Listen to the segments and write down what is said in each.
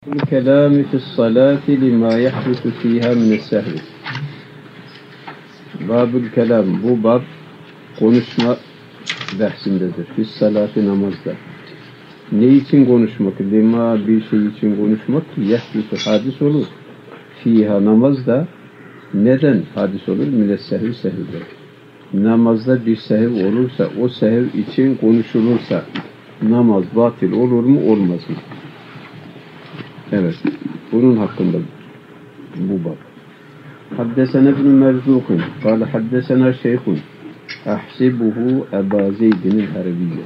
الكلام في الصلاة لما يحدث فيها من السهو. Babül kelam, bu bab konuşma dersindedir. Fis salati, namazda. Ne için konuşmak? Lima, bir şey için konuşmak ki yahdüsü, hadis olur. Fiha, namazda. Neden hadis olur? Mile sehv, sehvde. Namazda bir sehv olursa, o sehv için konuşulursa namaz batil olur mu, olmaz mı? Evet, bunun hakkında bu bab. Haddesena ibn Merzukun, kâle haddesena şeyhun, ahsibuhu Eba Zeydin el-Harabiyye.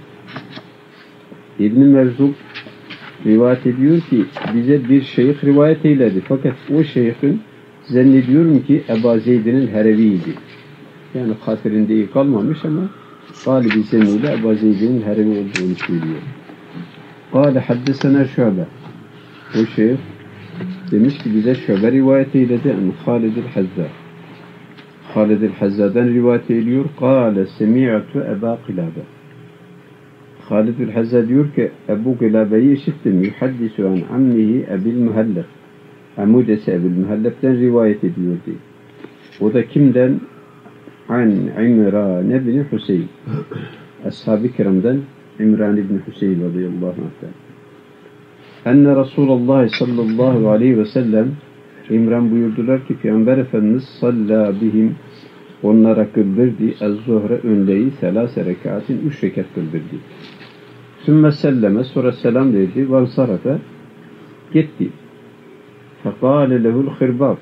İbn Merzuk rivayet ediyor ki, bize bir şeyh rivayet eyledi. Fakat o şeyhin zannediyorum ki Eba Zeydin el-Harabiyye'ydi. Yani hatırında iyi kalmamış ama galibi zannıyla Eba Zeydin el-Harabiyye olduğunu söylüyor. Kâle haddesena Şu'be. O şeyh demiş ki bize Şu'be rivayet eyledi. Halid el-Hazza. Halid el-Hazza'dan rivayet ediyor. Kâle semi'tu Eba Kilabe. Halid el-Hazza diyor ki Ebu Kilabe'yi işittim. Yuhaddisu an ammihi Ebil Muhalleb. Amudesi Ebil Muhalleb'den rivayet ediyordu. O da kimden? An İmran ibn Hüseyin. Ashab-ı kiramdan İmran ibn Hüseyin radıyallahu anh'tan. Enne Resulullah sallallahu aleyhi ve sellem, İmran buyurdular ki Peygamber Efendimiz salla bihim, onlara kıldırdı ez-zuhre, önleyi selase rekatin, 3 rekat kıldırdı. Sümme selleme, sonra selam verdi ve sarafe, gitti. Fekâle lehul Hirbak.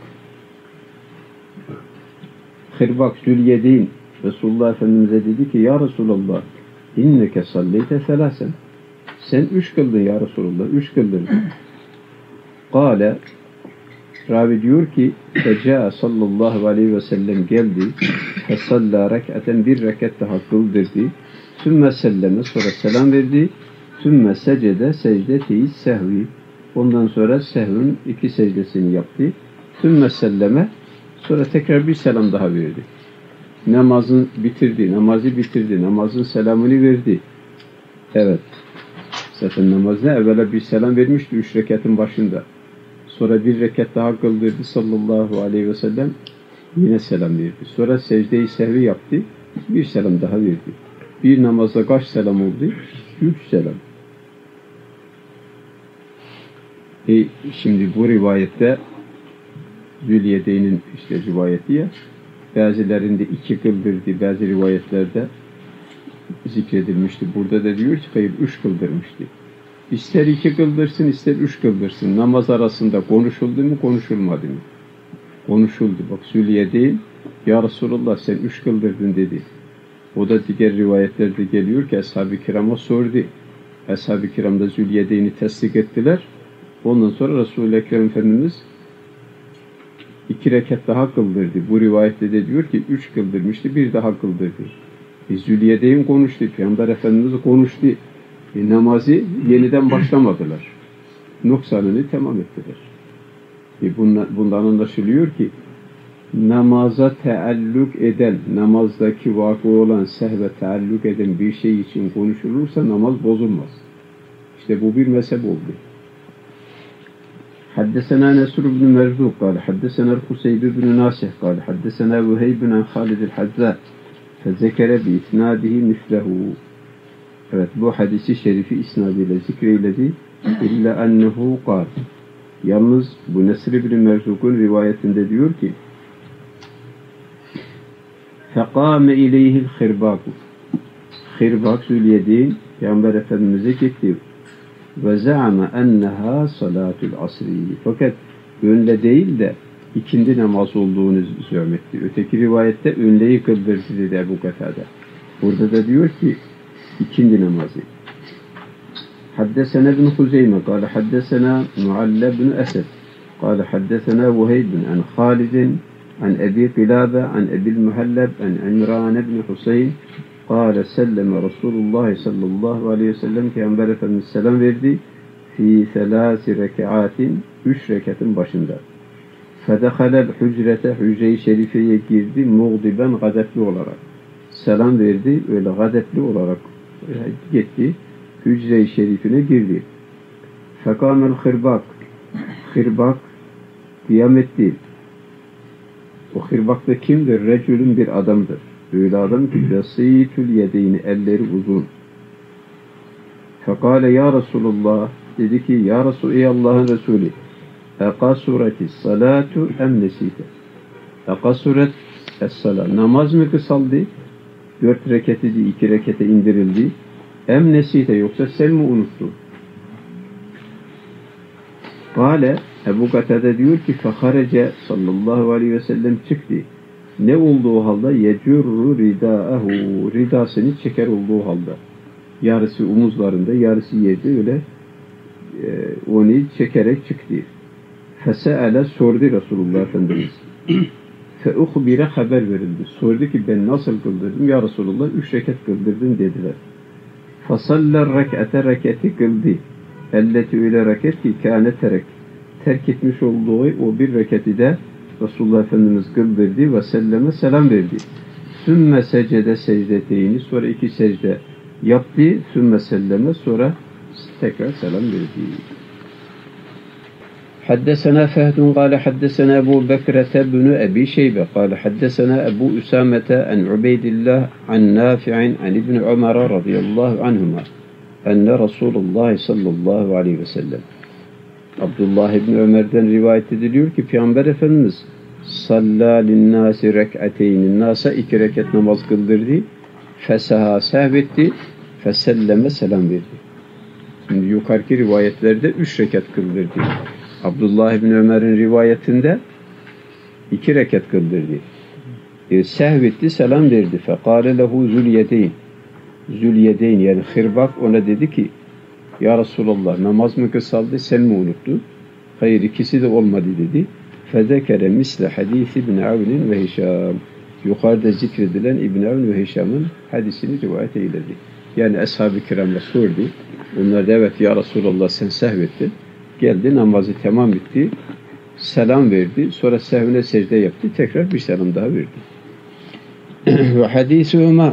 Hirbak Zülyedeyn Resulullah Efendimiz'e dedi ki ya Resulullah, inneke salleyte selasen. Sen 3 kıldın ya Resulullah, 3 kıldın. Kâle, ravi diyor ki Feca sallallahu aleyhi ve sellem geldi. Fesalla rek'aten, bir rekat daha kıldırdı. Sümme selleme, sonra selam verdi. Sümme secede, secde-i sehvi. Ondan sonra sehvin 2 secdesini yaptı. Sümme selleme, sonra tekrar bir selam daha verdi. Namazı bitirdi, namazın selamını verdi. Evet. Zaten namazda evvela bir selam vermişti 3 rekatın başında. Sonra bir rekat daha kıldırdı sallallahu aleyhi ve sellem. Yine selam verdi. Sonra secde-i sehvi yaptı. Bir selam daha verdi. Bir namazda kaç selam oldu? 3 selam. Şimdi bu rivayette Zülyedeyn'in işte rivayeti ya, bazılarında 2 kıldırdı, bazı rivayetlerde zikredilmişti. Burada da diyor ki hayır 3 kıldırmıştı. İster 2 kıldırsın, ister 3 kıldırsın. Namaz arasında konuşuldu mu, konuşulmadı mı? Konuşuldu. Bak Zülyedeyn, ya Resulullah sen 3 kıldırdın dedi. O da diğer rivayetlerde geliyor ki Ashab-ı Kiram'a sordu. Ashab-ı Kiram da Zülyedeyn'i tasdik ettiler. Ondan sonra Resul-i Ekrem Efendimiz 2 rekat daha kıldırdı. Bu rivayette de diyor ki 3 kıldırmıştı, bir daha kıldırdı. Zülyedeyn konuştu, Peygamber Efendimiz konuştu. Namazı yeniden başlamadılar. Noksanını tamam ettiler. Bundan anlaşılıyor ki namaza teallük eden, namazdaki vakı olan, sehve teallük eden bir şey için konuşulursa namaz bozulmaz. İşte bu bir mezhep oldu. Haddesena Nesr ibn Merzuk kâle haddesena Huseyb ibn Nasih kâle haddesena Veheyb an Halid el-Hazza fezekere bi isnadihi mislehu. Evet, bu hadisi şerifi isnadıyla zikreyledi. İlla ennehu kâl. Yalnız bu Nesr ibn Merzuk'un rivayetinde diyor ki fekâme ileyhil Hirbâku. Hirbâk Zülyedeyn Peygamber Efendimiz'e gitti. Ve za'ama enneha salatul asri. Fakat önle değil de ikindi namaz olduğunu söyletti. Öteki rivayette önleyi kıldırdı dedi Ebu Katade. Burada da diyor ki ikindi namazı. Haddesena ibn Huzeyme kâle haddesena Mualla ibn Esed kâle haddesena Vuheyb an Halid an Ebi Kilabe an Ebil Muhalleb an İmran ibn Hüseyin kâle selleme Resulullah sallallahu aleyhi ve sellem Peygamber Efendimiz selam verdi fi selâsi rekaatin 3 rekatın başında. Fedehalel hücrete, hücre-i şerifeye girdi muğdiben, gadepli olarak. Selam verdi, öyle gadepli olarak gitti. Hücre-i şerifine girdi. Fekamel hırbak. Hırbak kıyamet değil. O hırbak da kimdir? Recülün bir adamdır. Öyle adam ki vesîtül yedeyni, elleri uzun. Fekale ya Resulullah, dedi ki ya Resul, ey Allah'ın Resulü, ekasuretis salatu em nesite. Ekasuret es-salat. Namaz mı kısaldı? 4 reketi 2 rekete indirildi. Em nesite, yoksa sen mi unuttun? Kale, Ebu Katade diyor ki feharece sallallahu aleyhi ve sellem çıktı. Ne olduğu halde? Yecurru ridâehu, ridasını çeker olduğu halde. Yarısı omuzlarında, yarısı yerde, öyle onu çekerek çıktı. Fese'ele, sordu Resulullah Efendimiz. Feuhbire, haber verildi. Sordu ki ben nasıl kıldırdım? Ya Resulullah 3 rekat kıldırdın dediler. Fasallar rek'ate, rekati kıldı. Elleti, öyle rekat ki kâne terk etmiş olduğu o bir rekati de Resulullah Efendimiz kıldırdı ve selleme, selam verdi. Sümme secde secdeteyni, sonra 2 secde yaptı. Sümme selleme, sonra tekrar selam verdi. حدثنا فهد قال حدثنا أبو بكرة بن أبي شيبة قال حدثنا أبو أسامة عن عبيد الله عن نافع عن ابن عمر رضي الله عنهما أن رسول الله صلى الله عليه وسلم Abdullah İbni Ömer'den rivayet ediliyor ki Peygamber Efendimiz sallâ linnâsi rek'ateyni, nasa 2 rekat namaz kıldırdı, fesaha, sehvetti, feselleme, selam verdi. Şimdi yukarıki rivayetlerde 3 rekat kıldırdı. Abdullah İbni Ömer'in rivayetinde 2 rekat kıldırdı. Sehvetti, selam verdi. Fekâle lehu zülyedeyn. Zülyedeyn, yani hırbak ona dedi ki ya Resulallah, namaz mı kısaldı, sen mi unuttun? Hayır, ikisi de olmadı dedi. Fezekere misle hadisi İbn Avn'in ve Hişam. Yukarıda zikredilen İbn Avn ve Hişam'ın hadisini rivayet eyledi. Yani ashab-ı kiramla sordu. Onlar da evet ya Resulallah sen sehvettin. Geldi, namazı tamam bitti. Selam verdi. Sonra sehvine secde yaptı. Tekrar bir selam daha verdi. Ve hadisuhuma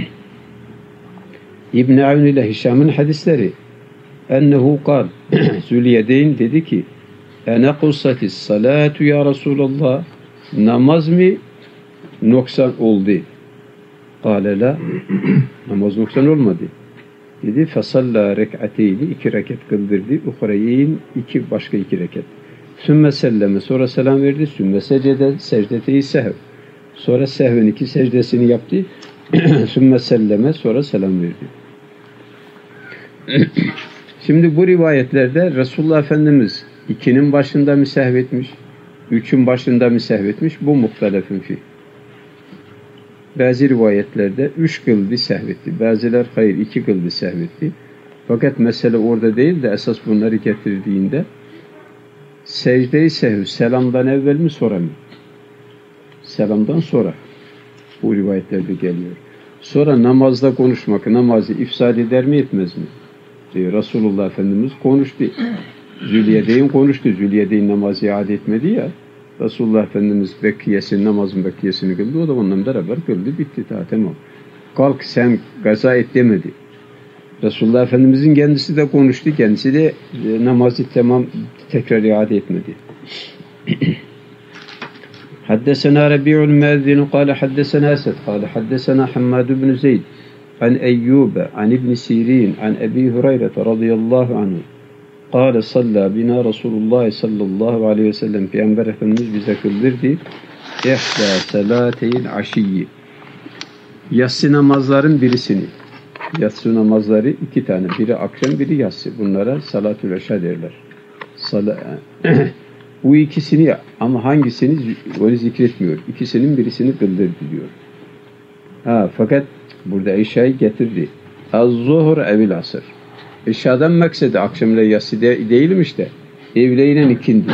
İbn Avn ile Hişam'ın hadisleri. Ennehu kal, Zülyedeyn dedi ki ene kussatis salatu ya Resulallah, namaz mı noksan oldu? Kale la, namaz noksan olmadı. Dedi fesalla rek'ateyni, 2 rekat kıldırdı, uhreyn, başka 2 rekat. Sümme selleme, sonra selam verdi. Sümme secde, secdeteyi sehv, sonra sehvin 2 secdesini yaptı. Sümme selleme, sonra selam verdi. Şimdi bu rivayetlerde Resulullah Efendimiz 2'nin başında mı sehvetmiş, 3'ün başında mı sehvetmiş, bu muhtelefin fi. Bazı rivayetlerde 3 kıldı sehvetti, bazılar hayır 2 kıldı sehvetti. Fakat mesele orada değil de esas bunları getirdiğinde secde-i sehv selamdan evvel mi sonra mı? Selamdan sonra. Bu rivayetlerde geliyor. Sonra namazda konuşmak namazı ifsad eder mi etmez mi? Resulullah Efendimiz konuştu. Zülyedeyn konuştu. Zülyedeyn namazı iade etmedi ya. Resulullah Efendimiz namazın bekkiyesini kıldı. O da onunla beraber kıldı. Bitti. Tamam. Kalk sen gaza et demedi. Resulullah Efendimizin kendisi de konuştu. Kendisi de namazı tamam tekrar iade etmedi. حدثنا ربيع المؤذن قال حدثنا أسد قال حدثنا حماد بن زيد عن أيوب عن ابن سيرين عن أبي هريرة رضي الله عنه قال صلى بنا رسول الله صلى الله عليه وسلم Peygamber Efendimiz bize kıldırdı ihda salateyn aşiyyi, yatsı namazların birisini, yatsı namazları 2 tane, biri akşam biri yatsı, bunlara salatül eşa derler. Bu ikisini, ama hangisini onu zikretmiyor. İkisinin birisini kıldırdı diyor. Fakat burada eşyayı getirdi. Az-zuhur evil asır. Eşyadan maksedi akşamla yatsı değilmiş de evleyle ikindi.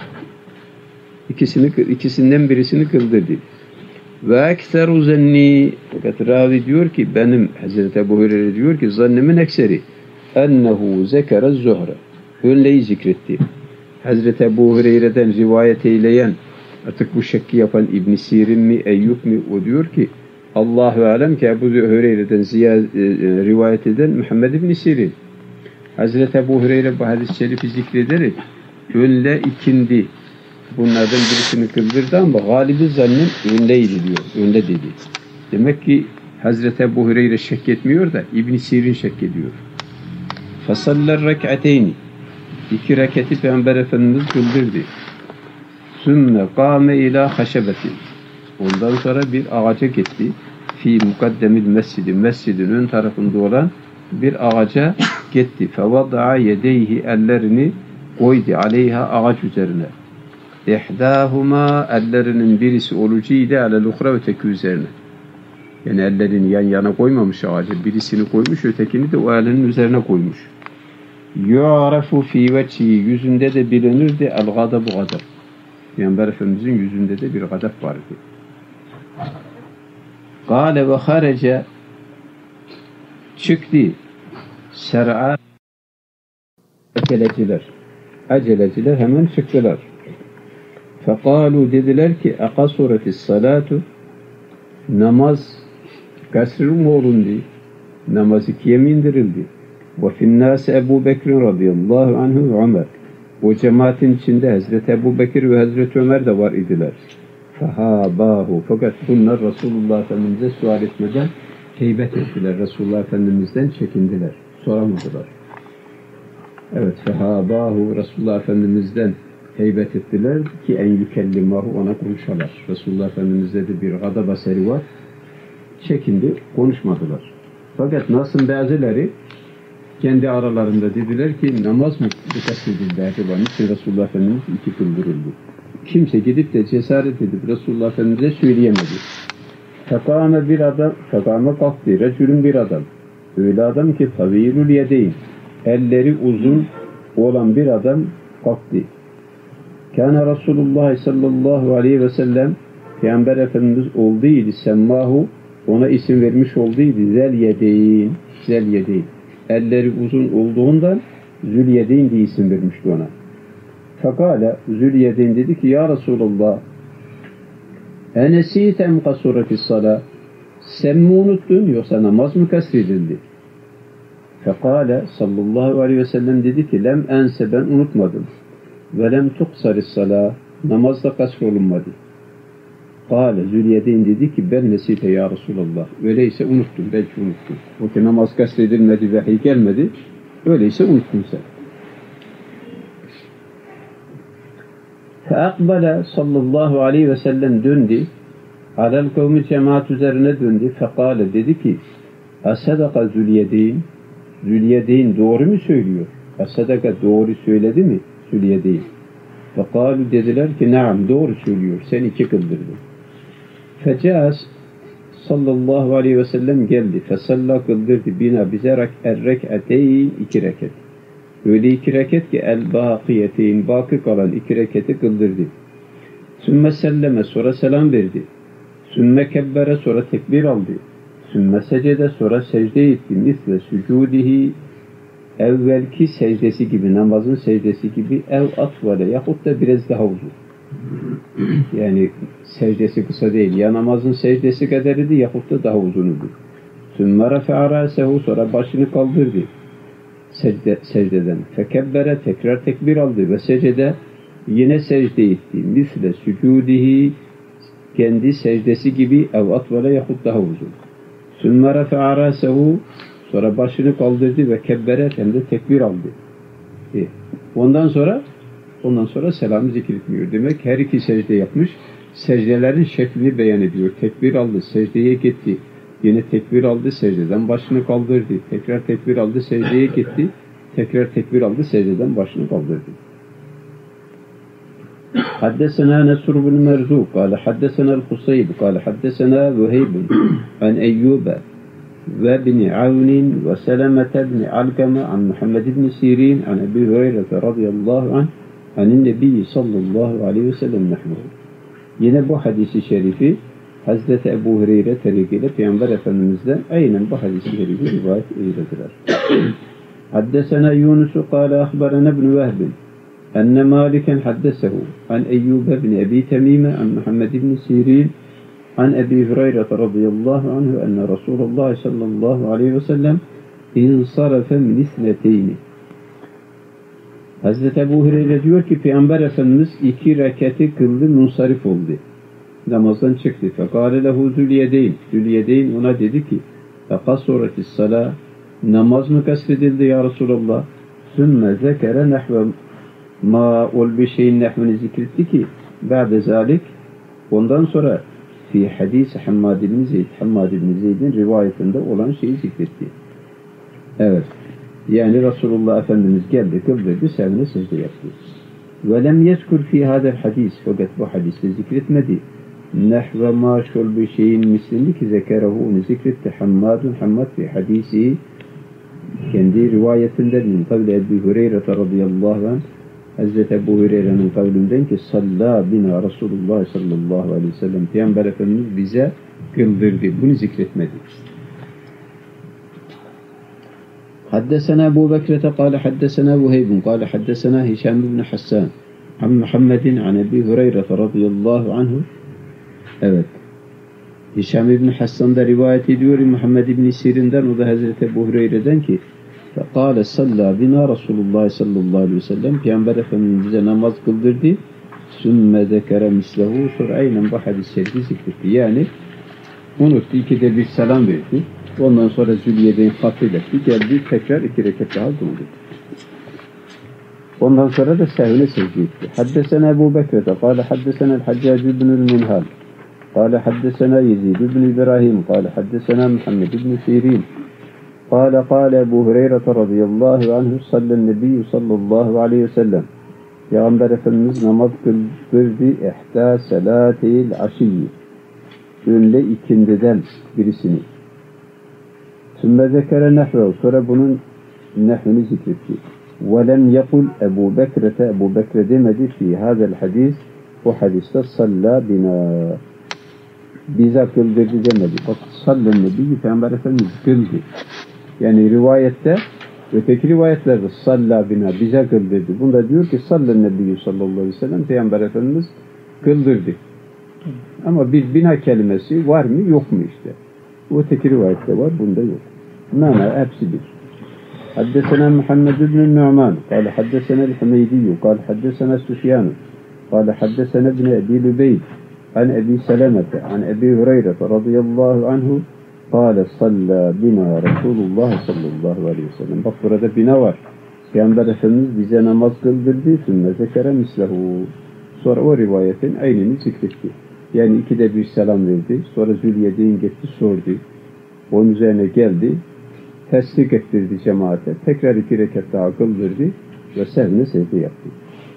İkisinden birisini kıldırdı. Ve ekseru zenni, fakat ravi diyor ki benim, Hazreti Ebu Hureyre diyor ki zannemin ekseri ennehu zekere zuhra, önleyi zikretti. Hazreti Ebu Hureyre'den rivayet eyleyen, artık bu şekki yapan İbn Sirin mi, Eyyub mi, o diyor ki Allahu alem ki Ebu Hureyre'den rivayet eden Muhammed İbn Sirin. Hazreti Ebu Hureyre bu hadis-i şerifi zikrederek önle ikindi bunlardan birisini kıldırdı ama galibi zannem önleydi diyor. Önle dedi. Demek ki Hazreti Ebu Hureyre şek etmiyor da İbn Sirin şek ediyor. Fasallar rek'ateyni. 2 reketi Peygamber Efendimiz kıldırdı. Sümme kâme ilâ haşebeti. Ondan sonra bir ağaca gitti. Fi mukaddemil mescidi. Mescidin ön tarafında olan bir ağaca gitti. Fevada'a yedeyhi, ellerini koydu aleyha, ağaç üzerine. İhdâhuma, ellerinin birisi olucuydu alel-ukhra, öteki üzerine. Yani ellerini yan yana koymamış ağaca. Birisini koymuş, ötekini de o elinin üzerine koymuş. Yu'rafu fî veçhi, yüzünde de bilinirdi el-gadabu gadab. Peygamber Efendimizin yüzünde de bir gadab vardı. Kâle ve harece, çıktı ser'a, aceleciler hemen çıktılar. Fekalu, dediler ki akasureti salatu, namaz kasrı mı olundu? Namaz ikiye mi indirildi? Ve finnâse Ebu Bekir radıyallahu anhu ve Ömer. O cemaatin içinde Hazreti Ebu Bekir ve Hazreti Ömer de var idiler. Fehâbâhu, fakat bunlar Resulullah Efendimiz'e sual etmeden heybet ettiler. Resulullah Efendimiz'den çekindiler. Soramadılar. Evet, fehâbâhu, Resulullah Efendimiz'den heybet ettiler ki en yükellimahu, ona konuşalar. Resulullah Efendimiz'de de bir gadab eseri var. Çekindi, konuşmadılar. Fakat nasıl bazıları kendi aralarında dediler ki namaz mı kastedildi acaba? Niçin Resulullah Efendimiz 2 kıldırıldı? Kimse gidip de cesaret edip Resulullah Efendimiz'e söyleyemedi. Fekâme bir adam, fekâme kalktı, recülün bir adam. Öyle adam ki tavirul yedeyn, elleri uzun olan bir adam kalktı. Kâne Resulullah sallallahu aleyhi ve sellem, Peygamber Efendimiz olduydu, semmâhu, ona isim vermiş olduydu, zel yedeyn, zel yedeyn. Elleri uzun olduğundan Zülyedeyn diye isim vermişti ona. Fekâle, Zülyedeyn dedi ki, ya Resulullah, enesîtem kasureti salâ, sen mi unuttun yoksa namaz mı kasredildi? Fekâle sallallahu aleyhi ve sellem dedi ki, lem ense, ben unutmadım. Ve lem tuksaris salâ, namazda kasrolunmadı. Kâle, Zülyedeyn dedi ki, ben nesite ya Resulallah, öyleyse unuttun, belki unuttun. O ki namaz kasredilmedi, vahiy gelmedi, öyleyse unuttun sen. Feakbele sallallahu aleyhi ve sellem döndü, alel kavmi, cemaat üzerine döndü. Fekâle, dedi ki, asadaka Zülyedeyn, Zülyedeyn doğru mu söylüyor? Asadaka, doğru söyledi mi Zülyedeyn? Fekâlu, dediler ki, naam, doğru söylüyor, sen 2 kıldırdın. Fecaz sallallahu aleyhi ve sellem geldi. Fesalla, kıldırdı bina bize rek'ateyn, 2 reket. Öyle 2 reket ki el-bâkiyeteyn, baki kalan 2 reketi kıldırdı. Sümme selleme, sonra selam verdi. Sümme kebbere, sonra tekbir aldı. Sümme secede, sonra secde etti. Misle sücudihi, evvelki secdesi gibi, namazın secdesi gibi, ev atvale, yahut da biraz daha uzun. Yani secdesi kısa değil. Ya namazın secdesi kadar idi yahut da daha uzunudur. Sümme refa'a râsehu, sonra başını kaldırdı secdeden. Fekebbere, tekrar tekbir aldı ve secde, yine secde etti. Misle sücudihi, kendi secdesi gibi, ev atvale, yahut daha uzun. Sümme refa'a râsehu, sonra başını kaldırdı ve kebbere, hem de tekbir aldı. Ondan sonra selamı zikretmiyor. Demek her 2 secde yapmış. Secdelerin şeklini beyan ediyor. Tekbir aldı, secdeye gitti. Yine tekbir aldı, secdeden başını kaldırdı. Tekrar tekbir aldı, secdeye gitti. Tekrar tekbir aldı, secdeden başını kaldırdı. Haddesena Nesr bin Merzuk, kâle haddesena el-Husayb, kâle haddesena Veheyb an Eyyube ve bin Avnin ve Selamete bin Alkame an Muhammed bin Sirin an Ebu Hureyre radıyallahu anh anin Nebi sallallahu aleyhi ve sellem nehmuhu. Yine bu hadisi şerifi Hazreti Ebu Hureyre tarikiyle Peygamber Efendimiz'den aynen bu hadisi şerifi rivayet eylediler. Haddesena Yunus'u kâle ahbarana ibn Vehb enne Maliken haddesehu an Eyyube bin Ebi Temime an Muhammed bin Sirin an Ebi Hureyre radıyallahu anhu enne Resulullah sallallahu aleyhi ve sellem insarafe min isneteyni. Hazreti Ebu Hureyre diyor ki Peygamber Efendimiz 2 rekati kıldı, munsarif oldu. Namazdan çıktı. Fekâle lehu Zülyedeyn. Zülyedeyn ona dedi ki Fekasoratis salâ, namaz mı kastedildi ya Resulallah? Sümme zekere nehve ma ol bir şeyin nehvini zikretti ki ba'de zalik, ondan sonra fi hadis Hammad ibn Zeyd'in rivayetinde olan şeyi zikretti. Evet. Yani Resulullah Efendimiz geldi, kıldırdı, sevine secde yaptı. Ve lem yezkur fi hadel hadis, fakat bu hadiste zikretmedi. Nehve ma şol bir şeyin mislini ki zekerehu, onu zikretti Hammad fi hadisi, kendi rivayetinde min kavli Ebu Hureyre radıyallahu anh, Hazreti Ebu Hureyre'nin kavlinden ki salla bina Resulullah sallallahu aleyhi ve sellem, Peygamber Efendimiz bize kıldırdı. Bunu zikretmedi. حدثنا أبو بكرة قال حدثنا وهيب قال حدثنا هشام بن حسان عن محمد عن أبي هريرة رضي الله عنه. Evet. Hişam ibn Hassan da rivayet ediyor Muhammed ibn Sirin'den, o da Hazreti Ebu Hureyre'den ki فقال صلى بنا رسول الله sallallahu aleyhi ve sellem, Peygamber Efendimiz bize namaz kıldırdı. Sümme zekere mislehu, sonra aynen bu hadis-i şerifi zikretti. Yani unuttu, 2'de bir selam verdi. Ondan sonra Zülyedeyn fatih etti. Geldi tekrar 2 rekat daha kıldı. Ondan sonra da sehvine secde etti. Haddesena Ebu Bekir'de kâle haddesena el-Haccac ibn-ül Minhal kâle haddesena Yezid ibn İbrahim kâle haddesena Muhammed ibn Sirin kâle Ebu Hureyre radıyallahu anhu sallen nebiyyü sallallahu aleyhi ve sellem, Peygamber Efendimiz namaz kıldırdı ihta salatil aşiyyi, önle ikindiden birisini. Sümme zekere nehvehu, sonra bunun nehvini zikretti. Velem yekul Ebu Bekre demedi fi hadel hadis, bu hadiste salla bina, bize kıldırdı demedi. Sallen nebiyyü, Peygamber Efendimiz kıldı. Yani rivayette, öteki rivayetlerde salla bina, bize kıldırdı. Bunda diyor ki sallen nebiyyü sallallahu aleyhi ve sellem, Peygamber Efendimiz kıldırdı. Ama bir bina kelimesi var mı yok mu işte. Öteki rivayette var, bunda yok. Mana hepsi bir. Haddesena Muhammed ibn Nu'man kâle haddesena el-Hümeydiyyü kâle haddesena Süfyan kâle haddesena ibn Ebi Lübeyd an Ebi Selamete an Ebi Hureyre radıyallahu anhu kâle salla bina Resulullah sallallahu aleyhi ve sellem. Bak burada bina var. Peygamber Efendimiz bize namaz kıldırdı. Sümme zekere mislehu. Sonra o rivayetin aynını zikretti. Yani 2'de bir selam verdi. Sonra Zülyedeyn gitti sordu. Onun üzerine geldi. Tesdik ettirdi cemaate. Tekrar 2 rekat daha kıldırdı ve sehvine secde yaptı.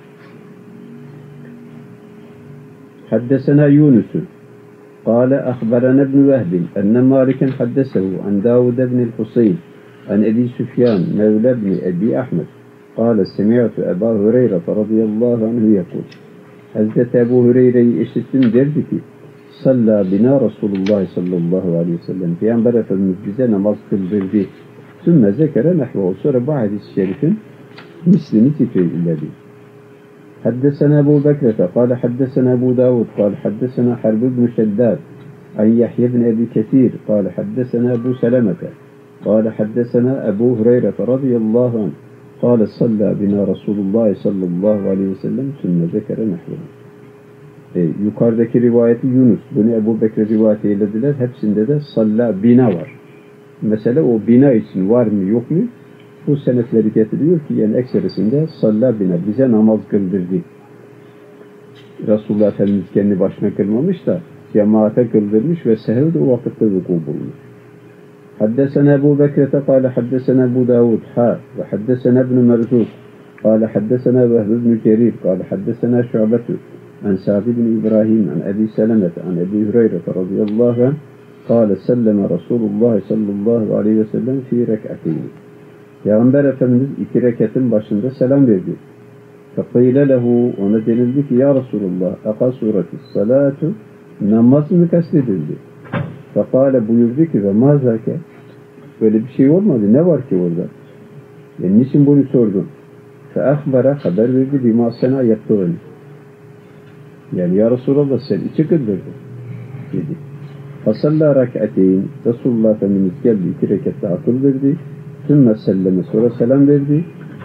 Haddesena Yunus'un قال أخبرنا ابن وهب أن مالكا حدثه عن داود بن الحصين عن أبي سفيان مولى بن أبي أحمد قال سمعت أبا هريرة رضي الله عنه يقول Hazreti Ebu Hureyre'yi işittim, derdi ki salla bina Resulullah sallallahu aleyhi ve sellem, Peygamber Efendimiz bize namaz kıldırdı. Sümme zekere nehvehu, sonra bu hadis-i şerifin mislini zikredi. Haddesena Ebu Bekir'de kâle haddesena Ebu Davud kâle haddesena Harb ibn Şeddad an Yahya ibn Ebi Kesir kâle haddesena Ebu Selamete kâle haddesena Ebu Hureyre radıyallahu anh kâle salla bina Resulullah sallallahu aleyhi ve sellem sümme zekere nehvehu. Yukarıdaki rivayeti Yunus, bunu Ebu Bekir rivayet eylediler. Hepsinde de salla bina var. Mesela o bina için var mı yok mu? Bu senetleri getiriyor ki yani ekserisinde salla bina, bize namaz kıldırdı. Resulullah Efendimiz kendi başına kılmamış da cemaate kıldırmış ve sehev de o vakitte vuku bulmuş. Haddesena Ebu Bekir'e kâle haddesena Ebu Davud ve haddesena ibn Merzuk kâle haddesena Vehb ibn Cerir kâle haddesena Şu'betu an Sa'd ibn İbrahim an Ebi Selamete an Ebi Hureyre radıyallahu anh kâle selleme Resulullah sallallahu aleyhi ve sellem fi rek'ateyni. Peygamber Efendimiz 2 rekatın başında selam verdi. Fekîle lehu, ona denildi ki ya Resulullah ekasuratis salatu, namaz mı kastedildi? Fekâle, buyurdu ki ve mazâke, böyle bir şey olmadı, ne var ki orada? Yani niçin bunu sordun? Feahbara, haber verdi bima sena yaptığını. Yani ya Resulallah sen 2 kıldırdın dedi. Fasalla rek'ateyn, Resulullah Efendimiz geldi 2 rekat daha kıldırdı. Sümme selleme, sonra selam verdi.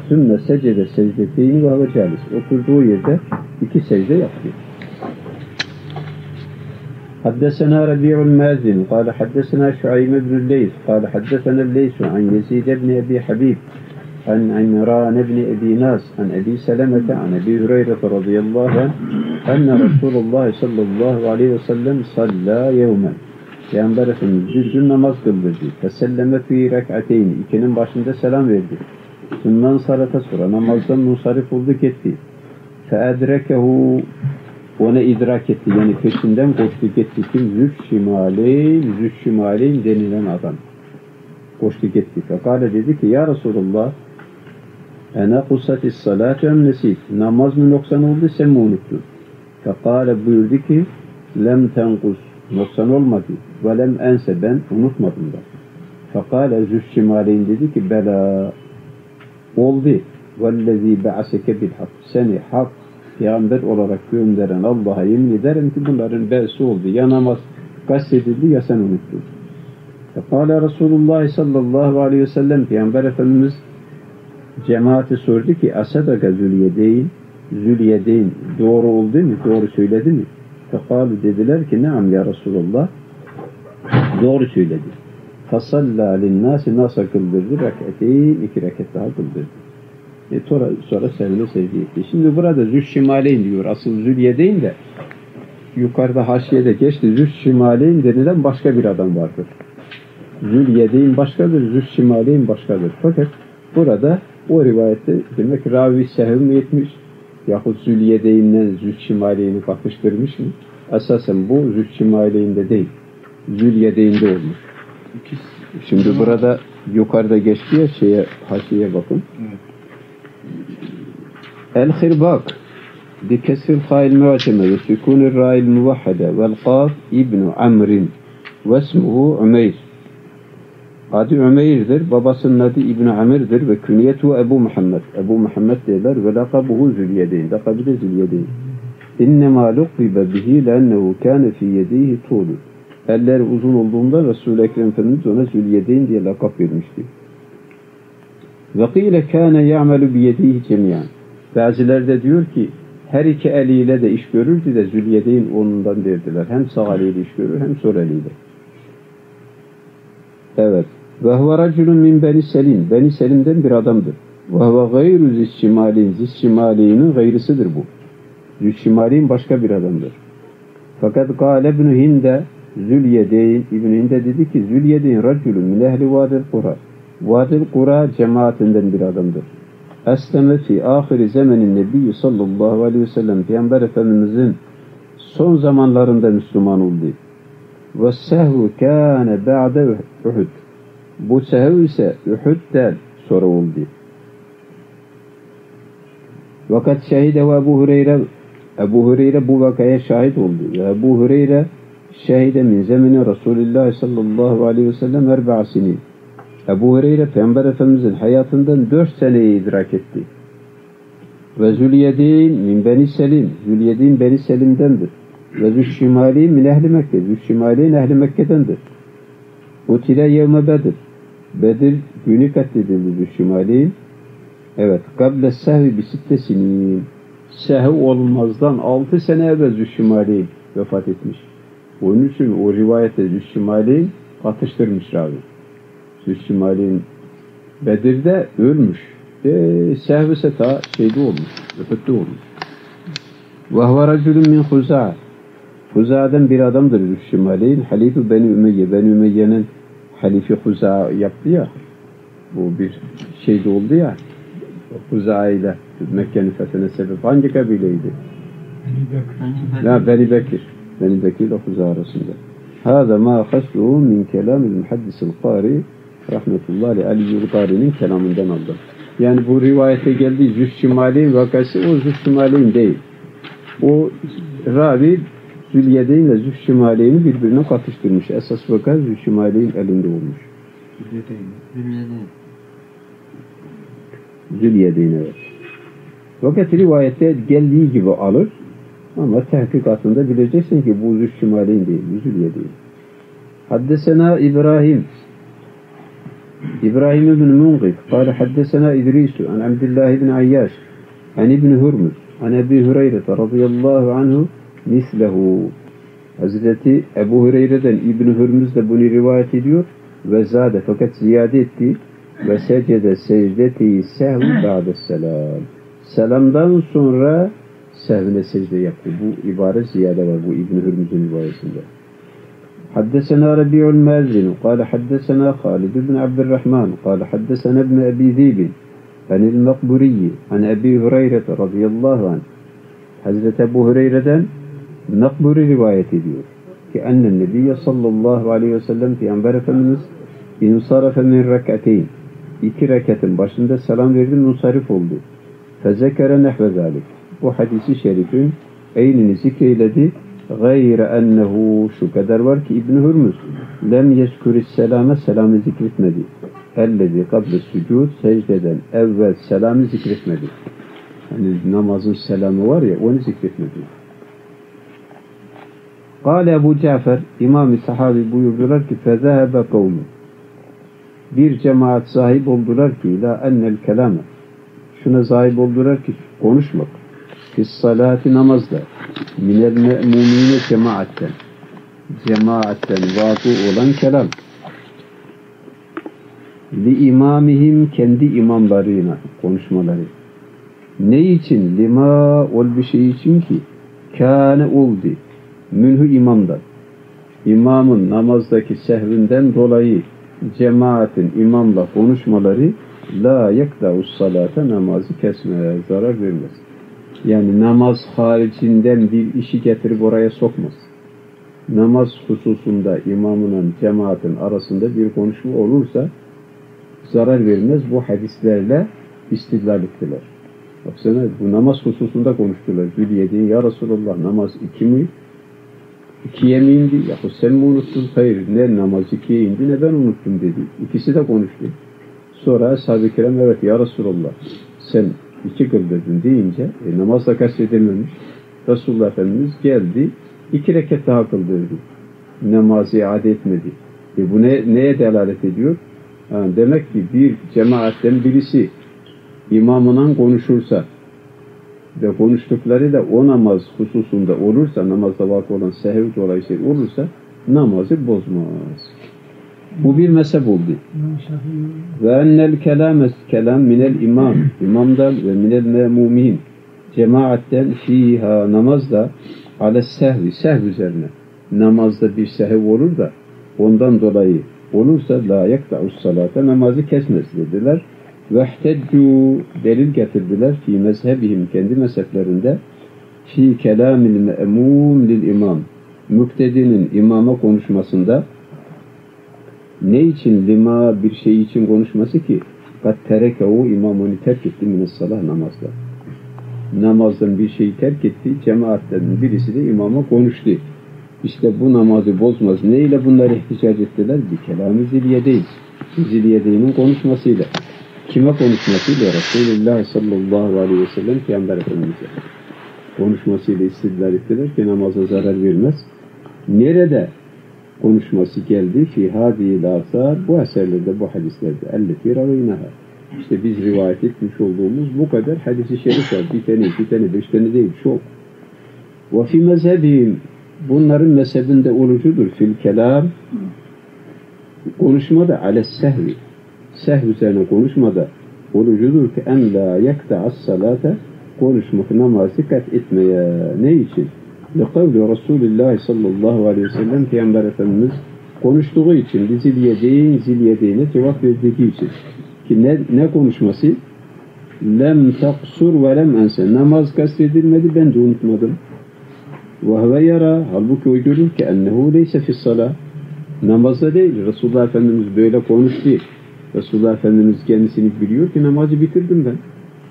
Sümme secde secdeteyni ve hava calis. Oturduğu yerde 2 secde yaptı. حدثنا ربيع المازن قال حدثنا شعيب بن الليث قال حدثنا الليث عن يزيد بن أبي حبيب عن عمران بن أبي ناس عن أبي سلمة عن أبي هريرة رضي الله عنه أن رسول الله صلى الله عليه وسلم صلى يوما Peygamber Efendimiz bir gün namaz kıldırdı. Feselleme fi rek'ateyn. İkinin başında selam verdi. Bundan sonra namazdan munsarif oldu gitti. Feedrekehu onu idrak etti. Yani peşinden koştu gitti. Kim? Züşşimaleyn denilen adam. Koştu gitti. Fekale dedi ki ya Resulullah ene kusatis salatu em nesit. Namaz mı noksan oldu sen mi unuttun? Fekale buyurdu ki lem tenkus. Noksan olmadı. Ve lem ense ben unutmadım da. Fekale Züşşimaleyn dedi ki bela oldu. Vellezî be'aseke bil hak. Seni hak peygamber olarak gönderen Allah'a yemin ederim ki bunların be'si oldu. Ya namaz kastedildi ya sen unuttun. Fekale Resulullah sallallahu aleyhi ve sellem Peygamber Efendimiz cemaati sordu ki asadaka Zülyedeyn doğru oldu mu? Doğru söyledi mi? Fekalu dediler ki neam ya Resulullah doğru söyledi. Fasalla linnâsi nasa kıldırdı rek'ateyn 2 rekat daha kıldırdı. Sonra sevine secde etti. Şimdi burada Züşşimaleyn diyor. Asıl Zülyedeyn de yukarıda haşiyede geçti. Züşşimaleyn denilen başka bir adam vardır. Zülyedeyn başkadır, Züşşimaleyn başkadır. Fakat burada o rivayette demek ravi sehv mi etmiş yahut Zülyedeyn'le Züşşimaleyn'i bakıştırmış mı? Esasen bu Züşşimaleyn'de değil. Zülyedeyn'de olmuş. Şimdi burada yukarıda geçti ya haşiyeye bakın. El-Hirbak bikesril hâil mu'teme ve sükûnir râil muvahhede vel kâf İbn-i Amr'in ve ismuhu Umeyr. Adı Ümeyr'dir, babasının adı İbn-i Amir'dir ve künyetu Ebu Muhammed. Ebu Muhammed derler ve lakabuhu Zülyedeyn. Lakabı da Zülyedeyn. İnnemâ lukbibe bihi lennehu kâne fî yedîhi tuğlu. Eller uzun olduğundan Resul-i Ekrem Efendimiz ona Zülyedeyn diye lakap vermişti. Ve kîle kâne ya'melu biyedîhi cemiyan. Bazıları da diyor ki her iki eliyle de iş görürdü de Zülyedeyn onundan derdiler. Hem sağ eliyle iş görür hem sol eliyle. Evet. Ve huve raculun min Beni Selim. Beni Selim'den bir adamdır. Ve huve gayru zişşimaleyn. Zişşimaleyn'in gayrısıdır bu. Zişşimaleyn başka bir adamdır. Fakat kâle ibn-i Hinde Zülyedeyn. İbn-i Hinde dedi ki Zülyedeyn raculun min ehli vadil kura. Vadil kura cemaatinden bir adamdır. Esleme fi ahiri zemenin nebiyyü sallallahu aleyhi ve sellem Peygamber Efendimizin son zamanlarında Müslüman oldu. Ve sehvu kâne ba'de Uhud. Bu sehv ise Uhud'den sonra oldu. Vakat şehide ve Ebu Hureyre bu vakaya şahit oldu. Ve Ebu Hureyre şehide min zemini Resulullah sallallahu aleyhi ve sellem 4 sinin. Ebu Hureyre Peygamber Efendimizin hayatından 4 seneyi idrak etti. Ve Zülyedeyn min Beni Selim. Zülyedeyn Beni Selim'dendir. Ve Züşşimaleyn min ehli Mekke. Züşşimaleyn ehli Mekke'dendir. Utile yevme Bedir. Bedir günü katledildi Züşşimaleyn. Evet. Kable sehvi bi 6 sinin. Sehv olmazdan 6 sene evvel Züşşimaleyn vefat etmiş. Onun için o rivayette Züşşimaleyn atıştırmış ravi. Züşşimaleyn Bedir'de ölmüş. Sehv ise ta şeyde olmuş. Vefette olmuş. Ve huve raculun min Huza'a. Huza'dan bir adamdır Züşşimaleyn. Halife Beni Ümeyye. Beni Ümeyye'nin halife Huza'a yaptı ya. Bu bir şeyde oldu ya. Huza'a ile Mekke'nin fethine sebep. Hangi kabileydi? Beni Bekir. Beni Bekir ile Huza'a arasında. Hâzâ mâ hasluhu min kelâmil muhaddisil qâri rahmetullahi aliyyul qâri'nin kelamından aldım. Yani bu rivayete geldiği Züşşimaleyn vakası o Züşşimaleyn değil. O ravi Zülyedeyn ile Züşşimaleyn'i birbirine katıştırmış. Esas vaka Züşşimaleyn elinde olmuş. Zülyedeyn evet. Fakat rivayette geldiği gibi alır ama tahkikatında bileceksin ki bu Züşşimaleyn değil, Zülyedeyn. Haddesena İbrahim إبراهيم بن منقذ قال حدثنا إدريس عن عبد الله بن عياش عن ابن هرمز عن أبي هريرة رضي الله عنه مثله. Hazreti Ebu Hureyre'den İbn Hürmüz de bunu rivayet ediyor ve zade fakat ziyade etti ve secde secdeti sehvi ba'deselam. Selamdan sonra sehvine secde yaptı. Bu ibare ziyade var bu İbn Hürmüz'ün rivayetinde. حدثنا ربيع المازن قال حدثنا خالد بن عبد الرحمن قال حدثنا ابن أبي ذئب عن المقبري عن أبي هريرة رضي الله عنه. Hazreti Ebu Hureyre'den Nakburi rivayet ediyor ki ennen nebiyye sallallahu aleyhi ve sellem Peygamber Efendimiz insarafe min rekateyn 2 rekatın başında selam verdi, munsarif oldu. Fezekere nehve zalik. Bu hadisi şerifin eynini zikreyledi. Gayre ennehu şu kadar var ki İbn Hürmüz lem yezkuris selame selamı zikretmedi. Ellezi kable sucud secdeden evvel selamı zikretmedi. Hani namazın selamı var ya onu zikretmedi. Kâle Ebu Cafer, İmam-ı Sahabi buyurdular ki fezehebe kavlu. Bir cemaat sahip oldular ki la ennel kelame. Şuna sahip oldular ki konuşmak. Fis salati namazda. Minel me'mumine cemaatten. Cemaatten vakı olan kelam. Li imamihim kendi imamlarına konuşmaları. Ne için? Lima ol bir şey için ki kâne oldu. Münhü imamdan. İmamın namazdaki sehvinden dolayı cemaatin imamla konuşmaları la yekta'us salate namazı kesmeye zarar vermez. Yani namaz haricinden bir işi getirip oraya sokmaz. Namaz hususunda imamla cemaatin arasında bir konuşma olursa zarar vermez. Bu hadislerle istidlal ettiler. Baksana bu namaz hususunda konuştular. Züliyediğin ya Resulallah namaz 2 mi? 2'ye mi indi? Yahu sen mi unuttun? Hayır. Ne namaz 2'ye indi ne ben unuttum dedi. İkisi de konuştu. Sonra ashab-ı kiram evet ya Resulallah sen 2 kıldırdın deyince namazla kastedilmemiş. Resulullah Efendimiz geldi 2 rekat daha kıldırdı. Namazı iade etmedi. Bu neye delalet ediyor? Yani demek ki bir cemaatten birisi imamından konuşursa ve konuştukları da o namaz hususunda olursa, namazda vakı olan sehev dolayısıyla olursa namazı bozmaz. Bu bir mezhep oldu. Ve ennel kelam minel imam, imamdan ve minel me'mumin, cemaatten fiha namazda ale sehvi, sehv üzerine. Namazda bir sehev olur da ondan dolayı olursa la yekta'us salate namazı kesmez dediler. Vehteccu delil getirdiler fi mezhebihim kendi mezheplerinde fi kelamil me'mum lil imam müktedinin imama konuşmasında ne için lima bir şey için konuşması ki kat terekehu imam onu terk etti minas salah namazda. Namazdan bir şeyi terk etti cemaatten birisi de imama konuştu. İşte bu namazı bozmaz. Ne ile bunları ihticac ettiler? Bir kelam-ı ziliyedeyn. Ziliyedeyn'in konuşmasıyla. Kime konuşmasıyla? Resulullah sallallahu aleyhi ve sellem Peygamber Efendimiz'e konuşmasıyla istidlal ettiler ki namaza zarar vermez. Nerede konuşması geldi? Fi hâdîl âsâr bu eserlerde, bu hadislerde. Elleti ravînâhâ. İşte biz rivayet etmiş olduğumuz bu kadar hadis-i şerif var. Bir tane, 2 tane, 5 tane değil. Çok. Ve fî mezhebîm bunların mezhebinde olucudur. Fil kelam konuşmada ales sehvi. Sehv üzerine konuşmada olucudur ki en la yekta'as salate konuşmak namazı kat etmeye. Ne için? Lekavli Resulullah sallallahu aleyhi ve sellem Peygamber Efendimiz konuştuğu için ziliyedeyne cevap verdiği için ki ne konuşması? Lem taksur ve lem ense namaz kastedilmedi ben de unutmadım. Ve huve yara halbuki o görür ki ennehu leyse fissalah namazda değil. Resulullah Efendimiz böyle konuştu. Resulullah Efendimiz kendisini biliyor ki namazı bitirdim ben.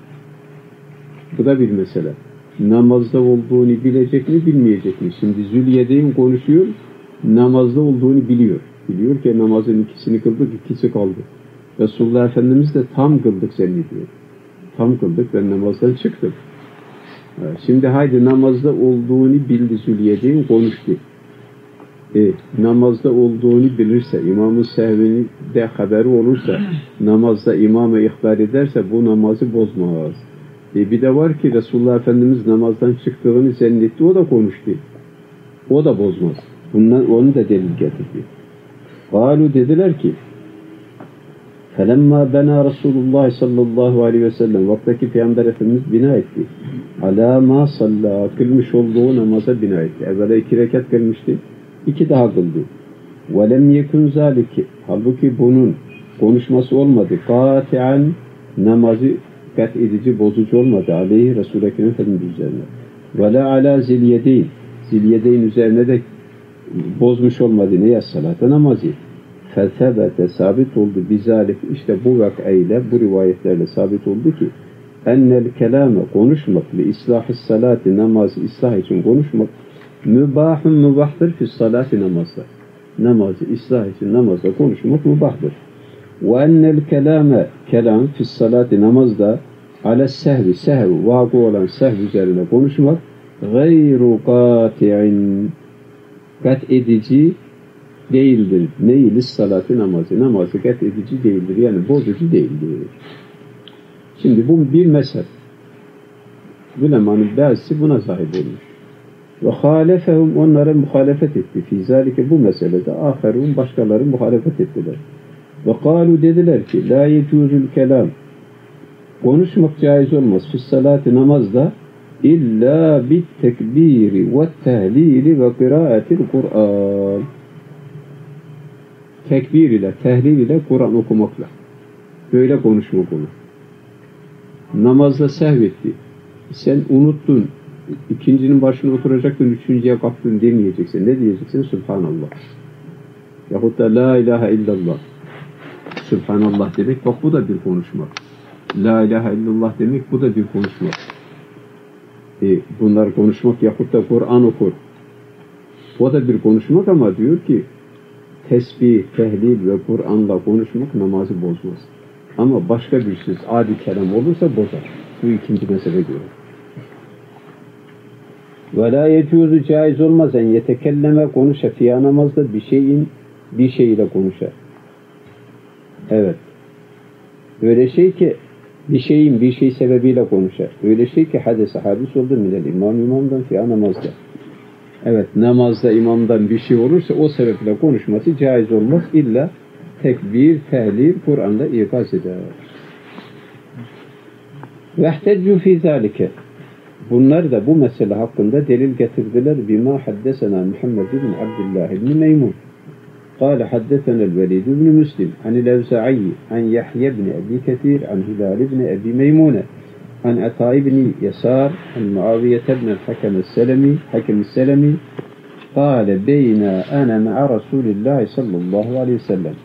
Bu da bir mesele. Namazda olduğunu bilecek mi bilmeyecek mi? Şimdi Zülyedeyn konuşuyor, namazda olduğunu biliyor. Biliyor ki namazın 2'sini kıldık, 2'si kaldı. Resulullah Efendimiz de tam kıldık zannediyor. Tam kıldık, ben namazdan çıktım. Şimdi haydi namazda olduğunu bildi Zülyedeyn konuştu. namazda olduğunu bilirse, imamın sehvini de haberi olursa, namazda imamı ihbar ederse bu namazı bozmaz. Bir de var ki Resulullah Efendimiz namazdan çıktığını zannetti, o da konuştu. O da bozmaz. Onu da delil getirdi. Galu dediler ki فَلَمَّا بَنَا Resulullah sallallahu aleyhi ve sellem vaktaki Peygamber Efendimiz bina etti. عَلَى مَا صَلَّى kılmış olduğu namaza bina etti. Evvela 2 rekat kılmıştı. 2 daha kıldı. وَلَمْ يَكُنْ ذَٰلِكِ halbuki bunun konuşması olmadı. قَاتِعًا namazı kat edici, bozucu olmadı. Aleyhi Resul-i Ekrem Efendimiz üzerine. وَلَا عَلَى زِلْيَدَيْنِ zilyedeyn üzerine de bozmuş olmadı. Neye? Salata namazı. Fethebete sabit oldu. Bizalik işte bu vakayla, bu rivayetlerle sabit oldu ki ennel kelame konuşmak ve islahı salati namazı ıslah için konuşmak mübahun mübahtır fi salati namazda. Namazı ıslah için namazda konuşmak mübahtır. Ve ennel kelame kelam fi salati namazda ale sehvi sehv vakı olan sehv üzerine konuşmak gayru kati'in kat edici değildir. Neyi? Salatı namazı. Namazı kat edici değildir. Yani bozucu değildir. Şimdi bu bir mezhep. Ulemanın bazısı buna sahip olmuş. Ve halefehum onlara muhalefet etti. Fizalike bu meselede aherun başkaları muhalefet ettiler. Ve kalu dediler ki la yecuzul kelam konuşmak caiz olmaz. Fissalati namazda illa bit tekbiri ve tehlili ve kıraatil Kur'an. Tekbir ile, tehlil ile, Kur'an okumakla. Böyle konuşmak olur. Namazda sehvetti. Sen unuttun. İkincinin başına oturacaktın, üçüncüye kalktın demeyeceksin. Ne diyeceksin? Subhanallah. Yahut da la ilahe illallah. Subhanallah demek, bak bu da bir konuşmak. La ilahe illallah demek, bu da bir konuşmak. Bunlar konuşmak yahut da Kur'an okur. O da bir konuşmak ama diyor ki tesbih, tehlil ve Kur'an'la konuşmak namazı bozmaz. Ama başka bir söz, adi kelam olursa bozar. Bu ikinci mesele göre. Ve la yecuzu caiz olmaz en yetekelleme konuşa fiyâ namazda bir şeyle konuşar. Evet. Öyle şey ki bir şey sebebiyle konuşar. Öyle şey ki hadis oldu minel imamdan fiyâ namazda. Evet, namazda imamdan bir şey olursa o sebeple konuşması caiz olmaz. İlla tekbir, tehlil, Kur'an'da ikaz eder. Vehteccu fî zâlike. Bunlar da bu mesele hakkında delil getirdiler. Bima haddesena Muhammed ibn Abdullah ibn Meymun. قال حدثنا الوليد بن مسلم عن الأوزاعي عن يحيى بن أبي كثير عن هلال بن أبي ميمونة عن عطاء بن يسار عن معاوية بن حكم السلمي قال بين أنا مع رسول الله صلى الله عليه وسلم.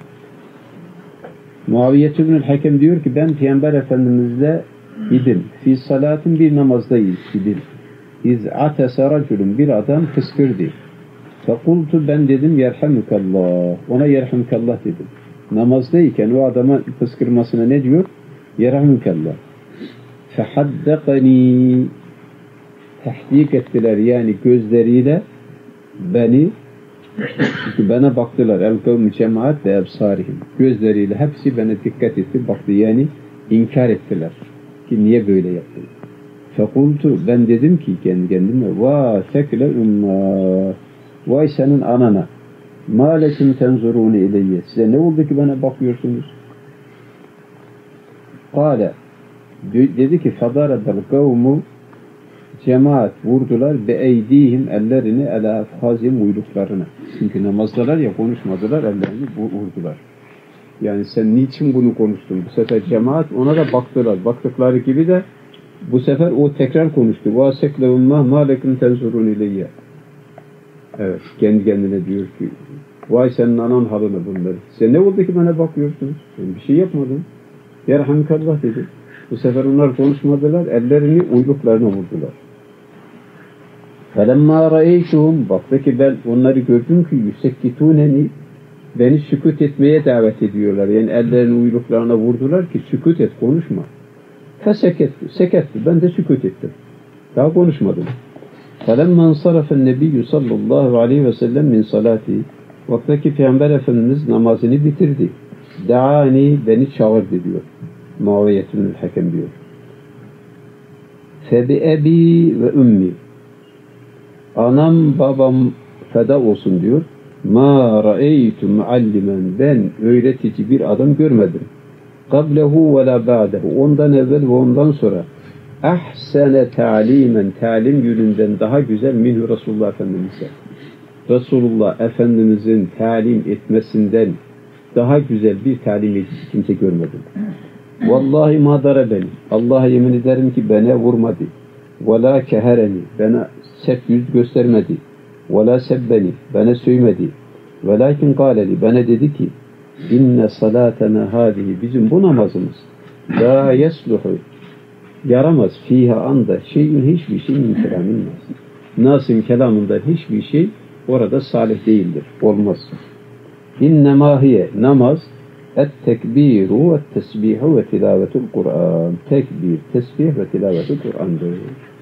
Muaviye ibn Hakem diyor ki ben Peygamber Efendimizle idim. Fi salatin bir namazdayız idim. İz atese raculun bir adam fıskırdı. Fekultu ben dedim yerhamukallah. Ona yerhamukallah dedim. Namazdayken o adama fıskırmasına ne diyor? Yerhamukallah. Fehaddekani tahdik ettiler yani gözleriyle bana baktılar. El-kavm cemaat ve ebsarihim. Gözleriyle hepsi bana dikkat etti, baktı yani inkar ettiler. Ki niye böyle yaptın? Fekultu ben dedim ki kendi kendime tekle umma vay senin anana ma lekum tenzurune ileyye size ne oldu ki bana bakıyorsunuz? Kale dedi ki fadarabel kavmu cemaat vurdular be eydihim ellerini ala afhazim uyluklarına. Çünkü namazdalar ya konuşmadılar ellerini vurdular. Yani sen niçin bunu konuştun? Bu sefer cemaat ona da baktılar. Baktıkları gibi de bu sefer o tekrar konuştu. Vasekle ummah ma lekum tenzurun ileyye. Evet, kendi kendine diyor ki vay senin anan halını bunları. Sen ne oldu ki bana bakıyorsunuz? Ben bir şey yapmadım. Yerhamkallah dedi. Bu sefer onlar konuşmadılar. Ellerini uyluklarına vurdular. فَلَمَّا رَأَيْتُهُمْ baktı ki ben onları gördüm ki yüsekkituneni beni sükut etmeye davet ediyorlar. Yani ellerini uyluklarına vurdular ki sükut et, konuşma. Fesekettu, sekettu. Ben de sükut ettim. Daha konuşmadım. فَلَمَّا انْصَرَفَ النَّبِيُّ sallallahu aleyhi ve sellem min salati. Vaktaki Peygamber Efendimiz namazını bitirdi. Da'ani, beni çağırdı diyor. Muaviyetül Hakem diyor. Febi ve ümmi. Anam babam feda olsun diyor. Ma ra'eytu muallimen, ben öğretici bir adam görmedim. Qablehu ve la ba'dehu, ondan evvel ve ondan sonra ahsene ta'limen, talim yönünden daha güzel minhu Resulullah Efendimiz'e. Resulullah Efendimiz'in talim etmesinden daha güzel bir talim edici kimse görmedim. Vallahi ma darabeni, Allah'a yemin ederim ki bana vurmadı. Ve la kehereni, bana sert yüz göstermedi. Ve la sebbeni, bana söymedi. Velakin kâleli, bana dedi ki inne salatena hâzihi, bizim bu namazımız la yesluhu, yaramaz fiha anda şeyin, hiçbir şey min kelamin nas. Nas'ın kelamında hiçbir şey orada salih değildir. Olmaz. İnnemâ hiye, namaz et-tekbiru ve-tesbihu ve tilavetul Kur'an. Tekbir, tesbih ve tilavetul Kur'an'dır.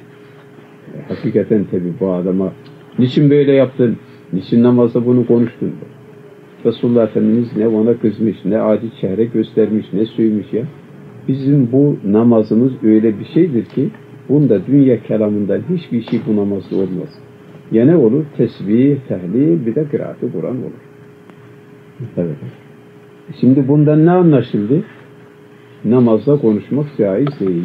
Hakikaten tabi bu adama niçin böyle yaptın? Niçin namazda bunu konuştun? Resulullah Efendimiz ne ona kızmış, ne acı çehre göstermiş, ne söylemiş ya. Bizim bu namazımız öyle bir şeydir ki bunda dünya kelamından hiçbir şey bu namazda olmaz. Ya ne olur? Tesbih, tehlil, bir de kıraat-ı Kur'an olur. Evet. Şimdi bundan ne anlaşıldı? Namazda konuşmak caiz değil.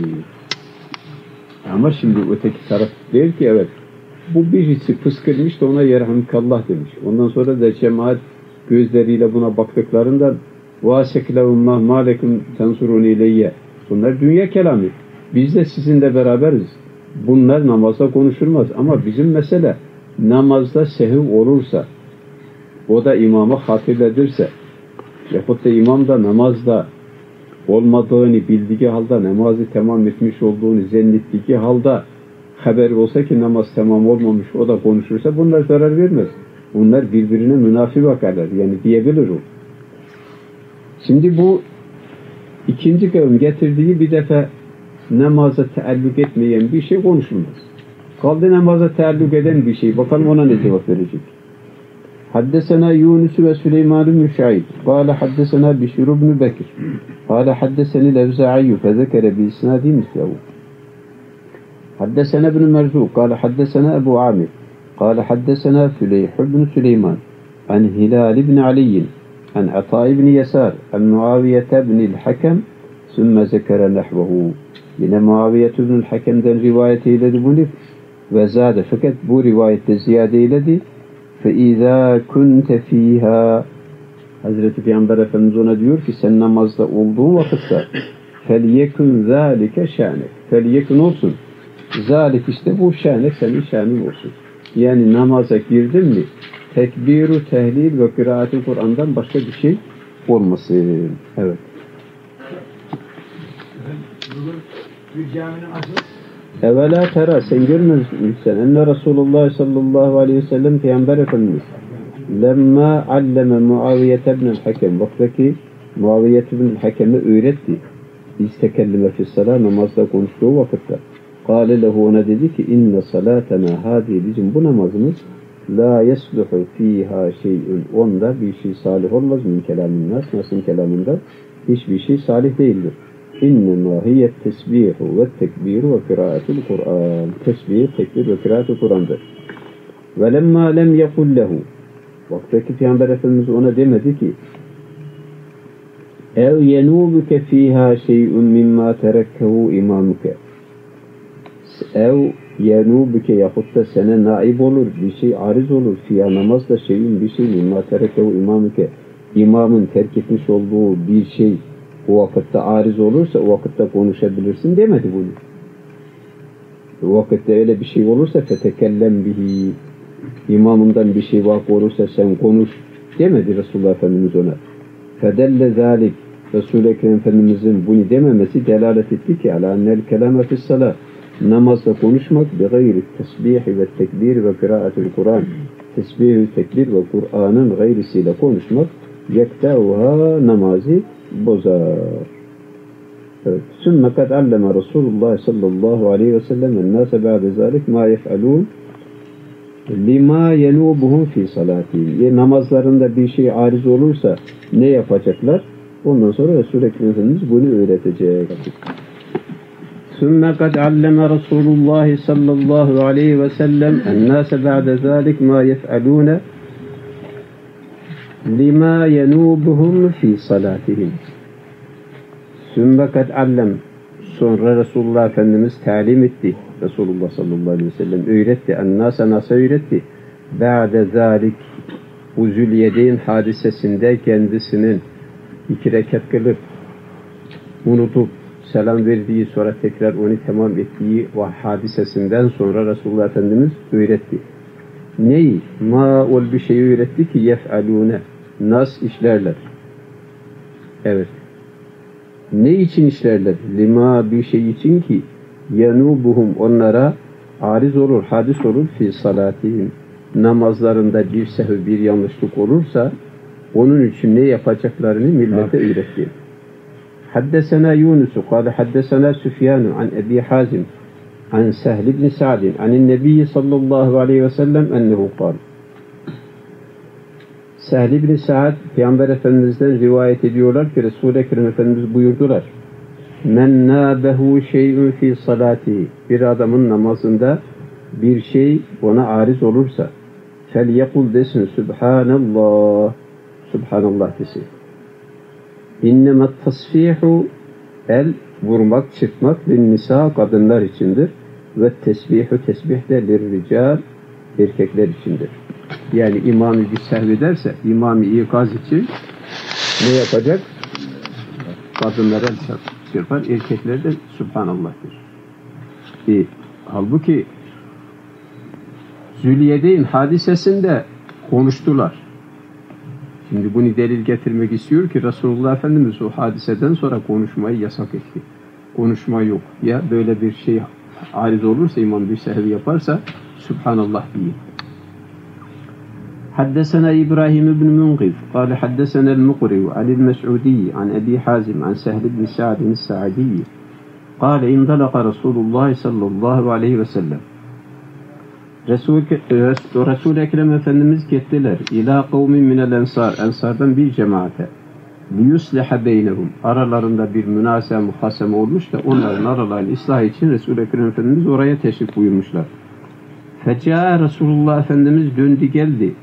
Ama şimdi öteki taraf der ki evet, bu birisi fıskırmış da ona yerhamkallah demiş. Ondan sonra da cemaat gözleriyle buna baktıklarında vâsekilevullah mâlekum tensurun ileyye. Bunlar dünya kelamı. Biz de sizinle beraberiz. Bunlar namazda konuşulmaz. Ama bizim mesele namazda sehiv olursa, o da imama hatırledirse, yahut da imam da namazda olmadığını bildiği halde, namazı tamam etmiş olduğunu zannettiği halde haber olsa ki namaz tamam olmamış, o da konuşursa bunlar zarar vermez. Bunlar birbirine münafi bakarlar. Yani diyebilir o. Şimdi bu ikinci kavim getirdiği bir defa namaza taalluk etmeyen bir şey konuşulmaz. Kaldı namaza taalluk eden bir şey. Bakalım ona ne cevap verecek. Haddesena Yunus ve Süleyman bin Şaib. Kâle haddesena Bişir ibn Bekir. Kâle haddeseni Levza'i fezekere bi isnadi mislehu. Haddesena ibn Merzuq. Kâle haddesena Ebu Amir. Kâle haddesena Füleyh ibn Süleyman. An Hilal ibn Aliyin. An Ata ibn Yasar. An Muaviye ibn Hakem. Sümme zekere nehvehu. Yine Muaviye ibn Hakem'den rivayet eyledi bunu. Ve zade. Fakat bu rivayette ziyade eyledi. فَاِذَا كُنْتَ ف۪يهَا, Hazreti Peygamber Efendimiz ona diyor ki sen namazda olduğun vakitte فَلْيَكُنْ ذَٰلِكَ شَانِكَ, فَلْيَكُنْ olsun. Zalik işte bu şanek senin şanın olsun. Yani namaza girdin mi tekbir-u tehlil ve kıraat-ı Kur'an'dan başka bir şey olmasın. Evet. Evvela tera, sen görmüyor musun? Enne Resulullah sallallahu aleyhi ve sellem Peygamber Efendimiz lemma alleme Muaviye ibn Hakem, vaktaki Muaviye ibn Hakem'e öğretti. İstekellime fissalâ, namazda konuştuğu vakitte. Kâle lehu, ona dedi ki inne salâtena hâdi, bizim bu namazımız la yesluhu fîhâ şey'ün, onda bir şey salih olmaz min kelamin nas, nasın kelamında hiçbir şey salih değildir. İnnemâ hiyet tesbihu ve tekbiru ve kıraatul Kur'an. Tesbih, tekbir ve kıraatul Kur'an'dır. Ve lemmâ lem yekul lehu, vaktaki Peygamber Efendimiz ona demedi ki ev yenûbuke fîhâ şey'un mimmâ terekkehu imâmuke, ev yenûbuke yahut da sana naib olur, bir şey ariz olur, fîhâ namazda şey'un bir şey mimmâ terekkehu imâmuke, imamın terk etmiş olduğu bir şey o vakitte ariz olursa o vakitte konuşabilirsin demedi bunu. O vakitte öyle bir şey olursa fetekellem bihi, imamından bir şey vakı olursa sen konuş demedi Resulullah Efendimiz ona. Fedelle zalik, Resul-i Ekrem Efendimizin bunu dememesi delalet etti ki ala annel kelame fissalah, namazda konuşmak bi gayri tesbih ve tekbir ve kıraatul Kur'an, tesbih ve tekbir ve Kur'an'ın gayrisiyle konuşmak yekteuha, namazı bozar. Evet. Sümme kad alleme Resulullah sallallahu aleyhi ve sellem ennâse ba'de zâlik mâ yef'alûn lima yenubuhum fi salatihim. Namazlarında bir şey ariz olursa ne yapacaklar? Ondan sonra Resul-i Ekrem Efendimiz bunu öğretecek. ثُمَّ قَدْ عَلَّمَ رَسُولُ اللّٰهِ صَلَّى اللّٰهُ عَلَيْهِ وَسَلَّمْ النَّاسَ بَعْدَ ذَٰلِكَ مَا يَفْعَلُونَ لِمَا يَنُوبُهُمْ فِي صَلَاتِهِمْ. ثُمَّ قَدْ عَلَّمَ. Sonra Resulullah Efendimiz talim etti. Resulullah sallallahu aleyhi ve sellem öğretti. Ennâse nasıl öğretti? Ba'de zâlik, bu Zülyedeyn hadisesinde kendisinin 2 rekat kılıp unutup selam verdiği, sonra tekrar onu tamam ettiği o hadisesinden sonra Resulullah Efendimiz öğretti. Neyi? Ma ol bir şeyi öğretti ki yef'alûne, nas işlerler. Evet. Ne için işlerler? Lima bir şey için ki yanubuhum, onlara ariz olur, hadis olur fi salatihim. Namazlarında bir sehv, bir yanlışlık olursa onun için ne yapacaklarını millete öğretti. Haddesena Yunus'u kâle haddesena Süfyanu an Ebi Hazim an Sehl ibn Sa'din anin Nebiyyi sallallahu aleyhi ve sellem ennehu kâle. Sehl ibn Sa'd Peygamber Efendimiz'den rivayet ediyorlar ki Resul-i Ekrem Efendimiz buyurdular. Men nâbehu şey'ün fi salâtihi. Bir adamın namazında bir şey ona ariz olursa fel yekul desin Subhanallah. Subhanallah desin. İnnemet tasfihu, el vurmak, çırpmak linnisa, kadınlar içindir. Ve tesbihu, tesbih de lirrical, erkekler içindir. Yani imamı bir sehv ederse, imamı ikaz için ne yapacak? Kadınlara çırpar, erkekler de Subhanallah der. Halbuki Zülyedeyn hadisesinde konuştular. Şimdi bunu delil getirmek istiyor ki Resulullah Efendimiz o hadiseden sonra konuşmayı yasak etti. Konuşma yok. Ya böyle bir şey ariz olursa, imam bir sehvi yaparsa Subhanallah diye. Haddesena İbrahim ibn Munqidh قال حدثنا المقري عن المسعودي عن أبي حازم عن سهل بن سعد الساعدي قال انطلق رسول الله صلى الله عليه وسلم. Resul-i Ekrem Efendimiz gittiler. İlâ kavmin minel ensar. Ensardan bir cemaate. Liyusliha beynehum. Aralarında bir münasebe, muhaseme olmuş da onların aralarını ıslah için Resul-i Ekrem Efendimiz oraya teşrif buyurmuşlar. Feca Resulullah Efendimiz döndü geldi.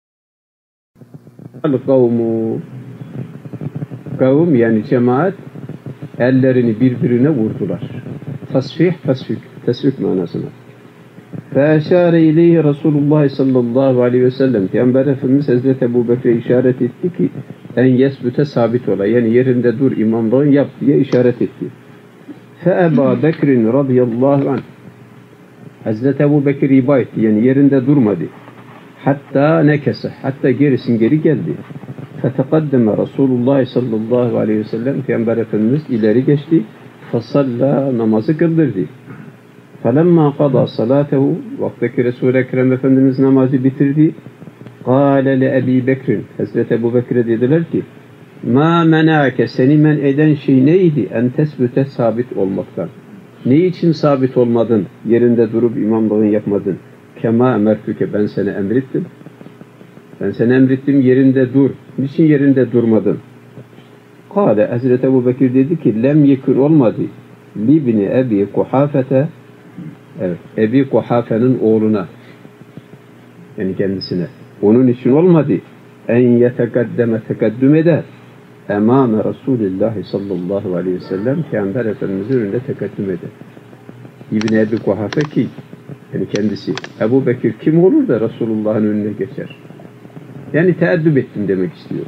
Kavm yani cemaat ellerini birbirine vurdular. Tasfik manasına. Feşâre ileyhi Resulullah sallallahu aleyhi ve sellem. Peygamber Efendimiz Hazreti Ebu Bekir'e işaret etti ki en yesbüte sabit ola. Yani yerinde dur, imamlığın yap diye işaret etti. Feeba Bekir'in radıyallahu anh. Hazreti Ebu Bekir iba etti. Yani yerinde durmadı. Hatta nekese. Hatta geri geldi. Feteqaddeme Resulullah sallallahu aleyhi ve sellem. Peygamber Efendimiz ileri geçti. Fasalla, namazı kıldırdı. فَلَمَّا قَضَى صَلَاتَهُ vaktaki Resul-i Ekrem Efendimiz namazı bitirdi. قَالَ لَأَب۪ي بَكْرٍ Hazreti Ebu Bekir'e dediler ki مَا مَنَعَكَ seni men eden şey neydi? En tesbüte sabit olmaktan. Ne için sabit olmadın? Yerinde durup imamlığını yapmadın. Kema emertüke ben seni emrettim. Ben seni emrettim yerinde dur. Niçin yerinde durmadın? Kâle Hazreti Ebu Bekir dedi ki lem yekun olmadı. Libni Ebi Kuhafete, evet, Ebi Kuhafe'nin oğluna, yani kendisine. Onun için olmadı. En yetegaddeme tegaddüm eder. Emame Resulullah sallallahu aleyhi ve sellem Peygamber Efendimiz'in önünde tegaddüm eder. İbni Ebi Kuhafe ki, yani kendisi. Ebu Bekir kim olur da Resulullah'ın önüne geçer? Yani teeddüp ettim demek istiyor.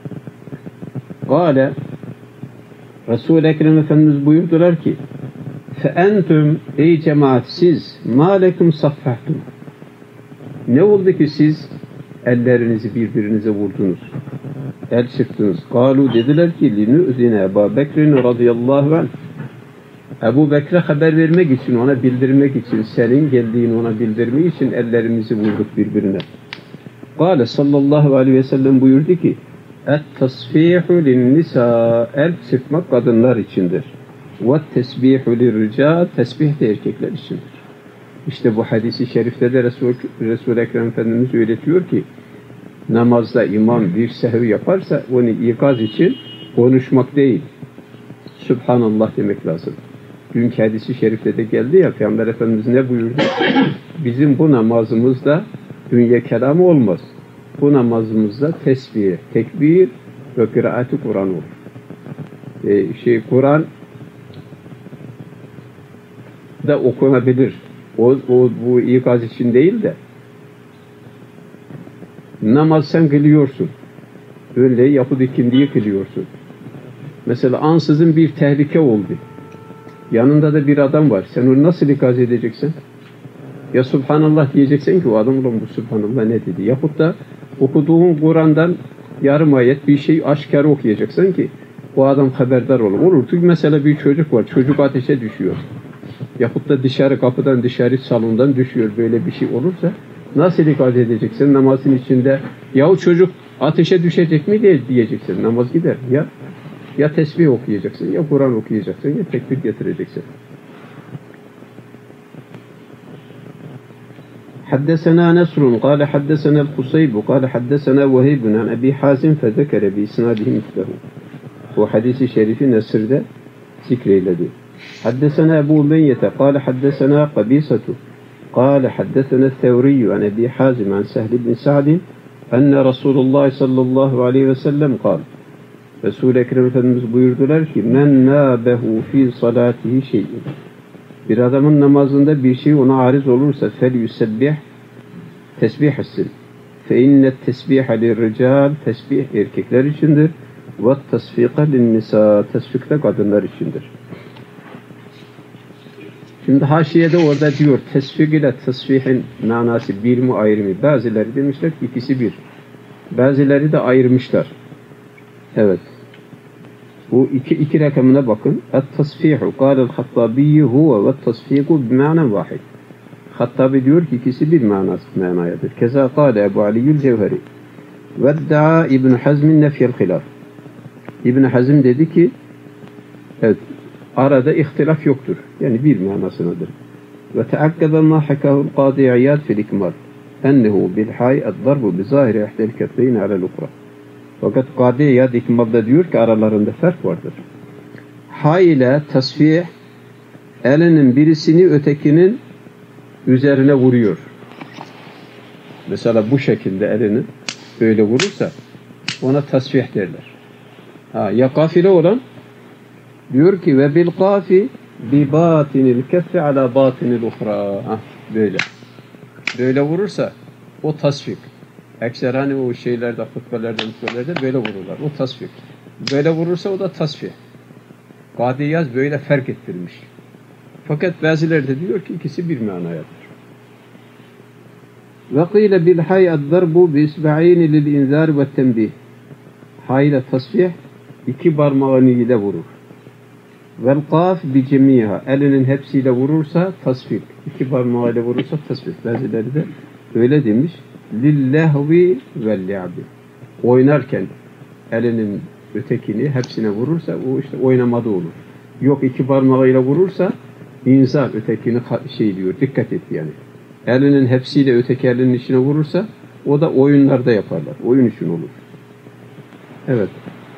Gâle Resul-i Ekrem Efendimiz buyurdular ki فَاَنْتُمْ ey cemaat siz مَا لَكُمْ صَفَّحْتُمْ ne oldu ki siz ellerinizi birbirinize vurdunuz? El çıktınız. Galu dediler ki لِنُؤْذِنَ Ebu Bekir'in radıyallahu anh Ebu Bekir'e haber vermek için, ona bildirmek için, senin geldiğini ona bildirmek için ellerimizi vurduk birbirine. Gâle sallallahu aleyhi ve sellem buyurdu ki Et-tasfihu lin-nisa el çıkmak kadınlar içindir. Ve tesbihu lir-rical tesbih de erkekler içindir. İşte bu hadisi şerifte de Resul-i Ekrem Efendimiz öğretiyor ki namazda imam bir sehvi yaparsa onu ikaz için konuşmak değil, Subhanallah demek lazım. Dünkü hadisi şerifte de geldi ya, Peygamber Efendimiz ne buyurdu? Bizim bu namazımızda dünya kelamı olmaz. Bu namazımızda tesbih, tekbir ve kıraat-ı Kur'an olur. Kur'an da okunabilir. Bu ikaz için değil de namaz sen kılıyorsun. Öyle yapıp ikindiyi kılıyorsun. Mesela ansızın bir tehlike oldu. Yanında da bir adam var. Sen onu nasıl ikaz edeceksin? Ya Subhanallah diyeceksin ki o adam ulan bu Subhanallah ne dedi? Yapıp da okuduğun Kur'an'dan yarım ayet bir şey aşikar okuyacaksın ki o adam haberdar olur. Olur ki mesela bir çocuk var. Çocuk ateşe düşüyor. Yapıp da dışarı kapıdan dışarı salondan düşüyor. Böyle bir şey olursa nasıl ikaz edeceksin? Namazın içinde yahu çocuk ateşe düşecek mi diye diyeceksin. Namaz gider. Ya tesbih okuyacaksın, ya Kur'an okuyacaksın, ya tekbir getireceksin. حدثنا نصر قال حدثنا القصيب قال حدثنا وهيب عن أبي حازم فذكر بإسناده مثله. Bu hadisi şerifi Nesr'de zikreyledi. حدثنا أبو أمية قال حدثنا قبيصة قال حدثنا الثوري عن أبي حازم عن سهل بن سعد أن رسول الله صلى الله عليه وسلم قال Resul-i Ekrem Efendimiz buyurdular ki men nâbehu fî salâtihi şey'in. Bir adamın namazında bir şey ona arız olursa fel yusebbih, tesbih etsin. Fe innet tesbihe lirrical, tesbih erkekler içindir. Ve tasfika linnisa, tasfik de kadınlar içindir. Şimdi haşiyede orada diyor tesfik ile tasfihin manası bir mi ayrı mı? Bazıları demişler ki ikisi bir. Bazıları da ayırmışlar. Evet. Bu iki rakamına bakın. Et-tasfihu kâlel Hattabi huve ve tasfiku bimânen vahid. Hattabi diyor ki ikisi bir manayadır. Keza kâle Ebu Aliyyül Cevheri. Vedda'a İbn Hazm'in nefyel hilaf. İbn Hazm dedi ki evet, arada ihtilaf yoktur. Yani bir manasınadır. Ve teakkebe ma hakâhu'l Kâdi İyâd fil ikmal. Ennehu bil hay ad-darbu bi zâhiri ihdel ketleyn alel ukra. Fakat Kâdi İyâd ikmalda diyor ki aralarında fark vardır. Hay ile tasfih elinin birisini ötekinin üzerine vuruyor. Mesela bu şekilde elini böyle vurursa ona tasfih derler. Ya kafile olan diyor ki ve bil kafi bi batinil keffi ala batinil uhra. Böyle. Böyle vurursa o tasfik. Ekser hani o şeylerde, hutbelerde böyle vururlar. O tasfik. Böyle vurursa o da tasfih. Kâdi İyâd böyle fark ettirmiş. Fakat bazıları da diyor ki ikisi bir manayadır. Ve kîle bil hay ad-darbu bi isba'ini lil inzar ve tembih. Hay ile tasfih iki parmağını ile vurur. Vel kaf bi cemiha. Elinin hepsiyle vurursa tasfik. İki parmağıyla vurursa tasfik. Bazıları da öyle demiş. Lillehvi vel li'abi. Oynarken elinin ötekini hepsine vurursa o işte oynamada olur. Yok iki parmağıyla vurursa inzar ötekini diyor. Dikkat et yani. Elinin hepsiyle öteki elinin içine vurursa o da oyunlarda yaparlar. Oyun için olur. Evet.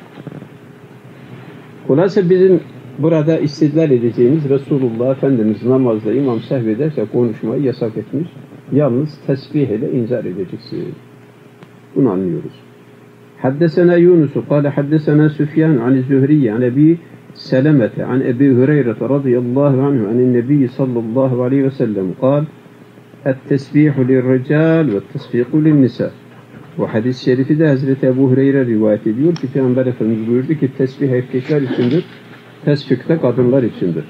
Kulası bizim burada istidlal edeceğimiz Resulullah Efendimiz namazda imam sehvederse konuşmayı yasak etmiş. Yalnız tesbih ile inzar edeceksin. Bunu anlıyoruz. Haddesena Yunus kâle haddesena Süfyan an Zühriye an Ebi Selemete an Ebi Hureyre radıyallahu anhu anin Nebi sallallahu aleyhi ve sellem kâl et-tesbihu lirrical ve tesfiku linnisa. Bu hadis-i şerifi de Hazreti Ebu Hureyre rivayet ediyor ki Peygamber Efendimiz buyurdu ki tesbih erkekler içindir, tesfik de kadınlar içindir.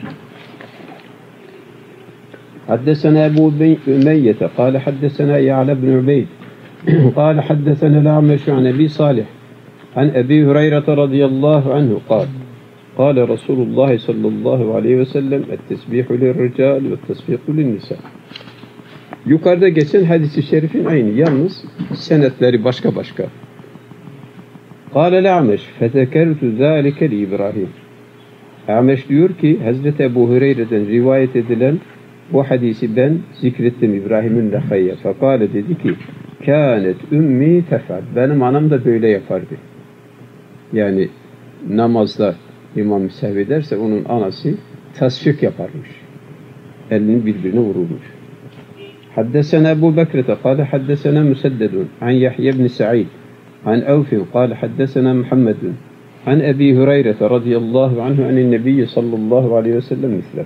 حدثنا أبو أمية قال حدثنا يعلى بن عبيد قال حدثنا الأعمش عن أبي صالح عن أبي هريرة رضي الله عنه قال قال رسول الله صلى الله عليه وسلم التسبيح للرجال والتصفيق للنساء. Yukarıda geçen hadis-i şerifin aynı. Yalnız senetleri başka. قال الأعمش فذكرت ذلك لإبراهيم. Ameş diyor ki Hazreti Ebu Hureyre'den rivayet edilen Bu hadisi ben zikrettim İbrahim'in Lehay'ya. Fekale dedi ki kânet ümmi tefal. Benim anam da böyle yapardı. Yani namazda imam sehv ederse onun anası tasfik yaparmış. Elini birbirine vururmuş. Haddesena Ebu Bekrete kâle haddesena Müseddedun an Yahya ibn Sa'id an Evfin kâle haddesena Muhammedun an Ebi Hureyre radıyallahu anhu anin Nebiyyi sallallahu aleyhi ve sellem misler.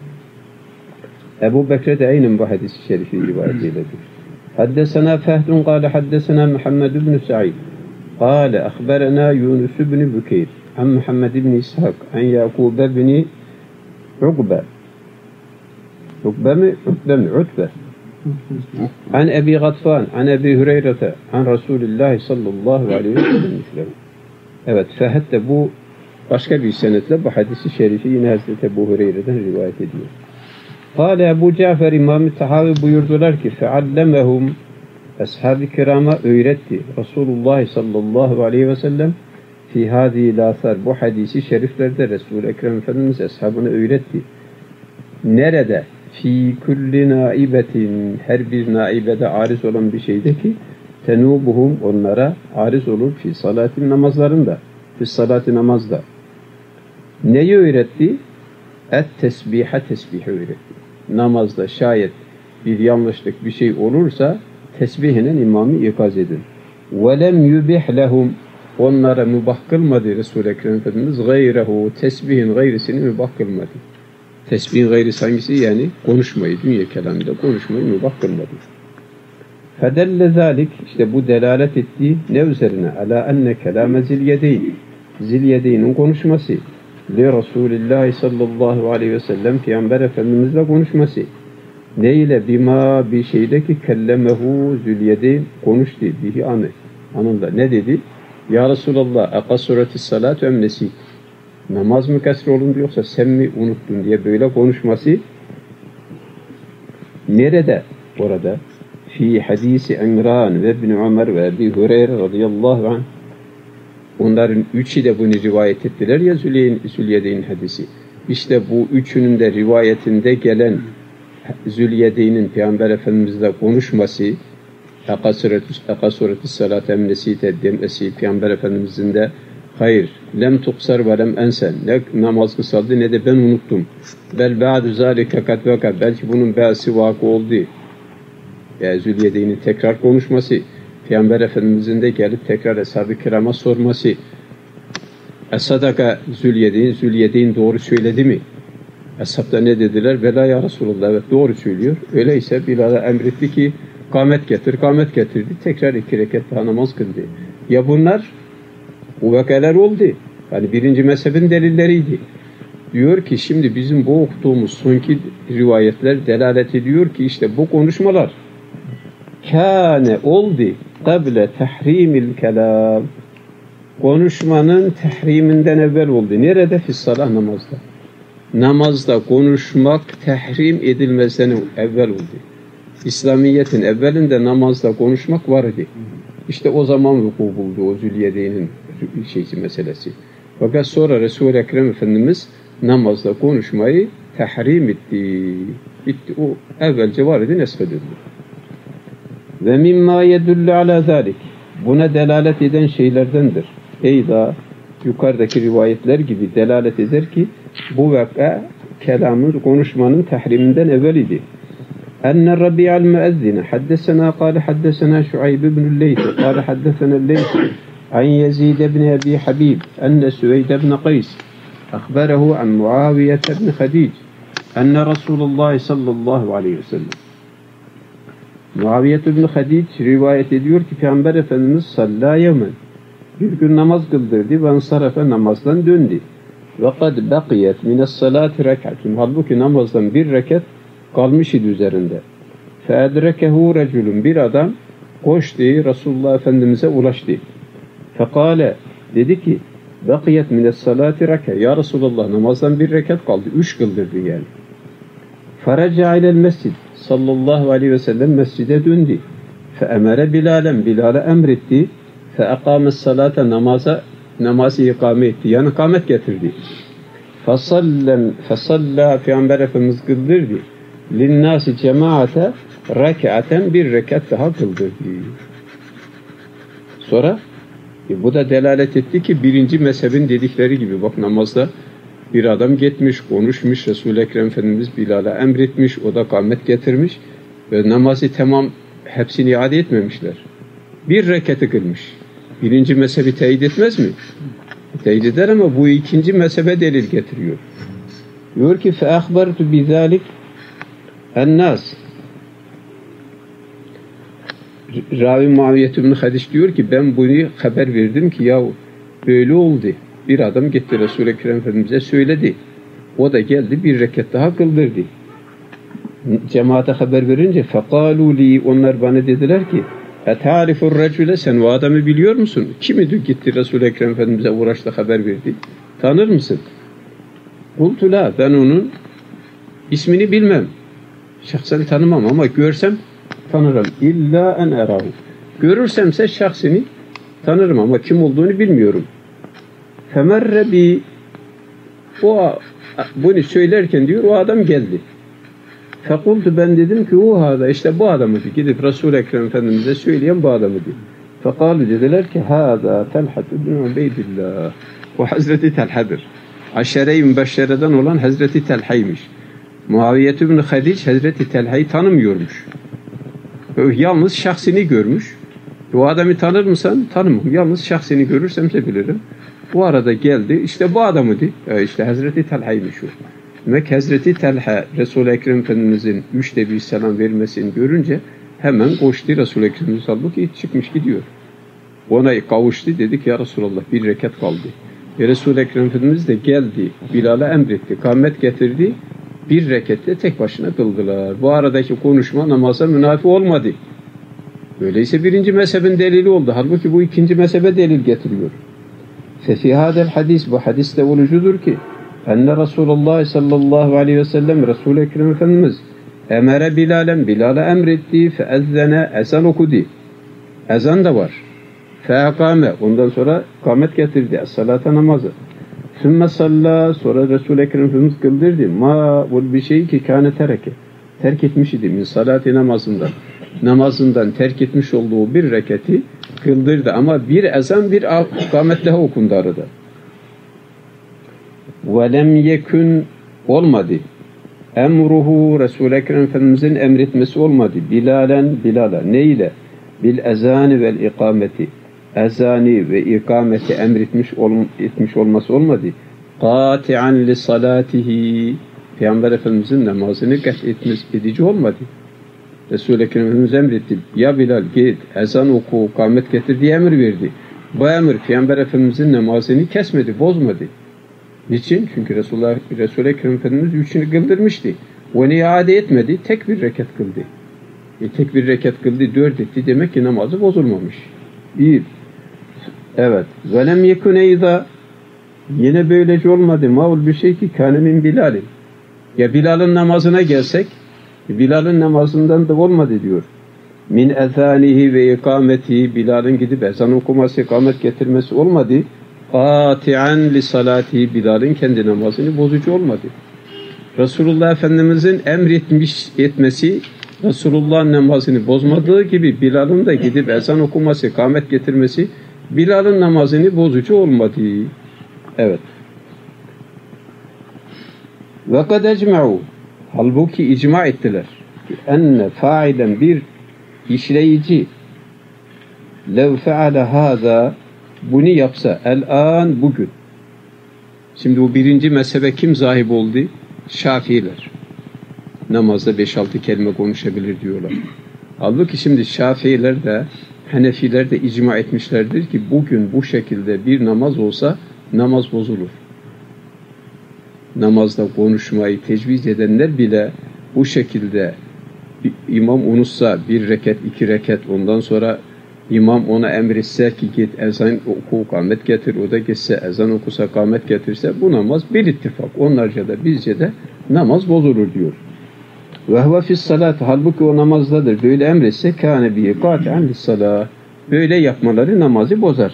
Ebu Bekre de aynen bu hadis-i şerifi rivayet eyledi. Haddesena Fehdun kâle haddesena Muhammed ibn Sa'id kâle akhberena Yunus ibn Bukeyr an Muhammed ibn İshak an Yakub ibn Ukbe Utbe an Ebi Gatfan an Ebi Hureyre an Resulullah sallallahu aleyhi ve sellem misler. Evet, Fehd de bu başka bir senetle bu hadis-i şerifi yine Hazreti Ebu Hureyre'den rivayet ediyor. Kâle Ebu Cafer İmam-ı Tahavi buyurdular ki feallemehum ashab-ı kirama öğretti. Resulullah sallallahu aleyhi ve sellem fi hâzî lâthar bu hadisi şeriflerde Resul-i Ekrem Efendimiz ashabına öğretti. Nerede? Fi kulli naibetin her bir naibede ariz olan bir şeyde ki tenubuhum onlara ariz olur fi salatin namazlarında. Fi salati namazda. Neyi öğretti? Et tesbiha tesbihi öğretti. Namazda şayet bir yanlışlık bir şey olursa tesbihinen imamı ikaz edin. وَلَمْ يُبِحْ لَهُمْ onlara mübah kılmadı Resul-i Ekrem Efendimiz gayrehu tesbihin gayrisini mübah kılmadı. Tesbihin gayrisi hangisi? Yani konuşmayı, dünya kelamında konuşmayı mübah kılmadı. فَدَلَّ ذَٰلِكِ işte bu delalet ettiği ne üzerine? عَلَى أَنَّ كَلَامَ زِلْيَدَيْنِ Zilyedeyn'in konuşması. Li Resulillah sallallahu aleyhi ve sellem Peygamber Efendimizle konuşması. Ne ile bima bir şeyde ki kellemehu Zülyedeyn konuştu. Bihi anı. Anında ne dedi? Ya Resulallah akasuretis salatu emnesi. Namaz mı kesr olundu yoksa sen mi unuttun diye böyle konuşması. Nerede? Orada. Fi hadisi İmran ve İbn Ömer ve Ebi Hureyre radıyallahu anh. Onların üçü de bunu rivayet ettiler ya Zülyedeyn hadisi. İşte bu üçünün de rivayetinde gelen Zülyedeyn'in Peygamber Efendimizle konuşması Ekasuretis salat emnesite demesi Peygamber Efendimizin de hayır lem tuksar ve lem ensen ne namaz kısaldı ne de ben unuttum. Bel ba'du zalike kad vaka belki bunun ba'si vakı oldu. Yani Zülyedeyn'in tekrar konuşması Peygamber Efendimizin de gelip tekrar ashab-ı kirama sorması. Esadaka Zülyedeyn doğru söyledi mi? Ashab da ne dediler? Bela ya Resulullah, evet doğru söylüyor. Öyleyse Bilal'a emretti ki kâmet getir, kâmet getirdi. Tekrar 2 rekat daha namaz kıldı. Ya bunlar bu vakalar oldu. Yani birinci mezhebin delilleriydi. Diyor ki şimdi bizim bu okuduğumuz sonki rivayetler delalet ediyor ki işte bu konuşmalar kâne oldu kable tahrimil kelam konuşmanın tehriminden evvel oldu. Nerede? Fissalah namazda. Namazda konuşmak tehrim edilmezden evvel oldu. İslamiyet'in evvelinde namazda konuşmak vardı. İşte o zaman vuku buldu o Zülyedeyn'in meselesi. Fakat sonra Resul-i Ekrem Efendimiz namazda konuşmayı tahrim etti. Bitti. O evvelce var idi, neshedildi. Ve mimma yedullu ala zalik. Buna delalet eden şeylerdendir. Eyda yukarıdaki rivayetler gibi delalet eder ki bu vaka kelamın, konuşmanın tahriminden evvel idi. Enne Rabi'al müezzine haddesena kâle haddesena Şuayb ibn Leyth kâle haddesena Leyth an Yezid ibn Ebi Habib enne Süveyd ibn Qays akhbarahu an Muaviye ibn Khadij enne Resulullah sallallahu aleyhi ve sellem Muaviye ibn Khadij rivayet ediyor ki Peygamber Efendimiz sallallahu yevmen bir gün namaz kıldırdı ve ensarafe namazdan döndü. Ve kad bakiyet mines salati rekatun. Halbuki namazdan bir rekat kalmış idi üzerinde. Fe edrekehu reculun. Bir adam koştu Resulullah Efendimiz'e ulaştı. Fekale dedi ki bakiyet mines salati rekat. Ya Resulullah namazdan bir rekat kaldı. 3 kıldırdı yani. Feraca ilel mescid. Sallallahu aleyhi ve sellem mescide döndü. Fe emere Bilal'en. Bilal'e emretti. Fe akames salata namazı ikame etti. Yani kâmet getirdi. Fesalla Peygamber Efendimiz kıldırdı. linnâsi cemaate rek'aten bir rekat daha kıldır diyor. Sonra bu da delalet etti ki birinci mezhebin dedikleri gibi bak namazda bir adam gitmiş, konuşmuş, Resul-i Ekrem Efendimiz Bilal'e emretmiş, o da kâmet getirmiş ve namazı tamam hepsini iade etmemişler. Bir rekatı kılmış. Birinci mezhebi teyit etmez mi? Teyit eder ama bu ikinci mezhebe delil getiriyor. Diyor ki فَاَخْبَرْتُ بِذَٰلِكَ النَّاسِ Ravi Muaviye ibn Hadiş diyor ki ben bunu haber verdim ki ya böyle oldu. Bir adam gitti Resul-i Ekrem Efendimiz'e söyledi. O da geldi bir rekat daha kıldırdı. Cemaate haber verince فَقَالُوا لِي Onlar bana dediler ki اَتَعْرِفُ الرَّجُلَ Sen o adamı biliyor musun? Kimi gitti Resul-i Ekrem Efendimiz'e uğraştı haber verdi. Tanır mısın? قُلْتُ لَا Ben onun ismini bilmem. Şahsen tanımam ama görsem tanırım. İlla en erahu. Görürsemse şahsını tanırım ama kim olduğunu bilmiyorum. Femerre bi bunu söylerken diyor o adam geldi. Fekultu ben dedim ki o hada işte bu adamı gidip Resul-i Ekrem Efendimiz'e söyleyen bu adamı diyor. Fekalu dediler ki hada Talhat ibn Ubeydillah. O Hazreti Talha'dır. Aşere-i Mübeşşere'den olan Hazreti Talha'ymış. Muaviye ibn Hadiş Hazreti Talha'yı tanımıyormuş. Yalnız şahsini görmüş. O adamı tanır mısın? Tanımam. Yalnız şahsini görürsemse bilirim. Bu arada geldi. İşte bu adamı di. İşte Hazreti Talha'ymış o. Demek Hazreti Talha Resul-i Ekrem Efendimiz'in 3 defa selam vermesini görünce hemen koştu Resul-i Ekrem'imiz halbuki çıkmış gidiyor. Ona kavuştu. Dedik ya Resulallah bir rekat kaldı. Resul-i Ekrem Efendimiz de geldi. Bilal'e emretti. Kâmet getirdi. Bir rekatle tek başına kıldılar. Bu aradaki konuşma namaza münafi olmadı. Öyleyse birinci mezhebin delili oldu. Halbuki bu ikinci mezhebe delil getiriyor. Fefî hâdel hadis bu hadiste olucudur ki enne Resulullah sallallahu aleyhi ve sellem Resul-i Ekrem Efendimiz emere Bilal'e emretti feezzene ezan okudu. Ezan da var. Feakame ondan sonra kâmet getirdi. Es-salata namazı. Sümme salla sonra Resul-i Ekrem Efendimiz kıldırdı. Ma bir şey ki kâne tereke. Terk etmiş idi min salati namazından. Namazından terk etmiş olduğu bir rekati kıldırdı ama bir ezan bir kâmet daha okundu arada. Ve lem yekun olmadı. Emruhu Resul-i Ekrem Efendimizin emretmesi olmadı. Bilal'a ne ile? Bil ezani vel ikameti. Ezani ve ikameti etmiş olması olmadı. Kâti'an li salatihi. Peygamber Efendimizin namazını edici olmadı. Resul-i Ekrem Efendimiz emretti. Ya Bilal git ezan oku, kâmet getir diye emir verdi. Bu emir Peygamber Efendimizin namazını kesmedi, bozmadı. Niçin? Çünkü Resul-i Ekrem Efendimiz üçünü kıldırmıştı. Onu iade etmedi, tek bir rekat kıldı. Tek bir rekat kıldı, 4 etti. Demek ki namazı bozulmamış. Bir. Evet. Velem yekuneyda yine böylece olmadı. Maul bir şey ki kânemin Bilal'in. Ya Bilal'ın namazına gelsek, Bilal'ın namazından da olmadı diyor. Min ezanihi ve ikametihi Bilal'ın gidip ezan okuması, ikamet getirmesi olmadı. Kâti'an li salatihi Bilal'ın kendi namazını bozucu olmadı. Resulullah Efendimizin etmesi Resulullah'ın namazını bozmadığı gibi Bilal'ın da gidip ezan okuması, ikamet getirmesi Bilal'ın namazını bozucu olmadı. Evet. Ve kad ecma'u halbuki icma ettiler. Enne fa'ilen bir işleyici lev feale hâzâ bunu yapsa el-an bugün. Şimdi bu birinci mezhebe kim sahip oldu? Şafiiler. Namazda 5-6 kelime konuşabilir diyorlar. Halbuki şimdi Şafiiler de Hanefiler de icma etmişlerdir ki bugün bu şekilde bir namaz olsa namaz bozulur. Namazda konuşmayı tecviz edenler bile bu şekilde imam unutsa bir rekat, 2 rekat ondan sonra imam ona emretse ki git ezan oku, kâmet getir, o da gitse ezan okusa, kâmet getirse bu namaz bir ittifak. Onlarca da bizce de namaz bozulur diyor. Ve huve fissalat halbuki o namazdadır. Böyle emretse kâne bihi kâti'an lissalâh. Böyle yapmaları namazı bozar.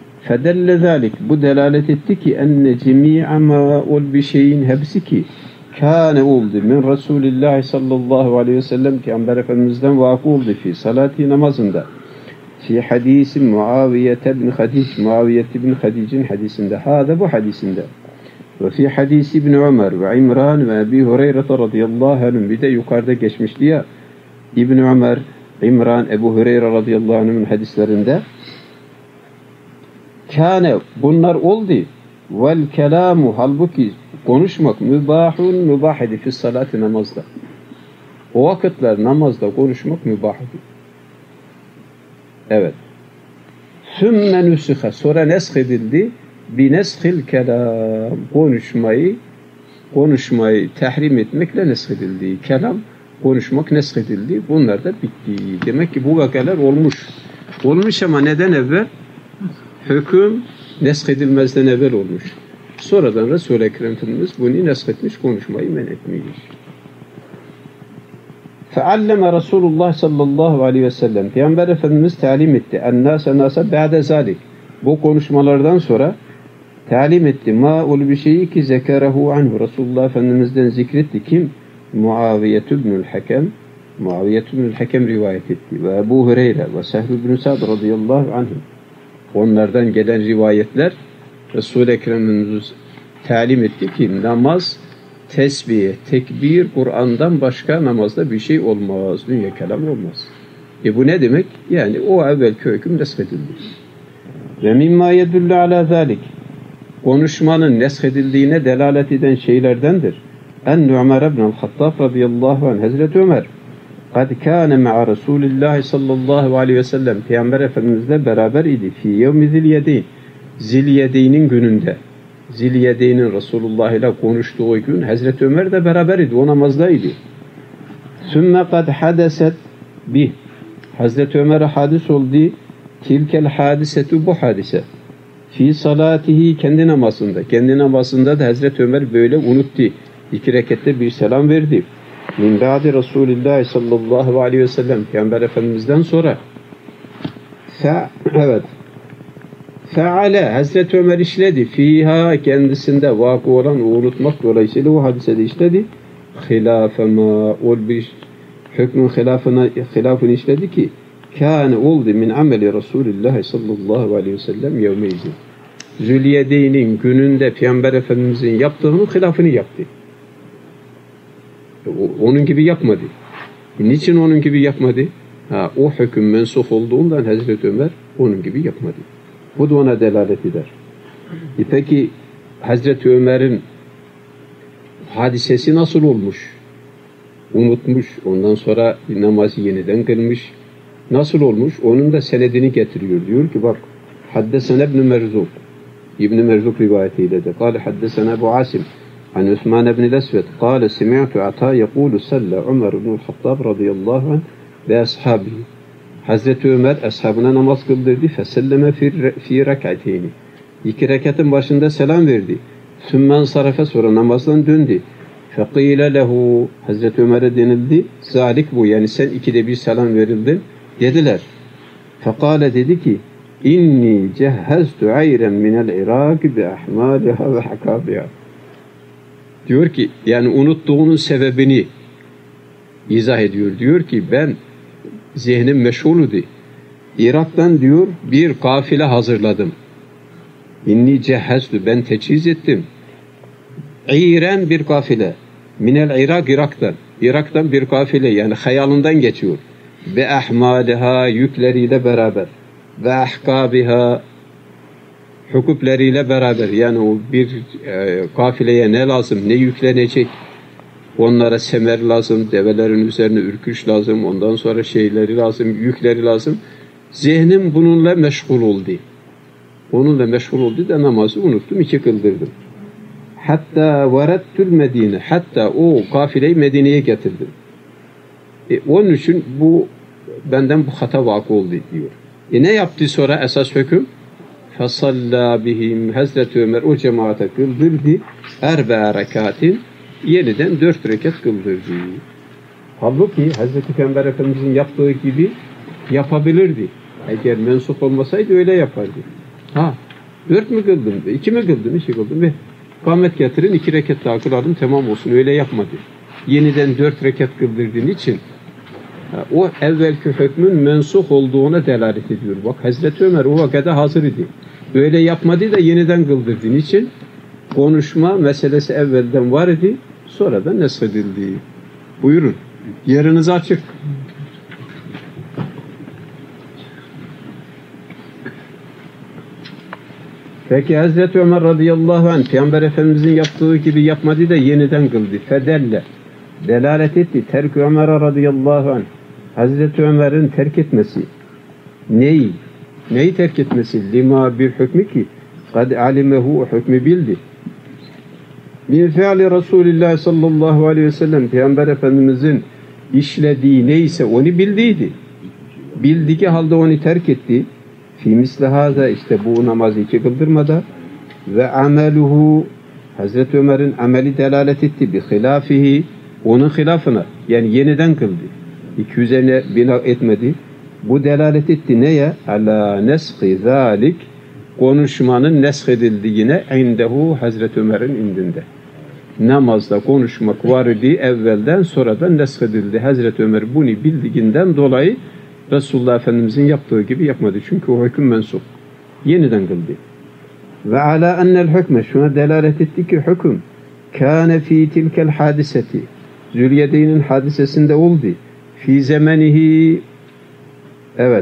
Fedelle zâlik bu delalet etti ki enne cemî'a mâ ol bir şeyin hepsi ki kâne oldu min Resulillah sallallahu aleyhi ve sellem Peygamber Efendimiz'den vakı oldu fi salati namazında. Fi hadisi Muaviye ibn Hadic'in hadisinde. Hâda bu hadisinde. Ve fi hadisi İbn Ömer ve İmran ve Ebi Hureyre radıyallahu anh, bir de yukarıda geçmişti ya İbn Ömer, İmran, Ebu Hureyre radıyallahu anh'ın hadislerinde kâne bunlar oldu. Vel kelamu halbuki konuşmak mübah idi fi salati namazda. O vakitler namazda konuşmak mübah idi. Evet. Sümme nüsühe sonra nesk edildi. Bi neshil kelam konuşmayı tahrim etmekle nesk edildi. Kelam konuşmak nesk edildi. Bunlar da bitti. Demek ki bu vakalar olmuş. Olmuş ama neden evvel? Hüküm nesk edilmezden evvel olmuş. Sonradan Resul-i Ekrem Efendimiz bunu nesk etmiş, konuşmayı men etmiş. Fealleme Resulullah sallallahu aleyhi ve sellem Peygamber Efendimiz talim etti. Ennâse nâse ba'de zâlik. Bu konuşmalardan sonra talim etti. Ma ol bir şeyi ki zekerehu anhu. Resulullah Efendimiz'den zikretti. Kim? Muaviye ibnül Hakem. Muaviye ibnül Hakem rivayet etti. Ve Ebu Hureyre ve Sehl ibn Sa'd radıyallahu anh. Onlardan gelen rivayetler Resul-i Ekrem'imiz talim etti ki namaz, tesbih, tekbir, Kur'an'dan başka namazda bir şey olmaz. Dünya kelam olmaz. Bu ne demek? Yani o evvelki hüküm neshedildi. Ve mimma yedullu ala zalik. Konuşmanın neshedildiğine delalet eden şeylerdendir. En Ömer ibn Hattab radıyallahu anh, Hazreti Ömer kad kâne ma'a Resulillahi sallallahu aleyhi ve sellem Peygamber Efendimizle beraber idi. Fi yevmi zilyedeyn. Zilyedeyn'in gününde. Zilyedeyn'in Resulullah ile konuştuğu gün Hazreti Ömer de beraber idi. O namazdaydı. Sümme kad hadeset bih. Hazreti Ömer'e hadis oldu. Tilkel hadisetu bu hadise. Fi salatihi kendi namazında. Kendi namazında da Hazreti Ömer böyle unuttu. 2 rekatte bir selam verdi. Min ba'di Resulillah sallallahu aleyhi ve sellem Peygamber Efendimiz'den sonra evet feale Hazreti Ömer işledi fiha kendisinde vakı olan unutmak dolayısıyla o hadisede işledi hilafema ol bir hükmün hilafını işledi ki kâne oldu min ameli Resulillah sallallahu aleyhi ve sellem yevmeydi. Zülyedeyn'in gününde Peygamber Efendimiz'in yaptığının hilafını yaptı. Onun gibi yapmadı. Niçin onun gibi yapmadı? O hüküm mensuh olduğundan Hazreti Ömer onun gibi yapmadı. Bu da ona delalet eder. Peki Hazreti Ömer'in hadisesi nasıl olmuş? Unutmuş. Ondan sonra namazı yeniden kılmış. Nasıl olmuş? Onun da senedini getiriyor. Diyor ki bak haddesene İbn Merzuk. İbn Merzuk rivayetiyle de. Kâle haddesene Ebu Asim. An Osman ibn el-Esved. Kâle semi'tu ata yekûlu salla Ömer ibn el-Hattab radıyallahu anh ve ashabihi. Hazreti Ömer ashabına namaz kıldırdı. Feselleme fi rek'ateyni. 2 rekatın başında selam verdi. Sümmen sarafe sonra namazdan döndü. Fekîle lehu. Hazreti Ömer'e denildi. Zalik bu. Yani sen 2'de 1 selam verildin. Dediler. Fekâle dedi ki inni cehheztu ayren minel Irak bi ahmaliha ve hakabiha. Diyor ki yani unuttuğunun sebebini izah ediyor. Diyor ki ben zihnim meşguldu. Irak'tan diyor bir kafile hazırladım. İnni cehheztu ben teçhiz ettim. İren bir kafile. Minel Irak Irak'tan. Irak'tan bir kafile yani hayalından geçiyor. Ve ahmaliha yükleriyle beraber. Ve ahkabiha huküpleriyle beraber. Yani o bir kafileye ne lazım, ne yüklenecek? Onlara semer lazım, develerin üzerine ürküş lazım, ondan sonra şeyleri lazım, yükleri lazım. Zihnim bununla meşgul oldu. Onunla meşgul oldu da namazı unuttum, 2 kıldırdım. Hatta varettül Medine, hatta o kafileyi Medine'ye getirdim. Onun için bu benden bu hata vakı oldu diyor. Ne yaptı sonra esas hüküm? Fasalla bihim Hazreti Ömer o cemaate kıldırdı. 4 rekatin yeniden 4 rekat kıldırdı. Halbuki Hazreti Peygamber Efendimizin yaptığı gibi yapabilirdi. Eğer mensup olmasaydı öyle yapardı. 4 mü kıldım? 2 mi kıldım? 2 kıldım. Kâmet getirin, 2 rekat daha kılalım, tamam olsun. Öyle yapmadı. Yeniden 4 rekat kıldırdığın için o evvelki hükmün mensuh olduğuna delalet ediyor. Bak Hazreti Ömer o vakada hazır idi. Öyle yapmadı da yeniden kıldırdığın için konuşma meselesi evvelden var idi. Sonradan neshedildi. Buyurun. Yeriniz açık. Peki Hazreti Ömer radıyallahu anh Peygamber Efendimizin yaptığı gibi yapmadı da yeniden kıldı. Fedelle. Delalet etti. Terk-i Ömer radıyallahu anh. Hazreti Ömer'in terk etmesi. Neyi? Neyi terk etmesi? Lima bir hükmü ki kad alimehu, o hükmü bildi. Min feali Resulullah sallallahu aleyhi ve sellem Peygamber Efendimizin işlediği neyse onu bildiydi. Bildiği halde onu terk etti. Fi mislihaza, işte bu namazı 2 kıldırmada ve ameluhu, Hazreti Ömer'in ameli delalet etti bi hilafihi, onun hilafına, yani yeniden kıldı. 200'e bina etmedi. Bu delalet etti neye? Ala neshi zalik, konuşmanın neshedildiğine indehu, Hazreti Ömer'in indinde. Namazda konuşmak var idi evvelden, sonradan neshedildi. Hazreti Ömer bunu bildiğinden dolayı Resulullah Efendimizin yaptığı gibi yapmadı. Çünkü o hüküm mensup. Yeniden kıldı. Ve ala ennel hükme, şuna delalet etti ki hüküm kâne fî tilkel hadiseti, Zülyedeyn'in hadisesinde oldu. Fî zemenihi, evet.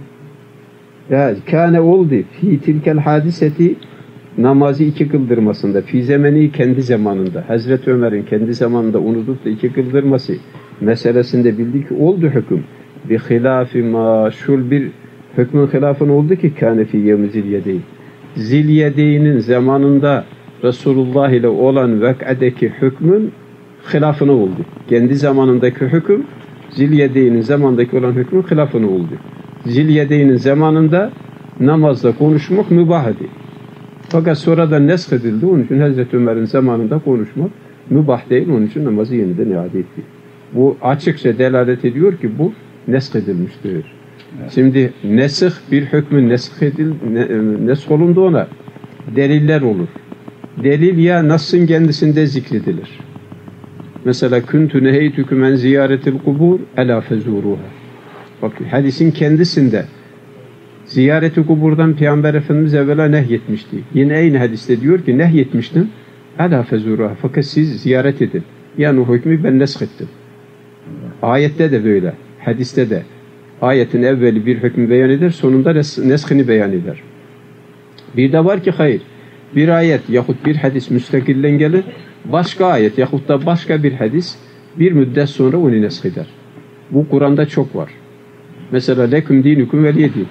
Ya kâne oldu. Fî tilkel hadiseti, namazı 2 kıldırmasında. Fî zemeni, kendi zamanında. Hazreti Ömer'in kendi zamanında unutup da 2 kıldırması meselesinde bildi ki oldu hüküm. Bi hilafi maşul, bir hükmün hilafın oldu ki kâne fî yevmi Zilyedeyn. Zilyedeyn'in zamanında Resulullah ile olan vak'adeki hükmün hilafını oldu. Kendi zamanındaki hüküm Zilyedeyn'in zamandaki olan hükmün hilafını oldu. Zilyedeyn'in zamanında namazda konuşmak mübah idi. Fakat sonradan neshedildi. Onun için Hazreti Ömer'in zamanında konuşmak mübah değil. Onun için namazı yeniden iade etti. Bu açıkça delalet ediyor ki bu neshedilmiştir. Evet. Şimdi nesih, bir hükmün nesh olundu, ona deliller olur. Delil ya Nas'ın kendisinde zikredilir. Mesela küntü neheytüküm en ziyaretil kubur ela fezuruha. Bak hadisin kendisinde ziyareti kuburdan Peygamber Efendimiz evvela nehyetmişti. Yine aynı hadiste diyor ki nehyetmiştim ela fezuruha, fakat siz ziyaret edin. Yani o hükmü ben neshettim. Ayette de böyle, hadiste de. Ayetin evveli bir hükmü beyan eder, sonunda neshini beyan eder. Bir de var ki hayır, bir ayet yahut bir hadis müstakillen gelir, başka ayet yahut da başka bir hadis bir müddet sonra onu nesheder. Bu Kur'an'da çok var. Mesela leküm dinukum veliyedin.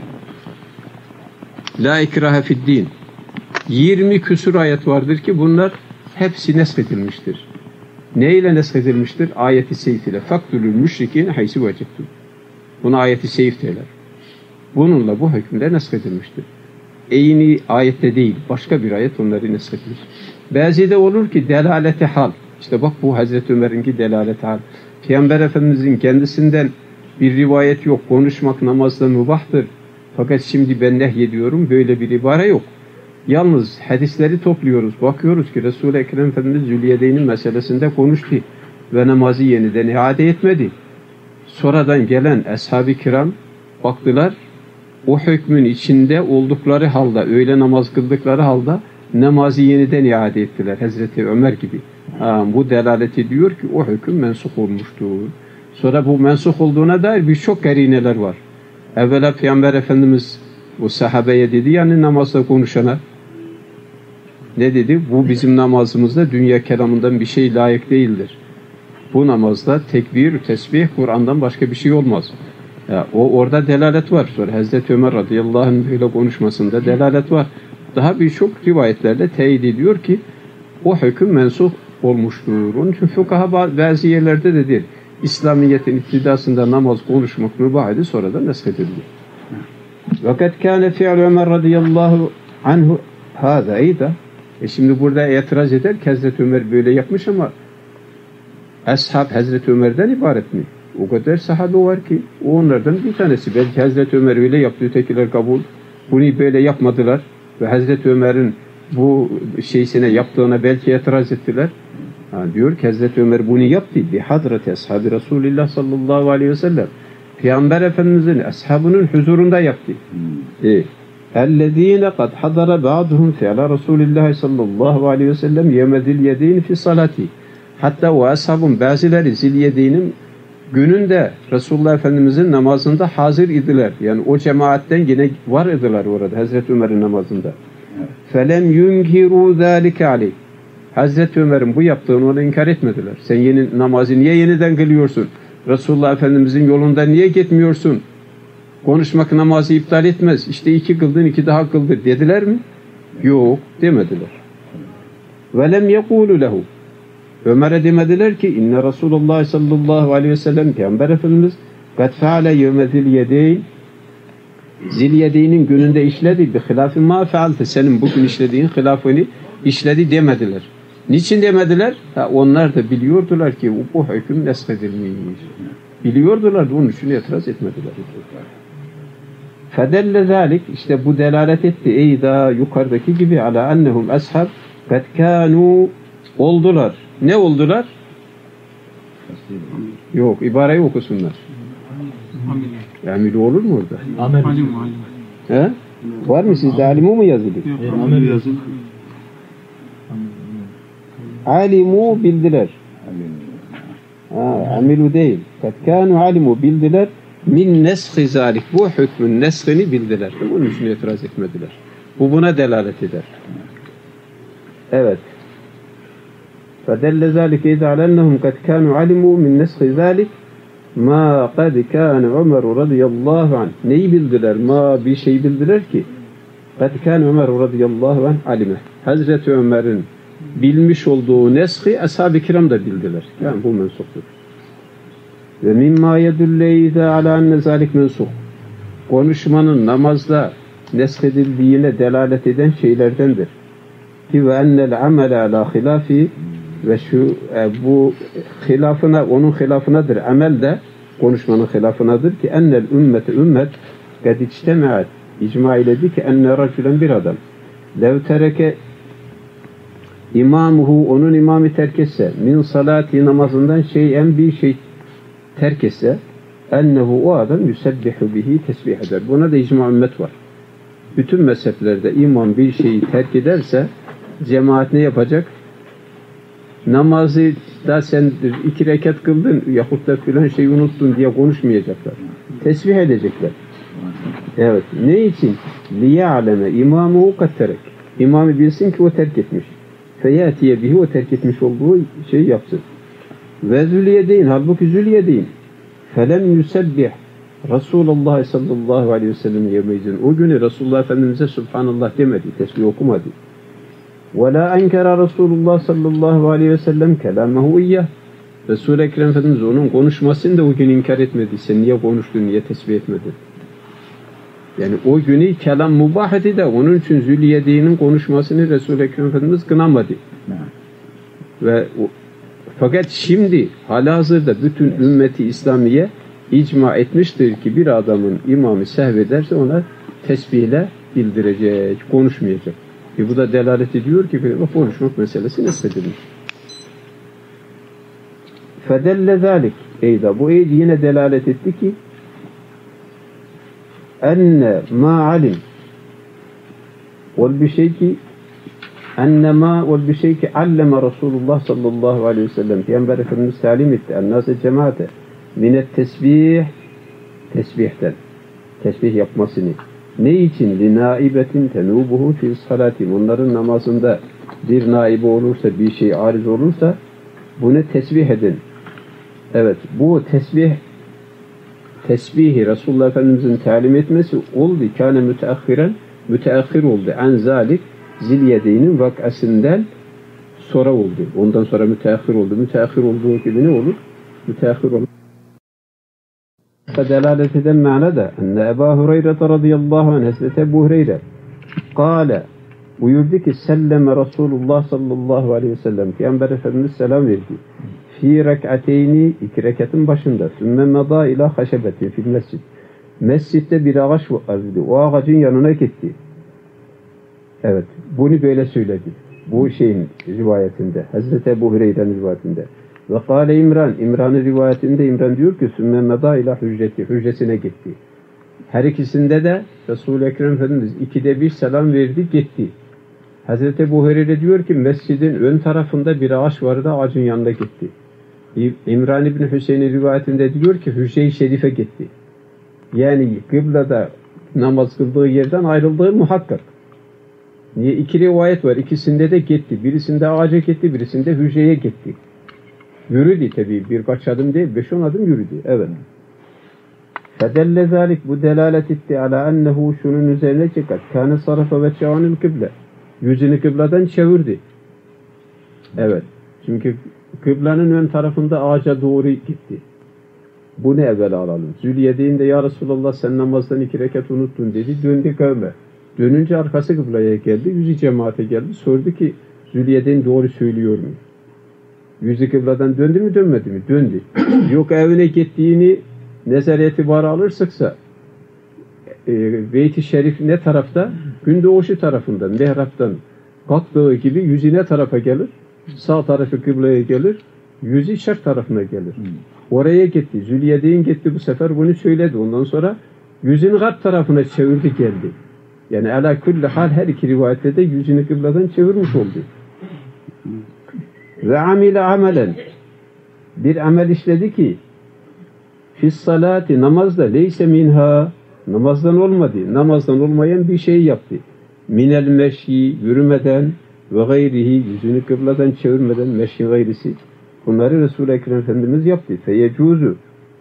La ikrahe fid din. 20 küsur ayet vardır ki bunlar hepsi neshedilmiştir. Ne ile neshedilmiştir? Ayeti seyf ile. Faktulül müşrikin haysi vecettum. Buna ayeti seyf derler. Bununla bu hükümler neshedilmiştir. Eyni ayette değil, başka bir ayet onları neshedilmiş. Bazı da olur ki delaleti hal. İşte bak bu Hazreti Ömer'inki delaleti hal. Peygamber Efendimizin kendisinden bir rivayet yok. Konuşmak namazda mübahtır. Fakat şimdi ben nehyediyorum. Böyle bir ibare yok. Yalnız hadisleri topluyoruz. Bakıyoruz ki Resul-i Ekrem Efendimiz Zülyedeyn'in meselesinde konuştu. Ve namazı yeniden iade etmedi. Sonradan gelen ashab-ı kiram baktılar. O hükmün içinde oldukları halde, öyle namaz kıldıkları halde namazı yeniden iade ettiler. Hazreti Ömer gibi. Bu delalet ediyor ki o hüküm mensuh olmuştur. Sonra bu mensuh olduğuna dair birçok karineler var. Evvela Peygamber Efendimiz bu sahabeye dedi, yani namazda konuşana ne dedi? Bu bizim namazımızda dünya kelamından bir şey layık değildir. Bu namazda tekbir, tesbih, Kur'an'dan başka bir şey olmaz. Orada delalet var. Sonra Hazreti Ömer radıyallahu anh böyle konuşmasında delalet var. Daha birçok rivayetlerle teyit ediyor ki o hüküm mensuh olmuştur. Onun için fukaha bazı yerlerde de değil. İslamiyet'in iktidasında namaz konuşmak mübah idi, sonra da neshedildi. Vakat kâne fi'l Ömer radıyallahu anhu hâzâ eyda. Şimdi burada itiraz eder ki Hazreti Ömer böyle yapmış ama ashab Hazreti Ömer'den ibaret mi? O kadar sahabe var ki o onlardan bir tanesi. Belki Hazreti Ömer öyle yaptı, ötekiler kabul. Bunu böyle yapmadılar ve Hazreti Ömer'in bu şeysine yaptığına belki itiraz ettiler. Diyor ki Hazreti Ömer bunu yaptı. Bi hadrati ashabi Resulillah sallallahu aleyhi ve sellem. Peygamber Efendimizin ashabının huzurunda yaptı. اَلَّذ۪ينَ قَدْ حَضَرَ بَعْضُهُمْ فِعْلَ رَسُولِ اللّٰهِ sallallahu aleyhi ve sellem يَمَذِلْ يَد۪ينِ فِي salati. Hatta o ashabın bazıları Zilyedeyn'in gününde Resulullah Efendimizin namazında hazır idiler. Yani o cemaatten yine var idiler orada Hazreti Ömer'in namazında. فَلَمْ يُنْكِرُوا ذَٰلِكَ عَلَيْهِ. Hazreti Ömer'in bu yaptığını ona inkar etmediler. Sen yeni namazı niye yeniden kılıyorsun? Resulullah Efendimizin yolunda niye gitmiyorsun? Konuşmak namazı iptal etmez. İşte 2 kıldın, 2 daha kıldır dediler mi? Yok demediler. وَلَمْ يَقُولُ لَهُ. Ömer'e demediler ki inne Resulullah sallallahu aleyhi ve sellem Peygamber Efendimiz قَدْ فَعَلَ يَوْمَ ذِلْيَدَيْنِ Zilyedeyn'in gününde işledi. Bir hilafin ma fealte. Senin bugün işlediğin hilafını işledi demediler. Niçin demediler? Onlar da biliyordular ki bu hüküm neshedilmiş. Biliyordular da onun için itiraz etmediler. فَدَلَّ ذَٰلِكِ işte bu delalet etti. Ey daha yukarıdaki gibi ala ennehum ashab قَدْ كَانُوا oldular. Ne oldular? Yok, ibareyi okusunlar. Amil olur mu orada? Amel. He? Var mı sizde alimu mu yazılı? Amel yazılı. Alimu bildiler. Amilu değil. Kad kanu alimu bildiler. Min neshi zalik. Bu hükmün neshini bildiler. Bunun için itiraz etmediler. Bu buna delalet eder. Evet. فَدَلَّ ذَٰلِكَ اِذَا عَلَى اَنَّهُمْ قَدْ كَانُوا عَلِمُوا مِنْ نَسْخِ ذَٰلِكَ مَا قَدْ كَانَ عُمَرُ رَضِيَ اللّٰهُ عَنْهُ. Neyi bildiler? Ma bir şey bildiler ki قَدْ كَانَ عُمَرُ رَضِيَ اللّٰهُ عَنْهُ عَلِمَهُ. Hazreti Ömer'in bilmiş olduğu neshi ashab-ı kiram da bildiler. Yani bu mensuptur. Ve mimma yedülle ala enne zalik mensuh. Konuşmanın namazda neshedildiğine delalet eden şeylerdendir. Ki ve ennel amele ala hilafi ve şu bu hilafına onun hilafınadır. Amel de konuşmanın hilafınadır ki ennel ümmet kad içtemaat icma eyledi ki enne racülen bir adam lev tereke imamuhu onun imamı terk etse min salati namazından şeyen bir şey terk etse ennehu o adam yusebbihu bihi tesbih eder. Buna da icma ümmet var. Bütün mezheplerde imam bir şeyi terk ederse cemaat ne yapacak? Namazı da sen 2 rekat kıldın yahut da filan şeyi unuttun diye konuşmayacaklar. Tesbih edecekler. Evet. Ne için? لِيَعْلَمَ imamuhu katterek. İmamı bilsin ki o terk etmiş. فَيَاتِيَ bihi o terk etmiş olduğu şeyi yapsın. Ve zülyedeyn. Halbuki zülyedeyn. فَلَمْ يُسَبِّحْ Resulullah sallallahu aleyhi ve sellem yemeyizin. O günü Resulullah Efendimiz'e Subhanallah demedi. Tesbih okumadı. وَلَا اَنْكَرَ Resulullah sallallahu aleyhi ve sellem kelâmehu iyyah. Resul-i Ekrem Efendimiz onun konuşmasını da o gün inkar etmedi. Sen niye konuştun, niye tesbih etmedin? Yani o günü kelam mubah idi de onun için Zülyedeyn'in konuşmasını Resul-i Ekrem Efendimiz kınamadı. Fakat şimdi halihazırda bütün ümmeti İslamiye icma etmiştir ki bir adamın imamı sehvederse ona tesbihle bildirecek, konuşmayacak. Bu da delalet ediyor ki konuşmak meselesi nesledilmiş. فَدَلَّ ذَٰلِكِ Eyda bu eyd yine delalet etti ki enne ma alim bir şey ki alleme Resulullah sallallahu aleyhi ve sellem Peygamber Efendimiz talim etti ennâse cemaate minet tesbihten tesbih yapmasını. Ne için? Linaibetin tenubuhu fi salatim. Onların namazında bir naibe olursa, bir şey ariz olursa bunu tesbih edin. Evet, bu tesbihi Resulullah Efendimiz'in talim etmesi oldu. Kâne müteahhir oldu. En zalik Zilyedeyn'in vakasından sonra oldu. Ondan sonra müteahhir oldu. Müteahhir olduğu gibi ne olur? Müteahhir olur. Delalet eden manada enne Ebu Hureyre radıyallahu anh Hazreti Ebu Hureyre kâle buyurdu ki selleme Resulullah sallallahu aleyhi ve sellem Peygamber Efendimiz selam verdi. Fi rek'ateyni 2 rekatın başında sümme meda ila haşebetin fil mescid. Mescitte bir ağaç vardı. O ağacın yanına gitti. Evet. Bunu böyle söyledi. Bu şeyin rivayetinde. Hazreti Ebu Hureyre'nin rivayetinde. Ve kâle İmran. İmran'ın rivayetinde İmran diyor ki sümme medâ ilâ hücreti. Hücresine gitti. Her ikisinde de Resul-i Ekrem Efendimiz 2'de 1 selam verdi gitti. Hazreti Ebu Hureyre diyor ki mescidin ön tarafında bir ağaç vardı, ağacın yanına gitti. İmran İbni Hüseyin'in rivayetinde diyor ki Hücre-i Şerif'e gitti. Yani kıblada namaz kıldığı yerden ayrıldığı muhakkak. Niye? 2 rivayet var. İkisinde de gitti. Birisinde ağaca gitti, birisinde hücreye gitti. Yürüdü tabii. Birkaç adım değil, 5-10 adım yürüdü. Evet. Fedelle zalik, bu delalet etti ala ennehu, şunun üzerine çıkar. Kâne sarafa ve çağanil kıble. Yüzünü kıbladan çevirdi. Evet. Çünkü kıblanın ön tarafında ağaca doğru gitti. Bunu evvel alalım. Zülyedeyn de ya Resulallah sen namazdan 2 rekat unuttun dedi. Döndü kavme. Dönünce arkası kıblaya geldi. Yüzü cemaate geldi. Sordu ki Zülyedeyn doğru söylüyor mu? Yüzü kıbladan döndü mü dönmedi mi? Döndü. Yok evine gittiğini nezar itibarı alırsak Beyt-i Şerif ne tarafta? Gündoğuşu tarafından, mihraptan kalktığı gibi yüzü ne tarafa gelir? Sağ tarafı kıblaya gelir. Yüzü şark tarafına gelir. Oraya gitti. Zülyedeyn gitti bu sefer bunu söyledi. Ondan sonra yüzünü garp tarafına çevirdi geldi. Yani ala kulli hal her iki rivayette de yüzünü kıbladan çevirmiş oldu. Ve amile amelen, bir amel işledi ki fis salati, namazda leyse minha, namazdan olmadı. Namazdan olmayan bir şey yaptı. Minel meşyi, yürümeden ve gayrihi, yüzünü kıbladan çevirmeden, meşyi gayrisi. Bunları Resul-i Ekrem Efendimiz yaptı. Feyecuzu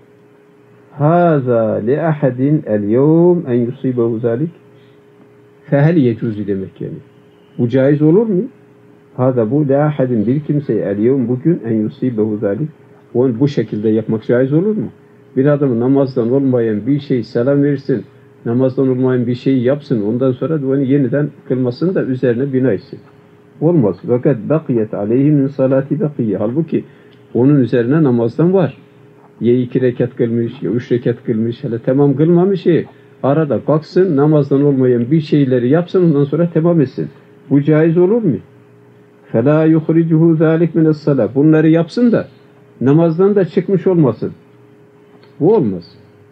haza li ahadin el yevm en yusibehu zalik. Fehel yecuzu demek yani. Bu caiz olur mu? Haza bu li ahadin, bir kimseye el yevm, bugün en yusibehu zalik. Onu bu şekilde yapmak caiz olur mu? Bir adam namazdan olmayan bir şey selam versin, namazdan olmayan bir şey yapsın, ondan sonra da onu yeniden kılmasın da üzerine bina etsin. Olmaz. Fakat bakiyet aleyhi min salati bakiye. Halbuki onun üzerine namazdan var. Ya 2 rekat kılmış, ya 3 rekat kılmış, hele tamam kılmamış ya. Arada kalksın, namazdan olmayan bir şeyleri yapsın, ondan sonra tamam etsin. Bu caiz olur mu? فَلَا يُخْرِجُهُ ذَٰلِكْ مِنَ الصَّلَةِ. Bunları yapsın da namazdan da çıkmış olmasın. Bu olmaz.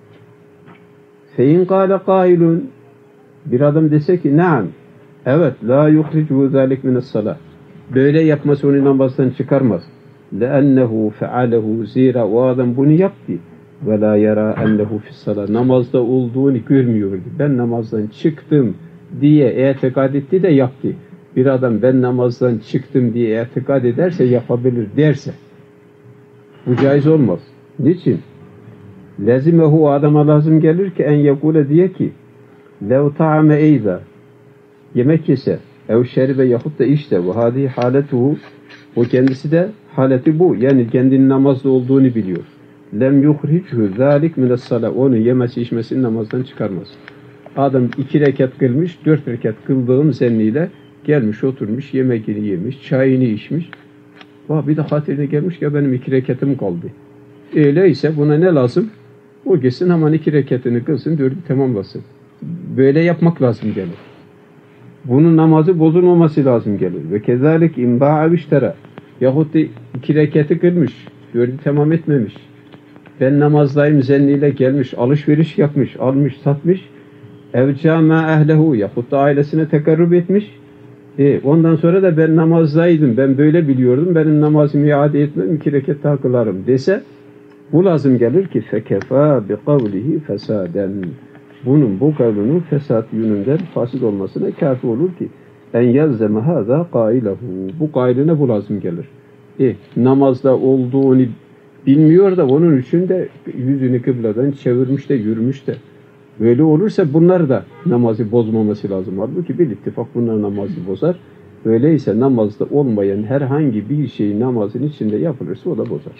فَاِنْ قَالَ قَائِلٌ, bir adam dese ki naam, evet, la yukhricuhu zalik min es-salah. Böyle yapması onu namazdan çıkarmaz. لَأَنَّهُ فَعَلَهُ, zira o adam bunu yaptı. Ve la yara ennehu fi's-salah, namazda olduğunu görmüyordu. Ben namazdan çıktım diye itikad etti de yaptı. Bir adam ben namazdan çıktım diye itikad ederse, yapabilir derse, bu caiz olmaz. Niçin? Lezimehu, adama lazım gelir ki en yekule, diye ki lev ta'ame eyza, yemek yese, ev şeribe, yahut da işte, ve hadi haletuhu, o kendisi de haleti bu, yani kendinin namazda olduğunu biliyor. Lem yuhrichu zalik mine's-salah, onu yemesi içmesini namazdan çıkarmaz. Adam 2 rekat kılmış, 4 rekat kıldığım zenniyle gelmiş, oturmuş, yemeğini yemiş, çayını içmiş. Bir de hatırına gelmiş ya benim 2 rekatım kaldı. Öyleyse buna ne lazım? O gitsin hemen 2 rekatını kılsın, 4'ü tamamlasın. Böyle yapmak lazım gelir. Bunun namazı bozulmaması lazım gelir. Ve kezalik imba'a viştera, yahut da 2 rekatı kılmış, 4'ü tamam etmemiş. Ben namazdayım zenniyle gelmiş, alışveriş yapmış, almış, satmış. Evcama ehlehu, yahut da ailesine tekarrub etmiş. Ondan sonra da ben namazdaydım, ben böyle biliyordum, benim namazımı iade etmem, 2 rekat daha kılarım dese, bu lazım gelir ki fekefa bi kavlihi fesaden. Bunun, bu kavlunun fesat yönünden fasit olmasına kafi olur ki en yelzeme hâzâ kâilehu. Bu kailine bu lazım gelir. Namazda olduğunu bilmiyor da onun için de yüzünü kıbladan çevirmiş de yürümüş de. Böyle olursa bunlar da namazı bozmaması lazım. Halbuki bir ittifak bunlar namazı bozar. Öyleyse namazda olmayan herhangi bir şey namazın içinde yapılırsa o da bozar.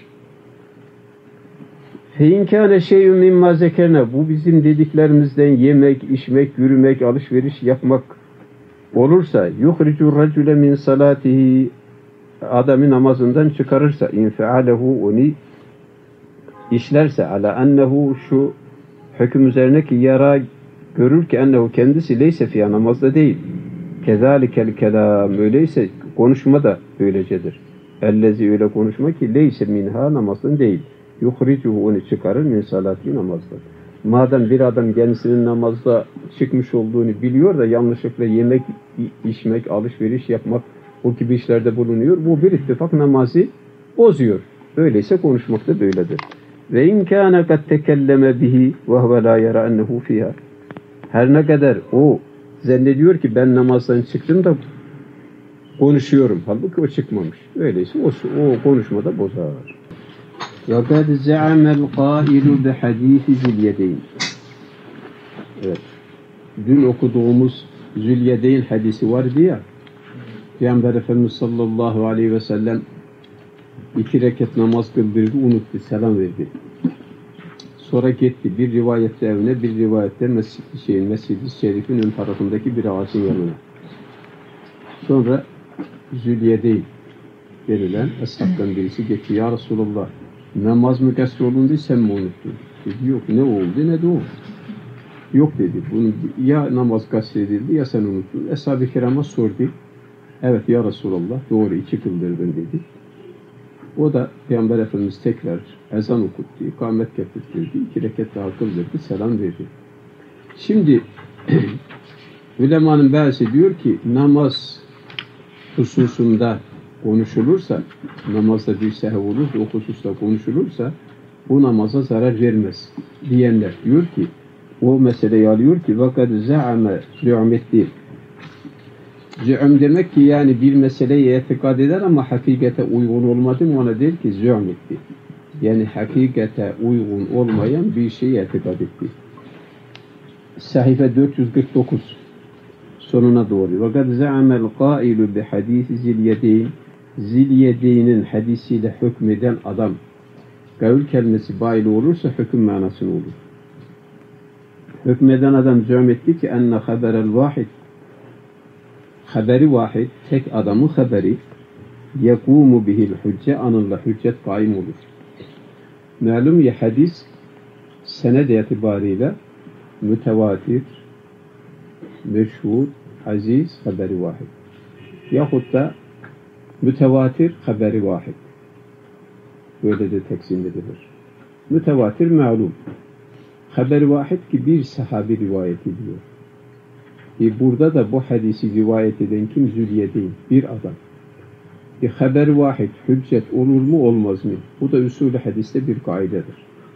Feinkâne şey'ün mimmâ zekerne, bu bizim dediklerimizden yemek, içmek, yürümek, alışveriş yapmak olursa yuhricur racule min salatihi, adamı namazından çıkarırsa, infealehu, onu işlerse, ala ennehu, şu hüküm üzerine ki yara, görür ki ennehu, kendisi leyse fiyâ, namazda değil. Kezalikel kelam. Öyleyse konuşma da böylecedir. Ellezi öyle konuşma ki leyse minha namazın değil. Yuhricuhu onu çıkarır min salati namazdan. Madem bir adam kendisinin namazda çıkmış olduğunu biliyor da yanlışlıkla yemek, içmek, alışveriş yapmak o gibi işlerde bulunuyor. Bu bir ittifak namazı bozuyor. Öyleyse konuşmak da böyledir. Ve in kana kad tekelleme bihi ve huve la yara ennehu fiha. Her ne kadar o zannediyor ki ben namazdan çıktım da konuşuyorum. Halbuki o çıkmamış. Öyleyse o konuşmada bozar. وَقَدْ زَعَمَ الْقَائِلُ بِحَد۪يثِ زِلْيَدَيْنِ. Evet. Dün okuduğumuz Zülyedeyn hadisi vardı ya. Peygamber Efendimiz sallallahu aleyhi ve sellem 2 rekat namaz kıldırdı, unuttu, selam verdi. Sonra gitti. Bir rivayette evine, bir rivayette Mescid-i Şerif'in ön tarafındaki bir ağacın yanına. Sonra Zülyedeyn denilen eshabtan birisi geçti. Ya Resulallah, namaz mı kasır olundu, sen mi unuttun? Dedi, yok, ne oldu ne de o. Yok dedi, bunun ya namaz kasır edildi ya sen unuttun. Eshab-ı kirama sordu. Evet ya Resulallah, doğru 2 kıldırdın dedi. O da Peygamber Efendimiz tekrar ezan okuttu, ikamet getirdi, 2 rekat daha kıldırdı, selam verdi. Şimdi ulemanın bazısı diyor ki namaz hususunda konuşulursa, namazda bir sehv olur, o hususta konuşulursa bu namaza zarar vermez diyenler diyor ki, o meseleyi alıyor ki vakad za'ame zü'metti. Zü'm demek ki yani bir meseleyi itikad eder ama hakikate uygun olmadı mı ona der ki zü'metti. Yani hakikate uygun olmayan bir şeyi itikad etti. Sahife 449 sonuna doğru. Vakad za'amel qailu bi hadisi Zilyedeyn. Zilyedeyn'in hadisiyle hükmeden adam. Kavl kelimesi bayili olursa hüküm manasını olur. Hükmeden adam zü'metti ki enne haberel vahid. Haberi vahid, tek adamın haberi yekumu bihil hücce, anınla hüccet kaim olur. Malum ya hadis sened itibariyle mütevatir, meşhur, aziz, haberi vahid. Yahut da mütevatir, haberi vahid. Böyle de teksim edilir. Mütevatir malum. Haberi vahid ki bir sahabi rivayet ediyor. Burada da bu hadisi rivayet eden kim? Zülyedeyn, bir adam. Haber vahid, hüccet olur mu olmaz mı? Bu da usulü hadiste bir kaidedir.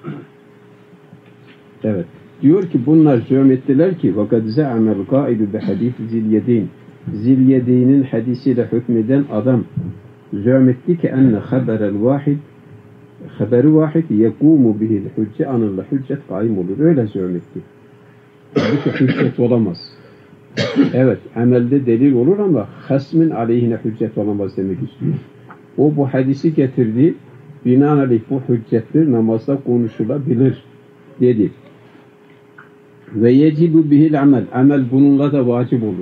Evet. Diyor ki bunlar zü'm ettiler ki وَقَدْ زَعَمَ الْقَائِلُ بِحَدِيثِ Zilyedeyn. Zilyedeyn'in hadisiyle hükmeden adam zü'm etti ki enne haberel vahid, haberi vahid yekumu bihil hücce, anınla hüccet kaim olur. Öyle zü'm etti. Bu hüccet olamaz. Evet, amelde delil olur ama hasmin aleyhine hüccet olamaz demek istiyor. O bu hadisi getirdi, binaenaleyh bu hüccettir, namazda konuşulabilir dedi. Ve yecibu bihil amel. Amel bununla da vacip olur.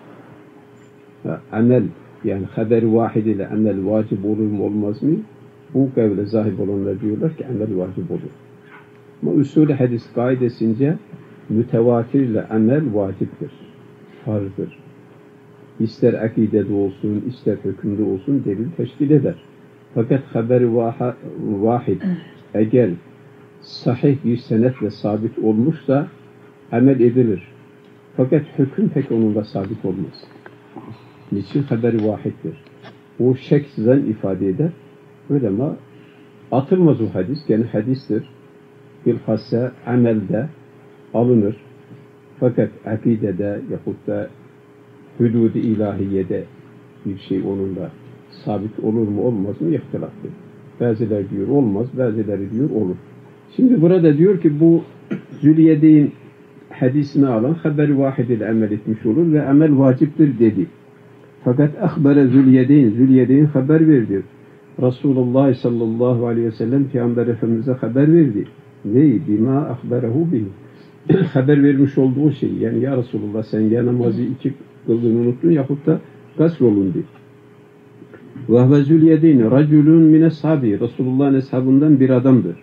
Amel, yani haber vahid ile amel vacip olur mu olmaz mı? Bu kavle zahib olanlar diyorlar ki amel vacip olur. Ama usulü hadis kaidesince mütevatir ile amel vaciptir. Farzdır. İster akidede olsun, ister hükümde olsun delil teşkil eder. Fakat haberi vahid eğer sahih bir senetle sabit olmuşsa amel edilir. Fakat hüküm pek onunla sabit olmaz. Niçin? Haberi vahiddir. O şeksizden ifade eder. Öyle ama atılmaz o hadis. Yani hadistir. Bilhassa amelde alınır. Fakat akidede yahut da hudud-i ilahiyede bir şey onunla sabit olur mu olmaz mı ihtilaflı. Bazıları diyor olmaz, bazıları diyor olur. Şimdi burada diyor ki bu Zülyedeyn hadisini alan haber-i vahid ile amel etmiş olur ve amel vaciptir dedi. Fakat ahbere Zülyedeyn haber verdi. Resulullah sallallahu aleyhi ve sellem Peygamber Efendimiz'e haber verdi. Ney? Bima ahberehu bihi. Haber vermiş olduğu şey. Yani ya Resulullah sen ya namazı 2 kıldığını unuttun yahut da gasr olundu. Vehve Zülyedeyn raculun min ashabi. Resulullah'ın ashabından bir adamdır.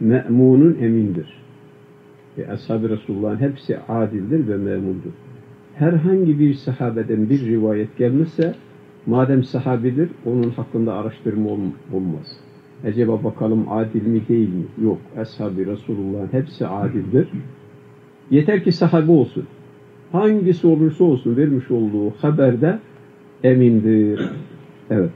Me'munun emindir. Ashab-ı Resulullah'ın hepsi adildir ve me'mundur. herhangi bir sahabeden bir rivayet gelmişse, madem sahabidir, onun hakkında araştırma olmaz. Acaba bakalım adil mi değil mi? Yok. Ashab-ı Resulullah'ın hepsi adildir. Yeter ki sahabe olsun. Hangisi olursa olsun vermiş olduğu haberde emindir. Evet.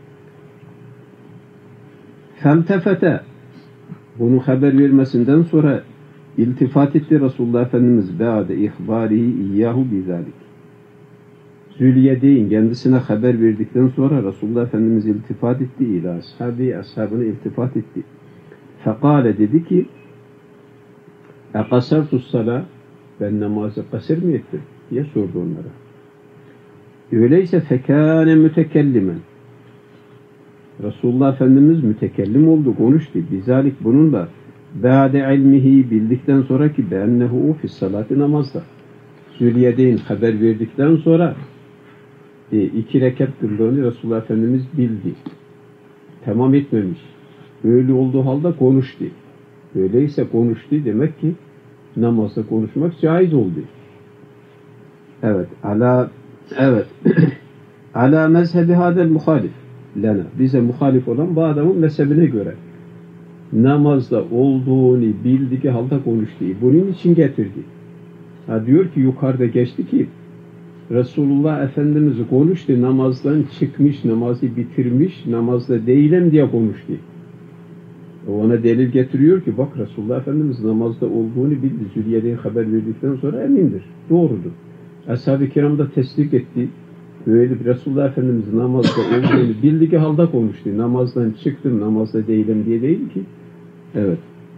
Feltefete, bunu haber vermesinden sonra iltifat etti Resulullah Efendimiz ba'de ihbarihi iyyahu bizalik. Zülyedeyn kendisine haber verdikten sonra Resulullah Efendimiz iltifat etti ila ashabına iltifat etti. Fekale dedi ki ekasartus sala, ben namazı kasır mı ettim diye sordu onlara. Öyleyse fekâne mütekellimen, Resulullah Efendimiz mütekellim oldu, konuştu. Bizalik bununla ba'de ilmihi, bildikten sonra ki be'ennehu fis salati, namazda. Zülyedeyn haber verdikten sonra 2 rekat kıldığını Resulullah Efendimiz bildi. Tamam etmemiş. Öyle olduğu halde konuştu. Öyleyse konuştu demek ki namazda konuşmak caiz oldu. Evet. Ala mezhebi hadel muhalif lena. Bize muhalif olan bu adamın mezhebine göre namazda olduğunu bildiği halde konuştu. Bunun için getirdi. Diyor ki yukarıda geçti ki Resulullah Efendimiz konuştu, namazdan çıkmış, namazı bitirmiş, namazda değilim diye konuştu. Ona delil getiriyor ki bak Resulullah Efendimiz namazda olduğunu bildi. Zülyedeyn haber verdikten sonra emindir. Doğrudur. Ashab-ı kiram da tesdik etti. Böyle bir Resulullah Efendimiz namazda olduğunu bildiği halde konuştu. Namazdan çıktım, namazda değilim diye değil ki. Evet.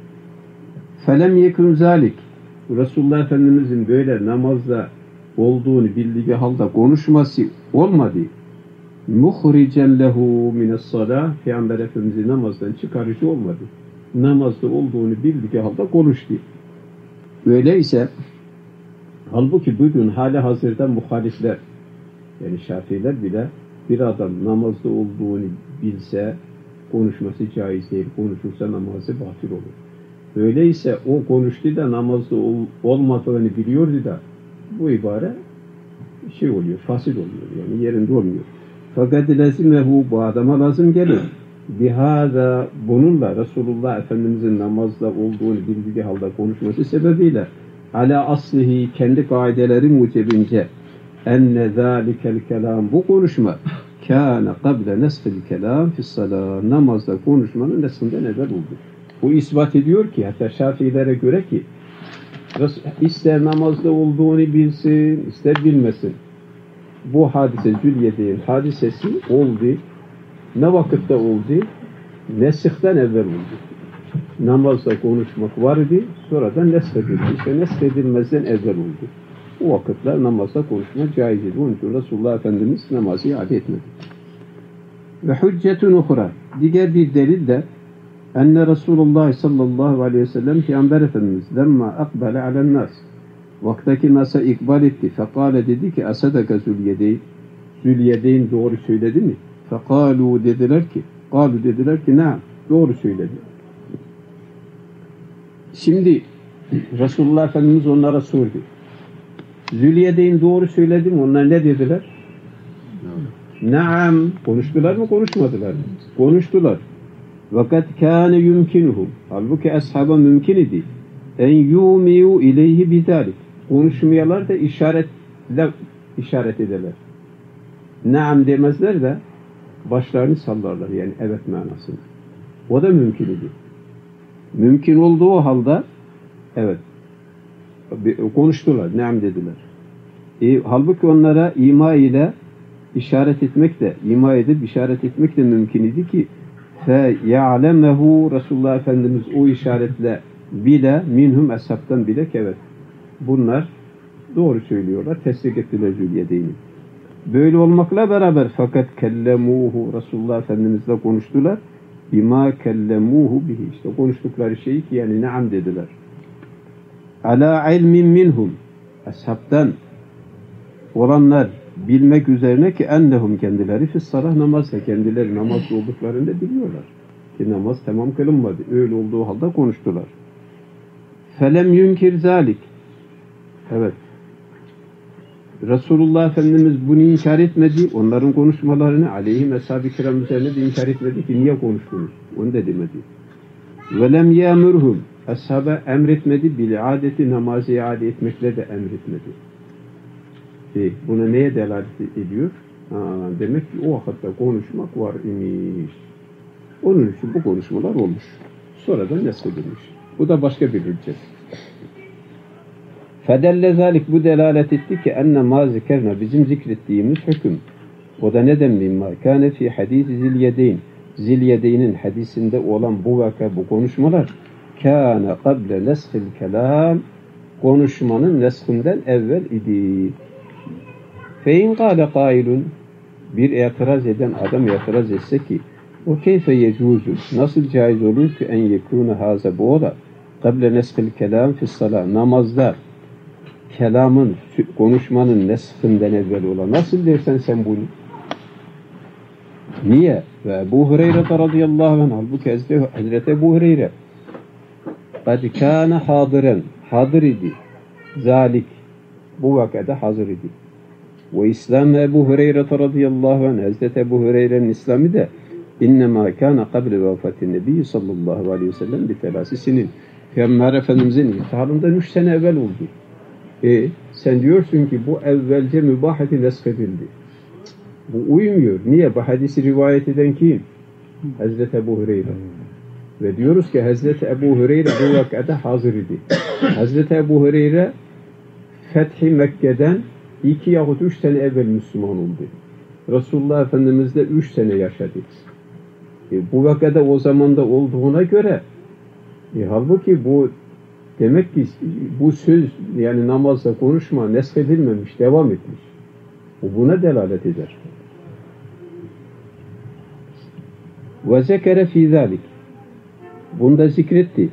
Felem yekun zalik. Resulullah Efendimizin böyle namazda olduğunu bildiği halde konuşması olmadı. Muhricen lehu mine's-salah, Peygamber Efendimiz'i namazdan çıkarıcı olmadı. Namazda olduğunu bildiği halde konuştu. Öyleyse halbuki bugün hali hazırda muhalifler, yani Şafiiler bile bir adam namazda olduğunu bilse konuşması caiz değil. Konuşursa namazı batıl olur. Öyleyse o konuştu da namazda olmadığını biliyordu da bu ibare oluyor, fasil oluyor. Yani yerinde olmuyor. Fakat lezimehu, bu adama lazım gelir. Bihâzâ, bununla Resulullah Efendimizin namazda olduğunu bildiği halde konuşması sebebiyle ala aslihi, kendi kaideleri mucibince enne zâlikel kelam, bu konuşma kâne kable nesfil kelam fissalâ, namazda konuşmanın nesfinden evvel oldu. Bu ispat ediyor ki hatta Şafiilere göre ki ister namazda olduğunu bilsin, ister bilmesin. Bu hadise Zülyedeyn hadisesi oldu. Ne vakitte oldu? Nesihten evvel oldu. Namazda konuşmak vardı, sonradan neshedildi. İşte neshedilmezden evvel oldu. O vakitler namazda konuşmak caizdi. Onun için Resulullah Efendimiz namazı iade etmedi. Ve hüccetun uhra, diğer bir delil de enne Resulullah sallallahu aleyhi ve sellem Peygamber Efendimiz lemma akbale alen nas, vaktaki nasa ikbal etti. Fekale, dedi ki asadaka Zülyedeyn, Zülyedeyn doğru söyledi mi? Fekalu, dediler ki naam, doğru söyledi. Şimdi Resulullah Efendimiz onlara sordu. Zülyedeyn doğru söyledi mi? Onlar ne dediler? Naam. Konuştular mı, konuşmadılar mı? Konuştular. Vakat kâne yumkinuhum, halbuki ashaba mümkün idi en yumiyu ileyhi bidalik, konuşmayalar da işaret ederler. Naam demezler de başlarını sallarlar, yani evet manasını. O da mümkün idi. Mümkün olduğu halde evet konuştular, naam dediler. Halbuki onlara ima ile işaret etmek de, ima edip işaret etmek de mümkün idi ki فَيَعْلَمَهُ, Resulullah Efendimiz o işaretle bile minhum, ashabtan bile ki evet bunlar doğru söylüyorlar, tesdik ettiler Zülyedeyn'i. Böyle olmakla beraber fakat kellemuhu, Resulullah Efendimizle konuştular, bima kellemuhu bihi, işte konuştukları şeyi ki yani naam dediler. Ala ilmin minhum, ashabtan olanlar bilmek üzerine ki ennehum, kendileri fissalah, namazsa, kendileri namazda olduklarını da biliyorlar. Ki namaz tamam kılınmadı. Öyle olduğu halde konuştular. Felem yunkir zalik. Evet. Resulullah Efendimiz bunu inkar etmedi. Onların konuşmalarını aleyhim ashab-ı kiram üzerine de inkar etmedi ki niye konuştunuz? Onu da demedi. Ve lem ya'murhum. Ashaba emretmedi. Bil adeti namazı iade etmekle de emretmedi. Buna neye delalet ediyor? Demek ki o vakitte konuşmak var imiş. Onun için bu konuşmalar olmuş. Sonradan neshedilmiş. Bu da başka bir hüccet. Fedelle zalik, bu delalet etti ki enne ma zikerna, bizim zikrettiğimiz hüküm. O da neden mimma? Kâne fi hadisi zilyedeyn. Zilyedeyn'in hadisinde olan bu vaka, bu konuşmalar kâne kable neshil kelam, konuşmanın neshinden evvel idi. Fe in kâle kâilun, bir itiraz eden adam itiraz etse ki o keyfe yecuzu, nasıl caiz olur ki en yekûne hâze, bu ola kable neshil kelam fissalâh, namazda kelamın, konuşmanın neshinden evvel ola. Nasıl dersen sen bunu? Niye? Ve Ebu Hureyre radıyallahu anh, halbuki Hazreti Ebu Hureyre kad kâne hadiren, hadir idi. Zalik, bu vakada hazır idi. Ve İslam Ebu Hureyre radıyallahu anh, Hazreti Ebu Hureyre'nin İslam'ı da innemâ kâne kable vefatın Nebi sallallahu aleyhi ve sellem bi telâsi sinin. Peygamber Efendimiz'in irtihalından 3 sene evvel oldu. Sen diyorsun ki bu evvelce mübahati neshedildi. Bu uymuyor. Niye? Bu hadisi rivayet eden kim? Hazreti Ebu Hureyre. Ve diyoruz ki Hazreti Ebu Hureyre bu vakada hazır idi. Hazreti Ebu Hureyre Fethi Mekke'den 2 yahut 3 sene evvel Müslüman oldu. Resulullah Efendimiz de 3 sene yaşadı. Bu vakada o zamanda olduğuna göre halbuki bu demek ki bu söz, yani namazda konuşma neshedilmemiş, devam etmiş. Bu buna delalet eder. Ve zekere fî zâlik. Bunda zikretti.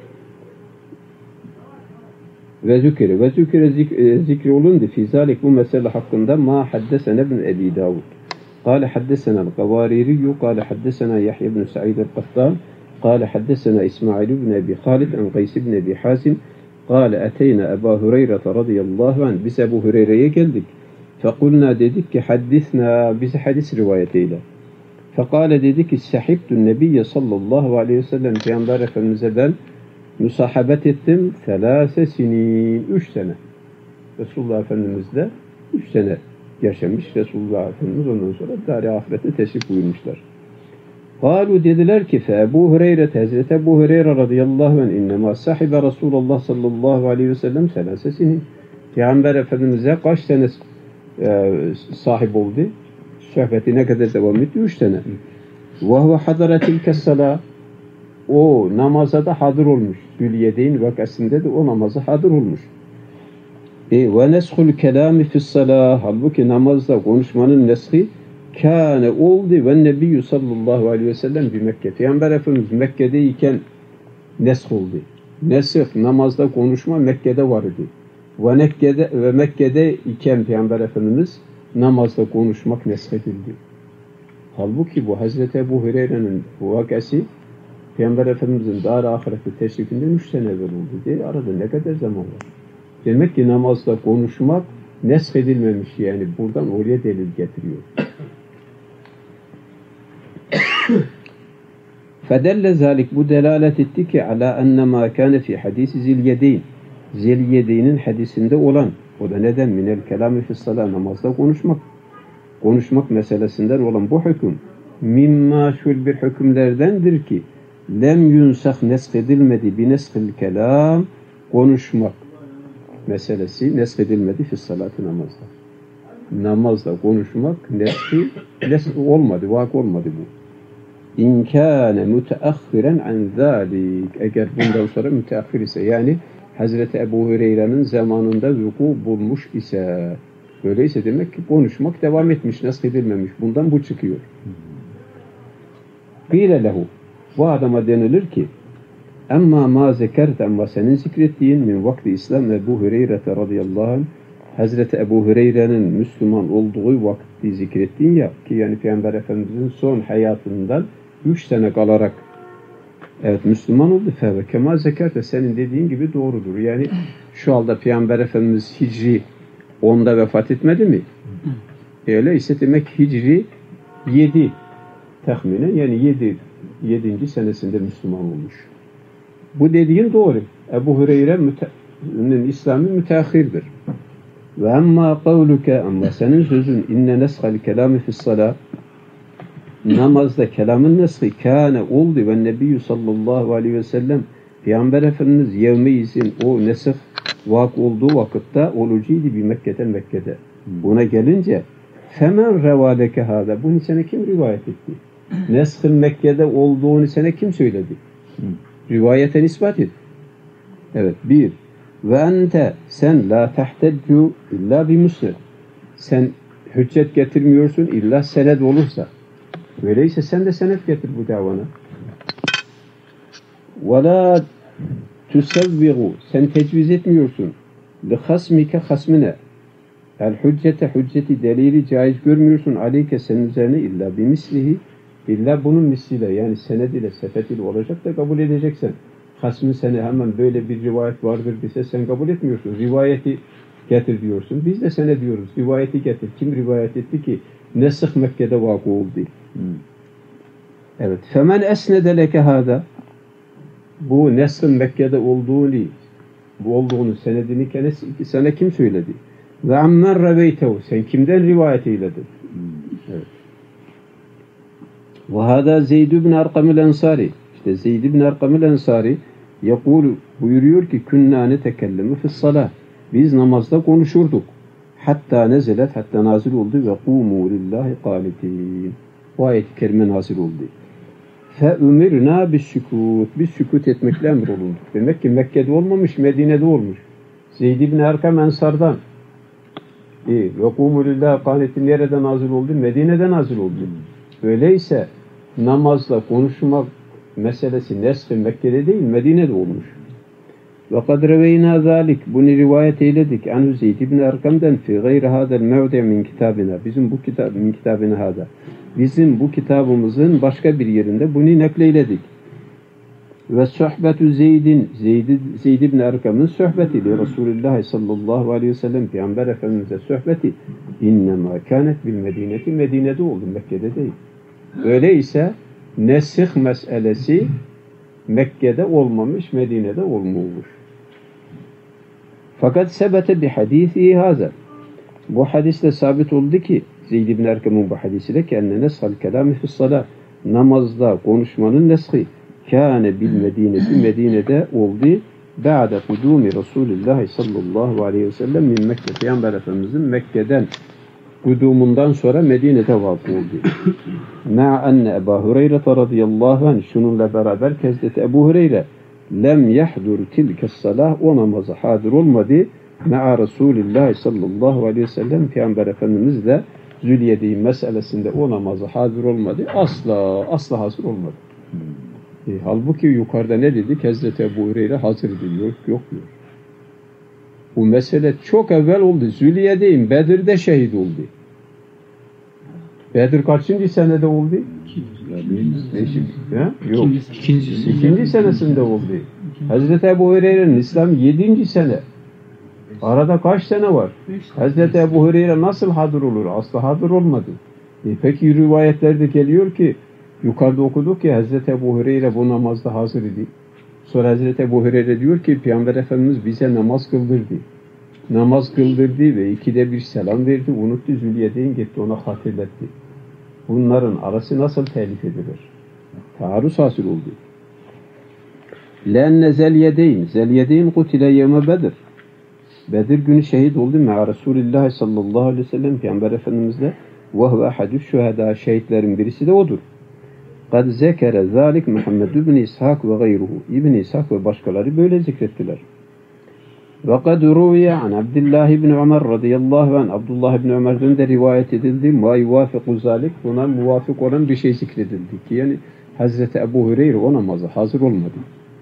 Ve zikri olundu fî zâlik, bu mesele hakkında ma haddesene ibn Ebi Davud. Kâle haddesena el-Gavaririyyü, kâle haddesena Yahya ibn Sa'id el-Qattan, kâle haddesena İsmail ibn Ebi Halid, an Qays ibn Ebi Hasim, kâle eteyna Ebu Hureyre radıyallahu anh, biz Ebu Hureyre'ye geldik. Fekulna, dedik ki haddisna, bize hadis rivayet eyle. Fekale, dedi ki sahibtun nebiyye sallallahu aleyhi ve sellem, Peygamber Efendimiz'e ben musahabet ettim 3 sinin, 3 sene. Resulullah Efendimiz'le 3 sene yaşamış. Resulullah Efendimiz ondan sonra dar-ı ahirete teşrif buyurmuşlar. Kalu, dediler ki fe Ebu Hureyre, Hazreti Ebu Hureyre radıyallahu anh innema sahibe Resulullah sallallahu aleyhi ve sellem 3 sinin. Peygamber Efendimiz'e kaç sene sahip oldu? Sohbeti ne kadar devam etti? 3 sene. وَهُوَ حَضَرَ تِلْكَ السَّلَاةِ, o namaza da hadır olmuş. Zülyedeyn vakasında da o namaza hadır olmuş. وَنَسْخُ الْكَلَامِ فِي الصَّلَاةِ, halbuki namazda konuşmanın neshi kâne oldu ve Nebiyyü sallallahu aleyhi ve sellem bir Mekke. Peygamber Efendimiz Mekke'deyken nesh oldu. Nesih, namazda konuşma Mekke'de vardı. Ve Mekke'de iken Peygamber Efendimiz namazda konuşmak neshedildi. Halbuki bu Hazreti Ebu Hureyre'nin bu vakası Peygamber Efendimiz'in dar-ı ahirette teşrifinden 3 sene evvel oldu diye arada ne kadar zaman var. Demek ki namazda konuşmak neshedilmemiş, yani buradan oraya delil getiriyor. Fedelle zalik, bu delalet etti ki ala ennema kâne fi hadisi zilyedeyn, Zilyedeyn'in hadisinde olan, o da neden? Minel kelâmi fissalâh, namazda konuşmak meselesinden olan bu hüküm mimma şul bir hükümlerdendir ki lem yunsah, neshedilmedi bi neshil kelam, konuşmak meselesi neshedilmedi fissalâti, namazda. Namazda konuşmak neshi olmadı, vak olmadı bu. İn kâne müteahhiren an zâlik, eğer bundan sonra müteahhir ise, yani Hazreti Ebu Hureyre'nin zamanında vuku bulmuş ise, böyleyse demek ki konuşmak devam etmiş, neshedilmemiş. Bundan bu çıkıyor. Kîle lehu, bu adama denilir ki emma ma zekerte, ama senin zikrettiğin min vakti İslam Ebu Hureyre radıyallahu anh, Hazreti Ebu Hureyre'nin Müslüman olduğu vakti zikrettin ya, ki yani Peygamber Efendimiz'in son hayatından 3 sene kalarak evet Müslüman oldu. Ve kema zekerte, senin dediğin gibi doğrudur. Yani şu anda Peygamber Efendimiz Hicri 10'da vefat etmedi mi? Öyleyse demek Hicri 7 tahminen, yani 7. senesinde Müslüman olmuş. Bu dediğin doğru. Ebu Hureyre'nin İslam'ı müteahhirdir. Ve amma kavluke, ama senin sözün inne neshal kelami fissalah, namazda kelamın neshi kâne oldu ve nebiyyü sallallahu aleyhi ve sellem Peygamber Efendimiz yevmeyizin o nesih vak olduğu vakitte olucuydu bir Mekke'de. Buna gelince femen revaleke hâda, bunu sana kim rivayet etti? Nesh'ın Mekke'de olduğunu sana kim söyledi? Rivayeten ispat et. Evet, bir. Ve ente, sen la tehteccu illa bi musned. Sen hüccet getirmiyorsun illa sened olursa. Öyleyse sen de senet getir bu davana. Ve la tusevvigu, sen tecviz etmiyorsun. Li hasmike hasmine. El hücceti delili caiz görmüyorsun. Aleyke senin üzerine illa bimislihi, illa bunun misliyle, yani sened ile sepet ile olacak da kabul edeceksen. Hasmı seni hemen böyle bir rivayet vardır dese sen kabul etmiyorsun. Rivayeti getir diyorsun. Biz de sana diyoruz. Rivayeti getir. Kim rivayet etti ki nesih Mekke'de vakı oldu? Evet. Femen esnede leke hâda, bu nesih Mekke'de olduğunu senedini sana kim söyledi? Ve ammen reveytehu, sen kimden rivayet eyledin? Evet. Ve hâdâ Zeyd ibn Arkamil Ensari, işte Zeyd ibn Arkamil Ensari yakulu, buyuruyor ki künnâ netekellemi fissalah, biz namazda konuşurduk. Hatta nezelet, hatta nazil oldu ve kûmû lillahi qânitin. Bu ayet-i kerime nazil oldu. Fe umirna bis sükût, biz sükût etmekle emrolunduk. Demek ki Mekke'de olmamış, Medine'de olmuş. Zeyd ibn Erkam Ensar'dan. Ve kûmû lillahi qânitin nereden nazil oldu? Medine'de nazil oldu. Öyleyse namazla konuşmak meselesi nesh-i Mekke'de değil, Medine'de olmuş. Ve kad reveyna zalik, bunu rivayet eyledik. Anhu Zeyd ibn Erkam'dan fi gayri hadel mevdi' min kitabina. Bizim bu kitap min kitabina hada. Bizim bu kitabımızın başka bir yerinde bunu nakleyledik. Ve sohbetu Zeyd ibn Erkam'ın sohbeti li Resulullah sallallahu aleyhi ve sellem, Peygamber Efendimiz'e sohbeti innema kânet bil Medine'ti, Medine'de oldu, Mekke'de değil. Öyleyse nesih meselesi Mekke'de olmamış, Medine'de olmuş. Fakat sebete bi hadisi haza. Bu hadisle sabit oldu ki Zeyd ibn Erkam'ın bu hadisiyle ki enne neshal kelami fissalah, namazda konuşmanın neshi kâne bil Medine'ti, Medine'de oldu. Ba'de kudûmi Resulullah sallallahu aleyhi ve sellem min Mekke, Peygamber Efendimiz'in Mekke'den kudumundan sonra Medine'de vakı oldu. Ma enne Ebu Hureyre radıyallahu anh, şununla beraber Hazreti Ebu Hureyre lem yahdur tilke salah, o namaza hadir olmadı. Ma'a Resulullah sallallahu aleyhi ve sellem, Peygamber Efendimiz de Züliyede meselesinde o namaza hadir olmadı. Asla hazır olmadı. Halbuki yukarıda ne dedik? Hazreti Ebu Hureyre hazır diyor, yok diyor. Bu mesele çok evvel oldu. Züliye'deyim, Bedir'de şehit oldu. Bedir kaçıncı senede oldu? İkinci senesinde oldu. Hazreti Ebu Hureyre'nin İslam 7. sene. Arada kaç sene var? Hazreti Ebu Hureyre nasıl hadır olur? Asla hadır olmadı. Peki rivayetlerde geliyor ki, yukarıda okuduk ki Hazreti Ebu Hureyre bu namazda hazır idi. Sonra Hazreti Ebu Hureyre diyor ki Peygamber Efendimiz bize namaz kıldırdı. Namaz kıldırdı ve 2'de bir selam verdi. Unuttu, Zülyedeyn gitti ona hatırlattı. Bunların arası nasıl telif edilir? Taarruz hasıl oldu. Lenne Zelyedeyn kutile yevme Bedir. Bedir günü şehit oldu. Me'a Resulullah sallallahu aleyhi ve sellem, Peygamber Efendimiz'le ve huve hadüs şühedâ, şehitlerin birisi de odur. Kad zekere zâlik Muhammed ibn İshak ve gayruhu. İbn İshak ve başkaları böyle zikrettiler. Ve kad ruviye an Abdullah ibn Ömer radıyallahu anh, Abdullah ibn Ömer'den de rivayet edildi. Ma yuvafiku zâlik, buna muvafık olan bir şey zikredildi ki yani Hazreti Ebu Hureyre o namaza hazır olmadı.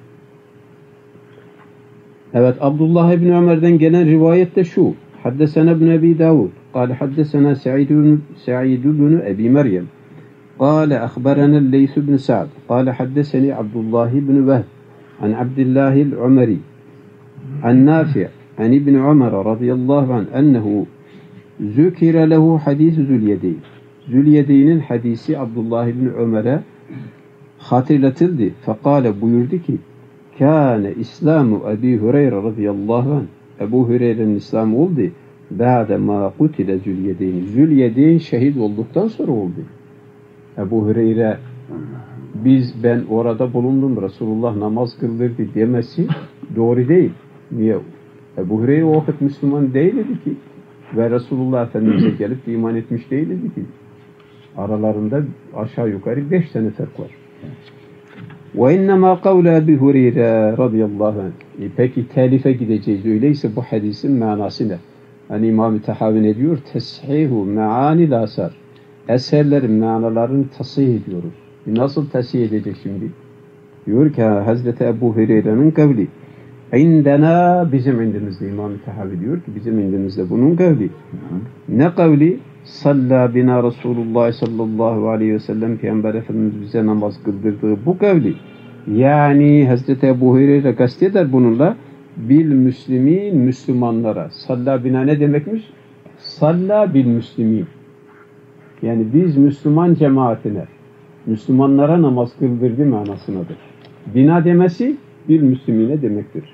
Evet, Abdullah ibn Ömer'den gelen rivayet de şu. Haddesena ibn Ebi Davud. Kâle haddesena Sa'id ibn Ebi Meryem. Kâle akhbarana Leys ibn Sa'd. Kâle haddeseni Abdullah ibn Vehb. An Abdillahil Umeri. An Nafi' an İbn Ömer radıyallahu anh ennehu zükire lehu hadis Zülyedeyn. Zülyedeyn'in hadisi Abdullah İbni Ömer'e hatırlatıldı. Fekale buyurdu ki kâne İslamu Ebu Hureyre radıyallahu anh. Ebu Hureyre'nin İslamı oldu. Ba'de ma kutile Zülyedeyn. Zülyedeyn şehit olduktan sonra oldu. Ebu Hureyre ben orada bulundum, Resulullah namaz kıldırdı demesi doğru değil. Niye? Ebu Hureyre o vakit Müslüman değildi ki ve Resulullah Efendimiz'e gelip iman etmiş değildi ki. Aralarında aşağı yukarı 5 sene fark var. Ve innema kavle Ebu Hureyre radıyallahu anh. Peki telife gideceğiz. Öyleyse bu hadisin manası ne? Hani İmam-ı Tahavi ne diyor? Teshihu me'anil asar. Eserlerin manalarını tasih ediyoruz. Nasıl tasih edecek şimdi? Diyor ki Hazreti Ebu Hureyre'nin kavli. İndena bizim indimizde İmam-ı Tahavi diyor ki bizim indimizde bunun kavli. Ne kavli? Salla bina Resulullah sallallahu aleyhi ve sellem Peygamber Efendimiz bize namaz kıldırdığı bu kavli. Yani Hazreti Ebu Hureyre kasteder bununla bil müslimin Müslümanlara. Salla bina ne demekmiş? Salla bil müslimin. Yani biz Müslüman cemaatine Müslümanlara namaz kıldırdı manasınadır. Bina demesi bil müslimine demektir.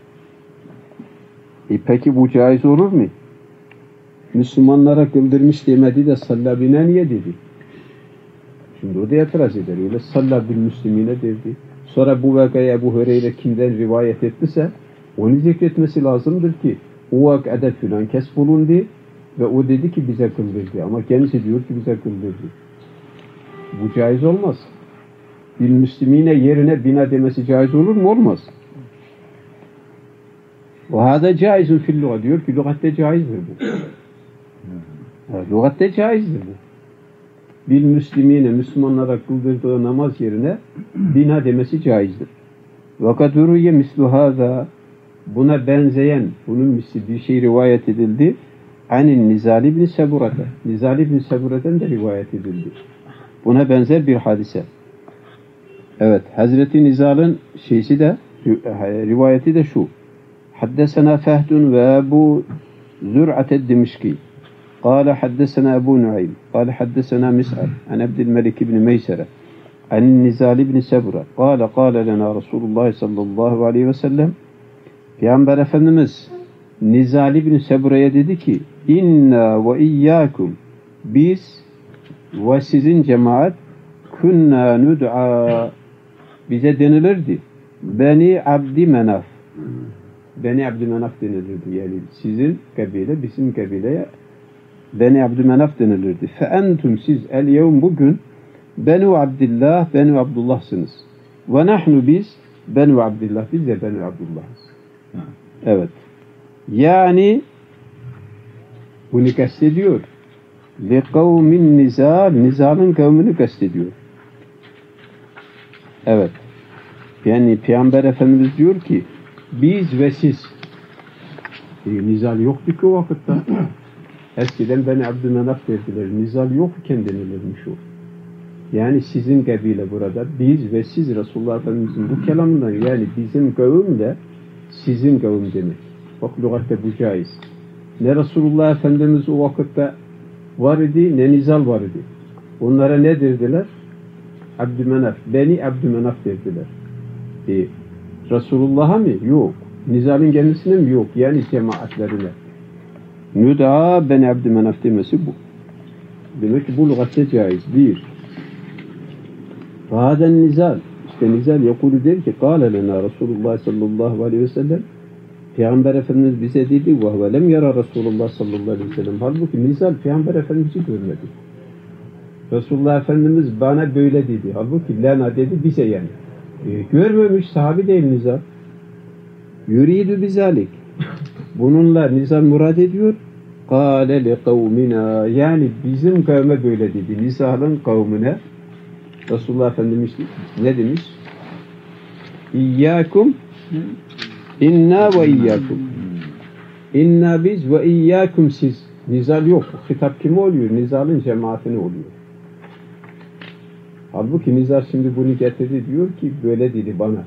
Peki bu caiz olur mu? Müslümanlara kıldırmış demedi de salla bina niye dedi? Şimdi o da itiraz eder. Öyle salla bil müslimine dedi. Sonra bu vakayı Ebu Hureyre kimden rivayet ettiyse onu zikretmesi lazımdır ki o vakada filan kes bulundu ve o dedi ki bize kıldırdı. Ama kendisi diyor ki bize kıldırdı. Bu caiz olmaz. Bil müslimine yerine bina demesi caiz olur mu? Olmaz. Ve hâdâ caizun fil lügat. Diyor ki lügatte caizdir bu. Lügatte caizdir bu. Bil müslimine Müslümanlara kıldırdığı namaz yerine bina demesi caizdir. Vakat uruyye mislu hâzâ buna benzeyen, bunun misli bir şey rivayet edildi. Anin Nizal ibn Sebure'de. Nizal ibn Sebure'den de rivayet edildi. Buna benzer bir hadise. Evet, Hazreti Nizal'ın şeysi de, rivayeti de şu. Haddesena Fehdun ve Ebu Zür'at Dimişki. قال حدثنا أبو نعيم قال حدثنا مسعر عن عبد الملك بن ميسرة عن النزال بن سبرة قال لنا رسول الله صلى الله عليه وسلم Peygamber Efendimiz Nizal ibn Sebre'ye dedi ki inna ve iyyakum biz ve sizin cemaat kunna nud'a bize denilirdi Beni Abdi Menaf Beni Abdi Menaf denilirdi yani sizin kabile bizim kabileye Beni Abdi Menaf denilirdi. Fe entum siz el yevm bugün Benu Abdillah Benu Abdullah'sınız. Ve nahnu biz Benu Abdillah biz de Benu Abdullah'ız. Evet. Yani bunu kastediyor. Ve kavmin nizal Nizal'ın kavmini kastediyor. Evet. Yani Peygamber Efendimiz diyor ki biz ve siz Nizal yoktu ki o vakitte. Eskiden Beni Abdümenaf derdiler. Nizal yokken denilirmiş o. Yani sizin kabile burada biz ve siz Resulullah Efendimiz'in bu kelamından yani bizim kavimle sizin kavim demek. Bak lügatte bu caiz. Ne Resulullah Efendimiz o vakitte var idi ne Nizal var idi. Onlara ne derdiler? Abdümenaf. Beni Abdümenaf derdiler. Resulullah'a mı? Yok. Nizal'in kendisine mi? Yok. Yani cemaatlerine. Nüd'a Beni Abdümenaf demesi bu. Demek ki bu lügatte caiz. Bir. Fâden Nizal. İşte Nizal yakulu der ki kâle lena Resulullah sallallahu aleyhi ve sellem Peygamber Efendimiz bize dedi ve lem yara Resulullah sallallahu aleyhi ve sellem. Halbuki Nizal Peygamber Efendimiz'i görmedi. Resulullah Efendimiz bana böyle dedi. Halbuki lena dedi bize yani. Görmemiş sahabi değil Nizal. Yuridu bizalik. Bununla Nizal murad ediyor. Kâle li kavmina. Yani bizim kavme böyle dedi. Nizal'ın kavmine Resulullah Efendimiz ne demiş? İyyâkum inna ve iyyâkum. İnna biz ve iyyâkum siz. Nizal yok. Hitap kime oluyor? Nizal'ın cemaatine oluyor. Halbuki Nizal şimdi bunu getirdi diyor ki böyle dedi bana.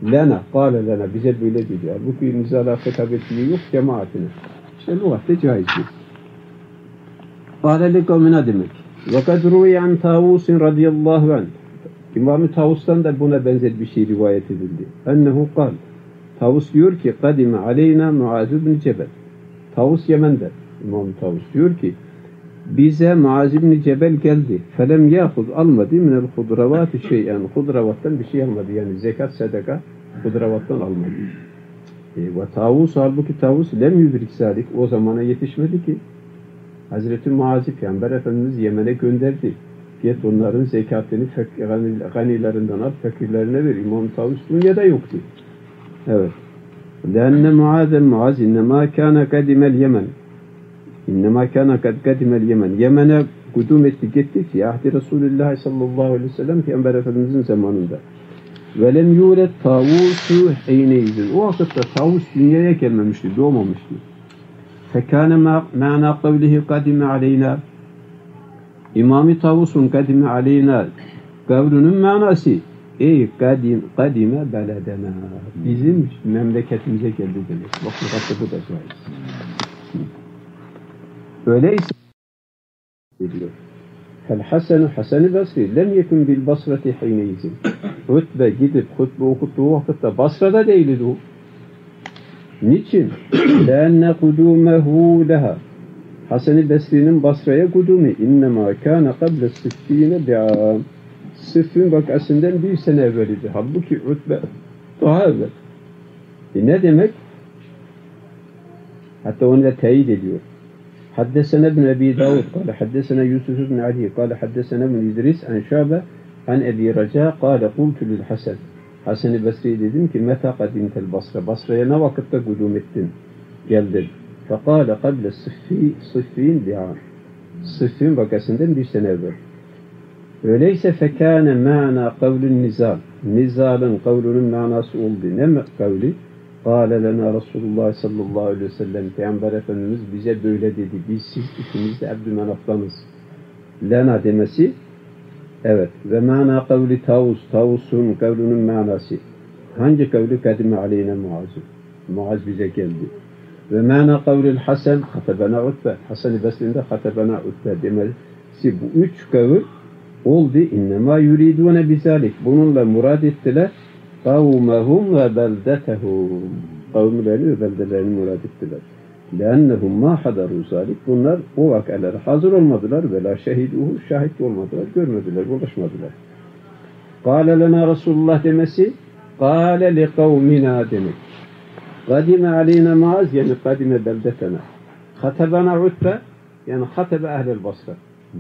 Lena, kâle lena, bize böyle diyor. Bu ki nizala hitabetliği yok cemaatine. İşte lügatte caizdir. Kâle li kavmine demek. Ve kad ruviye an Tavus'in radıyallahu anh. İmam-ı Tavus'tan da buna benzer bir şey rivayet edildi. Ennehu kal. Tavus diyor ki kadime aleyna Muaz ibn Cebel. Tavus Yemen'de. İmam-ı Tavus diyor ki bize Muaz ibn Cebel geldi. Felem yahuz almadı minel hudravatı şeyen. Hudravattan bir şey almadı. Yani zekat, sadaka hudravattan almadı. Ve Tavus halbuki Tavus lem yudrik zalik. O zamana yetişmedi ki. Hazreti Muaz'ı Peygamber Efendimiz Yemen'e gönderdi. Git onların zekatını ganilerinden al, fakirlerine ver. İmam Tavus dünyada yoktu. Evet. لأن Muaz innema kana kadimel Yemen. İnnemâ kâne kad kadimel Yemen. Yemen'e kudum etti gitti fi ahdi Resulullah sallallahu aleyhi ve sellem Peygamber Efendimizin zamanında. Ve lem yulet Tavusu hiyneyizin. O vakitte Tavus dünyaya gelmemişti, doğmamıştı. Fekâne ma'na kavlihi kadime aleyna. İmam-ı Tavus'un kadime aleyna kavlunun manası ey kadime beledena. Bizim memleketimize geldi demek. Bak bu da caiz. Öyleyse diyor. Hasan-ı Basri lem yekun bil Basrati hiyneyizin. Hutbe gidip hutbe okuttuğu vakitte Basra'da değildi o. Niçin? لَاَنَّ قُدُومَهُ لَهَا Hasan-ı Basri'nin Basra'ya kudumi اِنَّمَا كَانَ قَبْلَ السِّفِّينَ بِعَامٍ Sıffin vakasından bir sene evveliydi. Halbuki Utbe daha evvel. Ne demek? Hatta onu da teyit ediyor. حدثنا ابن أبي داود قال حدثنا يوسف بن علي قال حدثنا ابن إدريس عن شعبة عن أبي رجاء قال قلت للحسن Hasan-ı Basri dedim ki meta kadimtel Basra. Basra'ya ne vakitte kudum ettin? Geldin. Fekale kable sıffin bi'am. Sıffin vakasından bir sene evvel. Öyleyse fekâne ma'na kavlun nizal. Nizalın kavlunun manası oldu. Ne kavli? Kâle lena Resulullah sallallahu aleyhi ve sellem. Peygamber Efendimiz bize böyle dedi. Biz siz ikimiz de Abdülmenaf'tanız. Lena demesi evet. Ve mana kavli Tavus. Tavus'un kavlunun manası. Hangi kavli? Kadime aleyne Muaz'ı. Muaz bize geldi. Ve mana kavlil Hasan. Hatabana Utbe. Hasan-ı Basri'nde hatabana Utbe demesi. Bu üç kavl oldu. İnnemâ yuridûne bizalik. Bununla murad ettiler. Kavmehum ve beldetehum. Kavmlerini ve beldelerini murad ettiler. لَاَنَّهُمْ مَا حَدَرُوا ذَلِكَ Bunlar o vakalara hazır olmadılar ve la şehiduhu şahit olmadılar, görmediler, ulaşmadılar. قَالَ لَنَا Resulullah demesi قَالَ لِقَوْمِنَا demek. قَدِمَ عَلَيْنَا مَعَزْ yani قَدِمَ beldetena. خَتَبَنَا عُتْبَ yani خَتَبَ اَهْلَ Basra.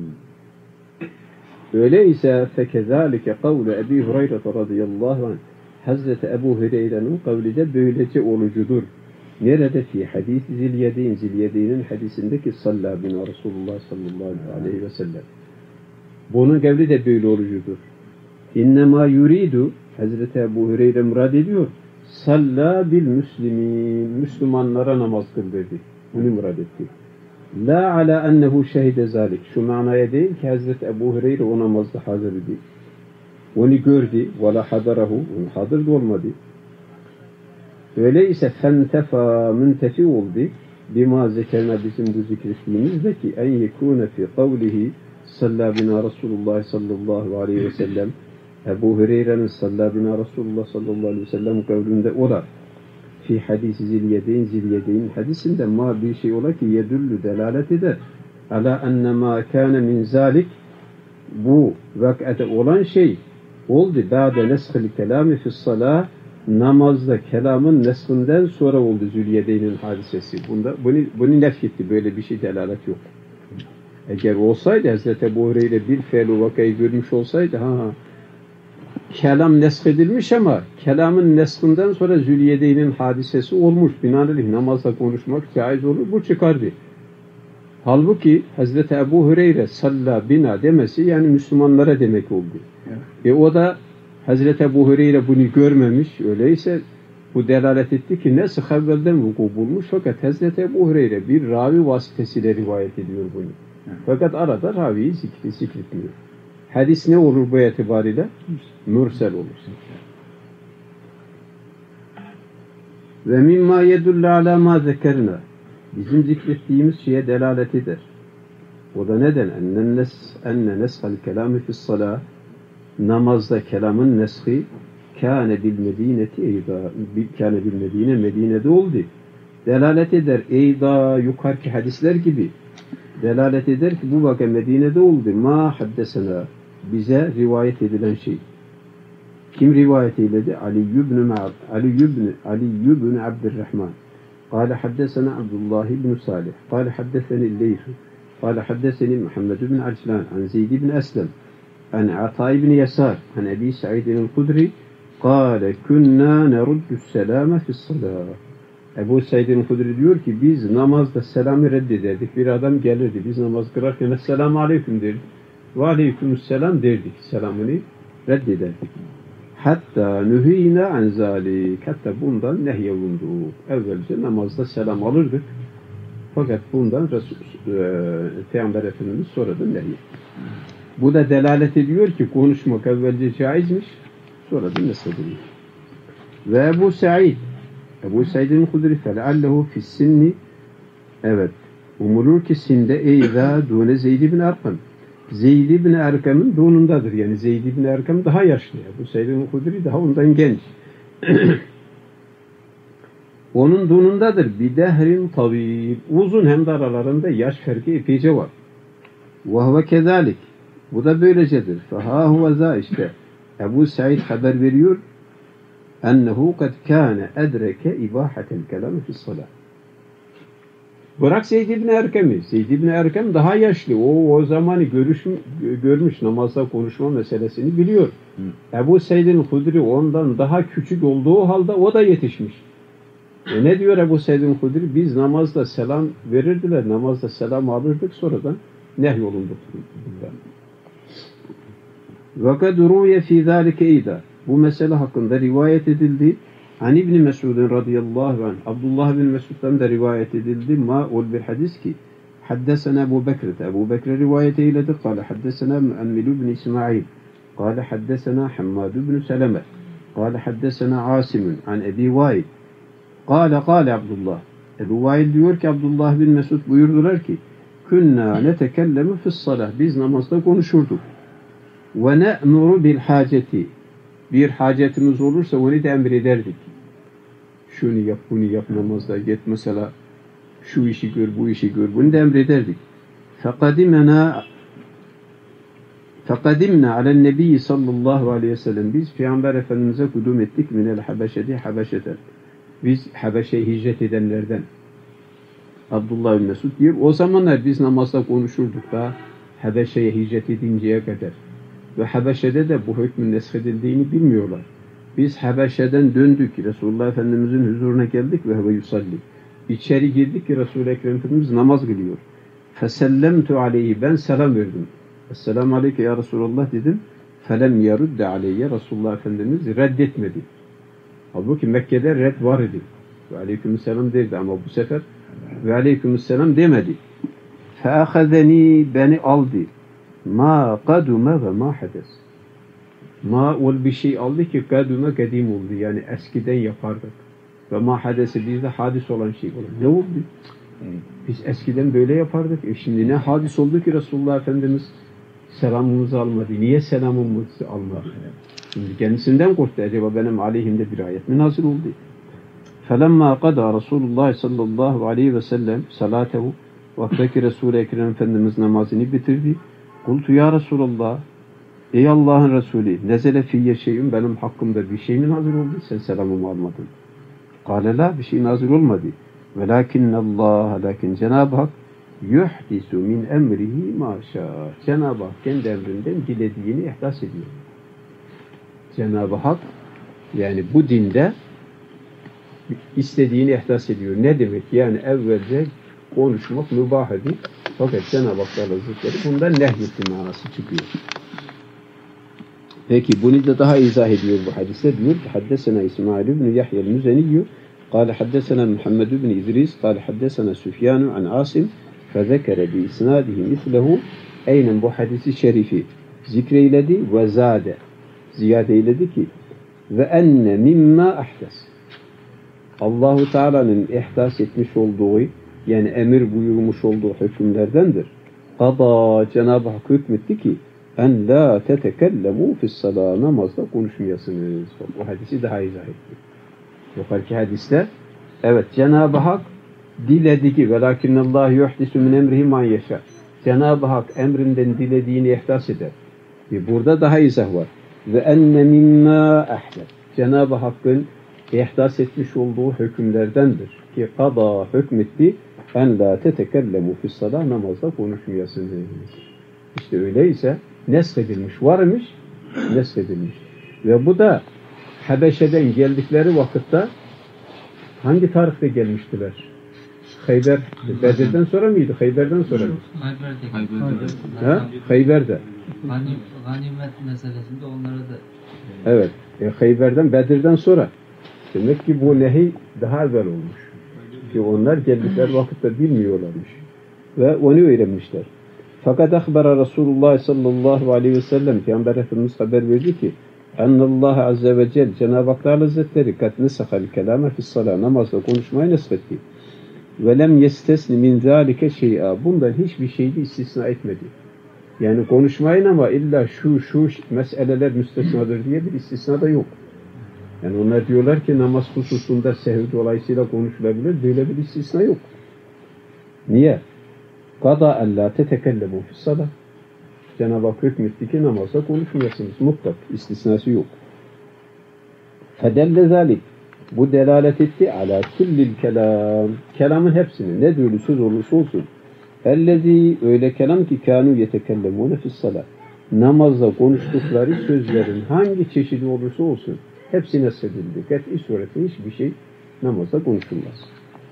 Öyleyse فَكَذَٰلِكَ قَوْلَ Ebi Hureyre radıyallahu anh Hazreti Ebu Hureyre'nin kavli de böylece olucudur. Nerede fi hadis Zilyedeyn, Zilyedeyn'in hadisindeki salla bina Resulullah sallallahu aleyhi ve sellem. Bunun kavli de böyle olucudur. İnnemâ yuridu Hazreti Ebu Hureyre murad ediyor. Salla bil müslimin. Müslümanlara namaz kıl dedi. Bunu murad etti. La ala ennehu şehide zalik. Şu manaya değil ki Hazreti Ebu Hureyre o namazda hazır idi. Onu gördü. Ve la hadarahu. Onu hazır da olmadı. Öyleyse fentefa müntefi oldu. Bima zekerna bizim bu zikrettiğimizdeki en yekûne fi kavlihi salla bina Resulullah sallallahu aleyhi ve sellem Ebu Hureyre'nin salla bina Resulullah sallallahu aleyhi ve sellem kavlinde ola fi hadisi Zilyedeyn hadisinde ma bir şey ola ki yedüllü delalet eder ala enne ma kâne min zalik bu vak'ate olan şey oldu ba'de neshil kelami fi salah namazda kelamın neshinden sonra oldu Zülyedeyn'in hadisesi. Bunu nefyetti. Böyle bir şey delalet yok. Eğer olsaydı Hazreti Ebu Hureyre bir fe'l-i vakayı görmüş olsaydı kelam neshedilmiş ama kelamın neshinden sonra Zülyedeyn'in hadisesi olmuş. Binaenaleyh namazda konuşmak caiz olur. Bu çıkardı. Halbuki Hazreti Ebu Hureyre salla bina demesi yani Müslümanlara demek oldu. O da Hazreti Ebu Hureyre bunu görmemiş. Öyleyse bu delalet etti ki nesih evvelden vuku bulmuş. Fakat Hazreti Ebu Hureyre bir ravi vasıtasıyla rivayet ediyor bunu. Fakat arada raviyi zikretmiyor. Hadis ne olur bu itibariyle? Mürsel olur. Ve mimma yedullu ala ma zekerna. Bizim zikrettiğimiz şeye delalet eder. O da neden? Enne neshal kelami fis salah. Namazda kelamın neshi kâne bil medineti eyda. Kâne bil medine, Medine'de oldu. Delalet eder. Eyda yukarıki hadisler gibi. Delalet eder ki bu vaka Medine'de oldu. Ma haddesena. Bize rivayet edilen şey. Kim rivayet eyledi? Ali ibn Abdurrahman. قال حدثنا عبد الله بن صالح قال حدثني الليث قال حدثني محمد بن عجلان عن زيد بن أسلم عن عطاء بن يسار عن أبي سعيد الخدري قال كنا نرد السلام في الصلاة. Ebu Said'in Hudri diyor ki biz namazda selamı reddederdik. Bir adam gelirdi. Biz namaz kırarken Esselamu Aleyküm derdik. Ve Aleykümselam derdik. Selamını reddederdik. Hatta nühîne an zâlik. Hatta bundan nehyolunduk. Evvelce namazda selam alırdık. Fakat bundan Peygamber Efendimiz sonradan nehy. Bu da delalet ediyor ki konuşmak evvelce caizmiş. Sonradan nesedilmiş. Ve Ebu Said'in Hudri feleallehu fissinni, evet, umulur ki sinde eyza dune Zeyd ibn Erkam. Zeyd ibn Erkam'ın donundadır. Yani Zeyd ibn Erkam daha yaşlı. Ebu Said'in Hudri daha ondan genç. Onun donundadır. Bidehrin tavil. Uzun hem de aralarında yaş farkı epeyce var. Vahve kezalik. Bu da böylecedir. Feha huveza işte. Ebu Said haber veriyor. Ennehu kad kâne edreke ibâhetel kelâmi fissalâh. Bırak Zeyd ibn Erkem'i. Zeyd ibn Erkem daha yaşlı. O zamanı görmüş, namazda konuşma meselesini biliyor. Ebu Said'in Hudri ondan daha küçük olduğu halde o da yetişmiş. Ne diyor Ebu Said'in Hudri? Biz namazda selam verirdiler. Namazda selam alırdık. Sonradan nehyolunduk. وَقَدْ رُوْيَ فِي ذَٰلِكَ اِذَا. Bu mesele hakkında rivayet edildi. An İbni Mesud'un radıyallahu anh. Abdullah bin Mesud'dan da rivayet edildi. Ma ol bir hadis ki haddesena Ebu Bekir'de. Ebu Bekir rivayet eyledi. Kale haddesena Müemmil ibn İsmail. Kale haddesena Hammad ibn Seleme. Kale haddesena Asimun an Ebi Vail. Kale Abdullah. Ebu Vail diyor ki Abdullah bin Mesud buyurdular ki Künna netekellemu fissalah. Biz namazda konuşurduk. Ve ne'muru bil haceti. Bir hacetimiz olursa onu da emrederdik. Şunu yap, bunu yap namazda. Git mesela şu işi gör, bu işi gör. Bunu da emrederdik. Fekadimna alen nebiyyi sallallahu aleyhi ve sellem. Biz Peygamber Efendimiz'e kudum ettik. Minel Habeşeti Habeşeten. Biz Habeşe'ye hicret edenlerden. Abdullah bin Mesud diyor. O zamanlar biz namazda konuşurduk da Habeşe'ye hicret edinceye kadar. Ve Habeşe'de de bu hükmün neshedildiğini bilmiyorlar. Biz Habeşe'den döndük. Resulullah Efendimiz'in huzuruna geldik ve heve yusalli. İçeri girdik ki Resul-i Ekrem Efendimiz namaz kılıyor. Fesellemtu aleyhi. Ben selam verdim. Esselamu aleyke ya Resulullah dedim. Felem yerudde aleyye. Resulullah Efendimiz reddetmedi. Halbuki Mekke'de red var idi. Ve aleykümselam derdi ama bu sefer ve aleykümselam demedi. Feahazeni, beni aldı. Ma kadume ve ma hades. Ma ol bir şey aldı ki kadume kadim oldu. Yani eskiden yapardık. Ve ma hadesi bizde hadis olan şey oldu. Ne oldu? Biz eskiden böyle yapardık. Şimdi ne hadis oldu ki Resulullah Efendimiz selamımızı almadı. Niye selamımızı almadı? Şimdi kendisinden korktu. Acaba benim aleyhimde bir ayet mi nazil oldu? فَلَمَّا قَدَى Resulullah sallallahu aleyhi ve sellem salatehu, vaktaki Resul-i Ekrem Efendimiz namazını bitirdi. Kultu ya Resulallah, ey Allah'ın Resulü, nezele fiyye şeyim, benim hakkımda bir şey mi nazil oldu? Sen selamımı almadın. Kâle la, bir şey nazil olmadı. Velakinnallâh, lakin Cenab-ı Hak yuhdisu min emrihi maşâ. Cenab-ı Hak kendi emrinden dilediğini ihdas ediyor. Cenab-ı Hak yani bu dinde istediğini ihdas ediyor. Ne demek? Yani evvelce konuşmak mübah idi. Fakat Cenab-ı Hak Hazretleri bundan nehyetti manası çıkıyor. Peki bunu da daha izah ediyor bu hadise. Diyor ki haddesena İsmail ibn Yahya el-Müzeniyyü قال حدثنا محمد بن إدريس قال حدثنا سفيان عن عاصم فذكر بإسناده مثله aynen bu hadisi şerifi zikreyledi ve zade ziyade eyledi ki ve enne mimma ahdes Allahu Teala'nın ihdas etmiş olduğu, yani emir buyurmuş olduğu hükümlerdendir. Kada, Cenab-ı Hak hükmetti ki en la tetekellemu fissalâ, namazda konuşmayasınız. O hadisi daha izah etti. Yukarıki hadiste evet, Cenab-ı Hak diledi ki velakinnallâhu yuhdisu min emrihi man yeşâ. Cenab-ı Hak emrinden dilediğini ihdas eder. Burada daha izah var. Ve enne mimma ahlet. Cenab-ı Hakk'ın ihdas etmiş olduğu hükümlerdendir. Ki kada, hükmetti en la tetekellemu fissalâ, namazda konuşmayasınız. İşte öyleyse neskedilmiş, varmış, neskedilmiş. Ve bu da Habeşe'den geldikleri vakitte hangi tarihte gelmiştiler? Hayber, Bedir'den sonra mıydı? Hayber'den sonra mıydı? Hayber'de. Ganimet meselesinde onlara da... Evet. Hayber'den, Bedir'den sonra. Demek ki bu nehi daha evvel olmuş. Ki onlar geldikleri vakitte bilmiyorlarmış. Ve onu öğrenmişler. Fakat akbara Resulullah sallallahu aleyhi ve sellem, Peygamber Efendimiz haber verdi ki ennallâhe azze ve celle, Cenab-ı Hak Hazretleri kat nesahal kelâme fissalâ, namazda konuşmayı neshetti. Ve lem yestesni min zâlike şey'a, bundan hiçbir şeyi istisna etmedi. Yani konuşmayın ama illa şu meseleler müstesnadır diye bir istisna da yok. Yani onlar diyorlar ki namaz hususunda sehv dolayısıyla konuşulabilir. Böyle bir istisna yok. Niye? Kada ellâ tetekellemu fissalâ. Cenab-ı Hak hükmetti ki namazda konuşmayasınız. Mutlak. İstisnası yok. Fedelle zâlik. Bu delalet etti ala kullil kelam. Kelamın hepsini, ne diyor söz olursa olsun. Ellezî, öyle kelam ki kânû yetekellemûne fissalâ. Namazda konuştukları sözlerin hangi çeşidi olursa olsun hepsi nesledildi. Kat'i surette hiçbir şey namazda konuşulmaz.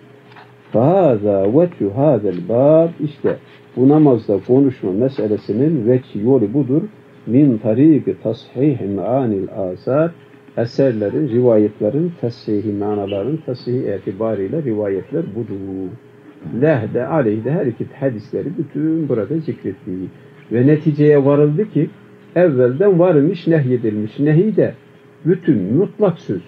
فَهَذَا وَجْهُ هَذَا الْبَابِ, işte bu namazda konuşma meselesinin vecih, yolu budur. Min tariki tashihi me'anil asar, eserlerin, rivayetlerin, tashihi manaların, tashihi itibariyle rivayetler budur. Lehde, aleyhde her iki hadisleri bütün burada zikrettiği ve neticeye varıldı ki evvelden varmış, nehyedilmiş. Nehi de bütün mutlak söz.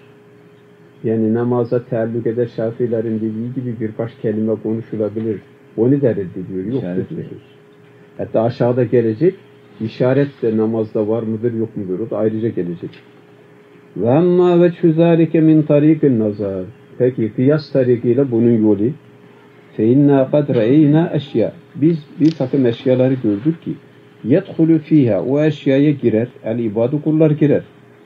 Yani namaza taalluk eder, Şafiilerin dediği gibi birkaç kelime konuşulabilir. Onu da reddediyor. Yok söz. Hatta aşağıda gelecek, işaret de namazda var mıdır yok mudur? O da ayrıca gelecek. Ve amma veçhü zâlike min tariqin nazar. Peki kıyas tarikiyle bunun yolu. Fe inna kad re'eyna eşya. Biz bir takım eşyaları gördük ki yedhulü fiha, o eşyaya girer, el ibadu, kullar girer.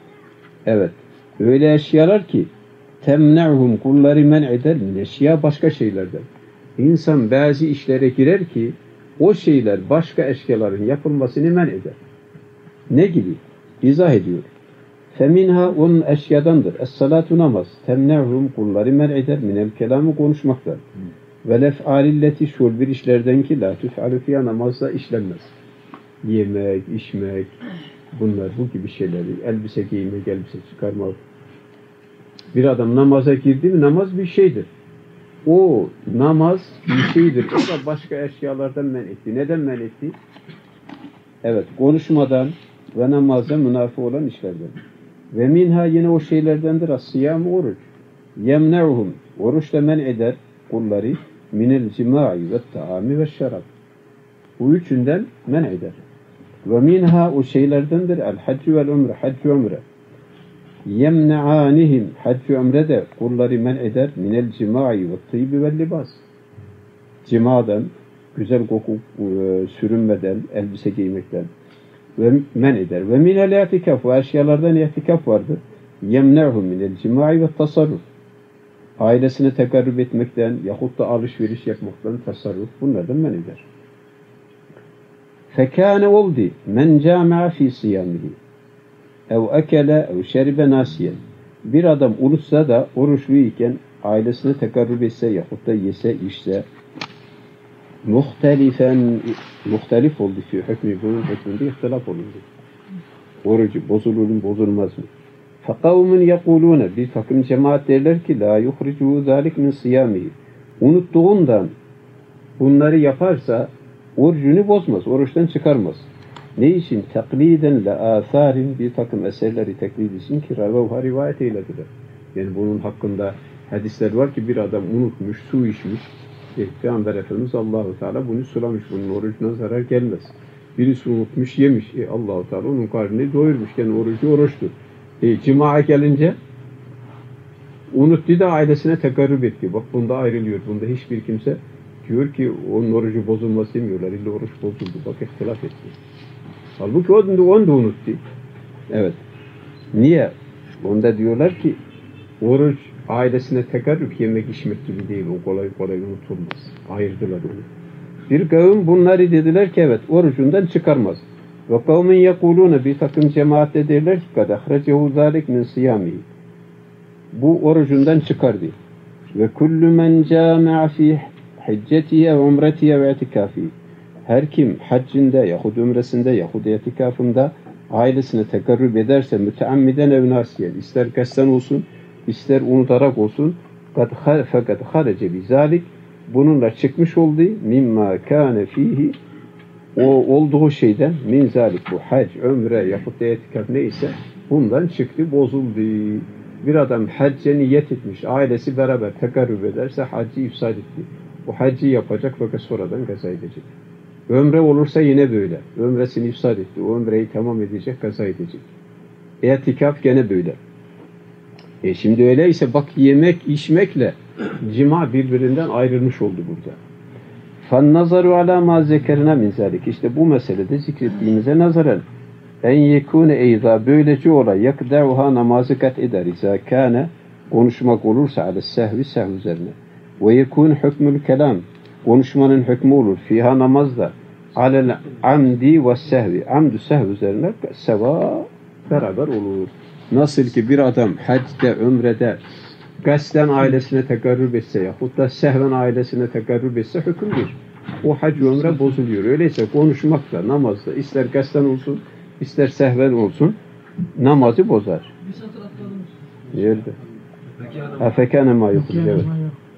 Evet. Öyle eşyalar ki temne'hum, kulları men eder min eşya, başka şeylerden. İnsan bazı işlere girer ki o şeyler başka eşyaların yapılmasını men eder. Ne gibi? İzah ediyor. Feminha, onun eşyadandır. Es-salatu, namaz. Temne'hum, kulları men eder minel kelamı, konuşmaktan. Ve lef'alilleti, şul bir işlerden ki la tüf'alü fiyâ, namazda işlenmez. Yemek, içmek, bunlar bu gibi şeyleri, elbise giymek, elbise çıkarmak. Bir adam namaza girdi mi, namaz bir şeydir. O namaz bir şeydir. O da başka eşyalardan men etti. Neden men etti? Evet, konuşmadan ve namaza münafi olan işlerden. Ve minha, yine o şeylerdendir as-siyam, oruç. Yemne'uhum, oruç da men eder kulları minel cimai ve taami ve şarab. Bu üçünden men eder. Ve minha, o şeylerdendir el-haccü vel-umre, haccü umre. Yemne'anihim, haccü umre de kulları men eder minel cimai ve tıybi ve libas. Cimadan, güzel koku sürünmeden, elbise giymekten ve men eder. Ve minel itikaf, o eşyalardan itikaf vardır. Yemne'hum minel cimai ve tasarruf. Ailesine tekarrub etmekten yahut da alışveriş yapmaktan, tasarruf, bunlardan men eder. Fekâne oldu men câme'a fî siyâmihi ev ekele ev şeribe nasiyen. Bir adam olursa da oruçluyken ailesine tekarrub etse yahut da yese, içse muhtelif oldu ki hükmü, bunun hükmünde ihtilaf olundu. Orucu bozulur mu, bozulmaz mı? فَقَوْمٌ يَقُولُونَ, bir takım cemaat derler ki لَا يُخْرِجُهُ ذَٰلِكْ مِنْ صِيَامِهِ, unuttuğundan bunları yaparsa orucunu bozmaz, oruçtan çıkarmaz. Ne için? Takliden le atharin, bir takım eserleri taklid için ki ravavuha rivayet eylediler. Yani bunun hakkında Hadisler var ki bir adam unutmuş, su içmiş. Peygamber Efendimiz Allahu Teala bunu sulamış. Bunun orucuna zarar gelmez. Birisi unutmuş, yemiş. Allahu Teala onun karnını doyurmuş. Yani oruçtu. Cima'a gelince unuttu da ailesine tekarrüp etti. Bak bunda ayrılıyor. Bunda hiçbir kimse diyor ki onun orucu bozulmaz demiyorlar. İlla oruç bozuldu. Bak ihtilaf etti. Halbuki onu da unuttu. Evet. Niye? Onda diyorlar ki oruç ailesine tekarrüp yemek içmek gibi değil. O kolay kolay unutulmaz. Ayırdılar onu. Bir kavim bunları dediler ki evet orucundan çıkarmaz. Ve kavmin yekulûne bir takım cemaatle derler ki kad ahrecehu zâlik min siyâmihi. Bu orucundan çıkardı. Ve kullu men câme'a fî hiccetihi ve umretihi ve itikâfihi. Her kim haccinde yahud umresinde yahud itikafında ailesine tekarrüp ederse müteammiden ev nasiyen ister kasten olsun ister unutarak olsun fakat harece bizalik bununla çıkmış oldu mimma kâne fihi o olduğu şeyden min zalik bu hac, ömre yahut da itikaf neyse bundan çıktı bozuldu. Bir adam hacca niyet etmiş ailesi beraber tekarrüp ederse haccı ifsad etti. Bu haccı yapacak fakat sonradan kaza edecek. Ömre olursa yine böyle. Ömresini ifsad etti. O ömreyi tamam edecek, kaza edecek. İtikaf gene böyle. Şimdi öyleyse bak yemek, içmekle cima birbirinden ayrılmış oldu burada. فَالنَّظَرُ عَلَى مَا زَكَرْنَا مِنْ ذَلِكِ İşte bu meselede zikrettiğimize nazaran en yekûne eyza böylece olay yakda'uha namazı kat eder. İzâ kâne konuşmak olursa ale sehvi sehv üzerine. Ve yekûn hükmül kelam konuşmanın hükmü olur. Fiha namazda alel amdi ve sehvi. Amdü sehv üzerine seva beraber olur. Nasıl ki bir adam haccde, ömrede gasten ailesine tekarrüp etse yahut da sehven ailesine tekarrüp etse hükümdür. O hac ömre bozuluyor. Öyleyse konuşmakla namazda ister gasten olsun ister sehven olsun namazı bozar. Nerede? Fekâne mâ yuhricu. Evet.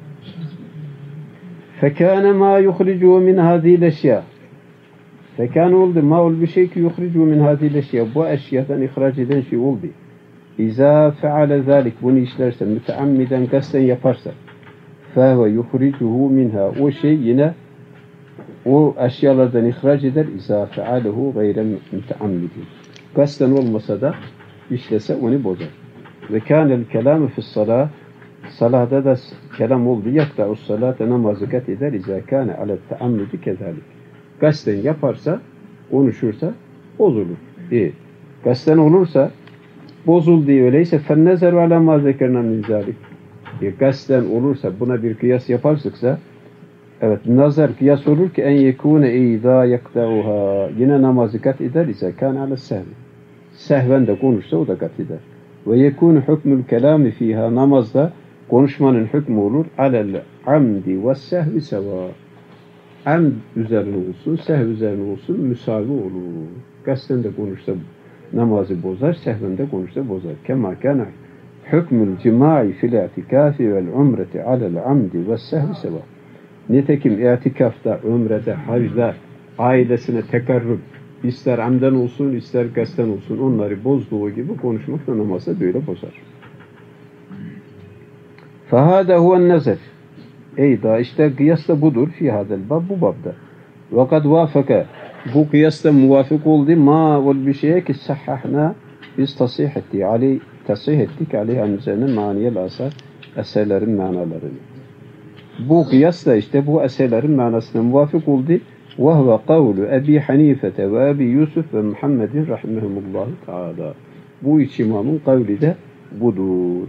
Fekâne mâ yuhricu min hâzîl eşyâ. Fekâne oldu. Ma ol bir şey ki yuhricu min hâzîl eşyâ. Bu eşyadan ihraç eden şey oldu. İzâ feale zâlik. Bunu işlerse, müteammiden gasten yaparsa. Fehve yuhricuhu minha. O şey yine o eşyalardan ihraç eder. İzâ fealehu gayre müteammidin. Gasten olmasa da işlese onu bozar. Ve kânel kelâmü fissalâh. Salada da kelam oldu. Yakta'u salâte namazı kat eder. İzâ kâne alet teammidi kezâlik. Gasten yaparsa, konuşursa bozulur. Değil. Gasten olursa bozuldu öyleyse fennezer ve alâ mâ zekerna min zâlik. Gasten olursa buna bir kıyas yaparsıksa evet nazar kıyas olur ki en yekûne eydâ yakta'uha yine namazı kat eder ise kâne ale sehvi. Sehven de konuşsa o da kat eder. Ve yekûne hükmül kelâmi fîhâ namazda konuşmanın hükmü olur alel amdi ve sehvi sevâ. Amd üzerine olsun, sehv üzerine olsun müsavi olur. Gasten de konuşsa namazı bozar, sehven de konuşsa bozar. Kema kana hükmül cimai fil i'tikâfi vel umreti alel amdi ve sehvi sevâ. Nitekim i'tikafta, ömrede, hacda ailesine tekarrüp ister amden olsun, ister gasten olsun onları bozduğu gibi konuşmakla namazı böyle bozar. Fahâdâ huven nezer. Eyda işte kıyas da budur fi hadel bab bu babda. Ve kad vafaka bu kıyas da muvafık oldu ma ol bir şeye ki sahhahna biz tasih ettik aleyhi üzerine maniyel asar eserlerin manalarını. Bu kıyas da işte bu eserlerin manasına muvafık oldu. Ve huve kavlu Ebi Hanifete ve Ebi Yusuf ve Muhammedin rahimehumullahu teala. Bu üç imamın kavli de budur.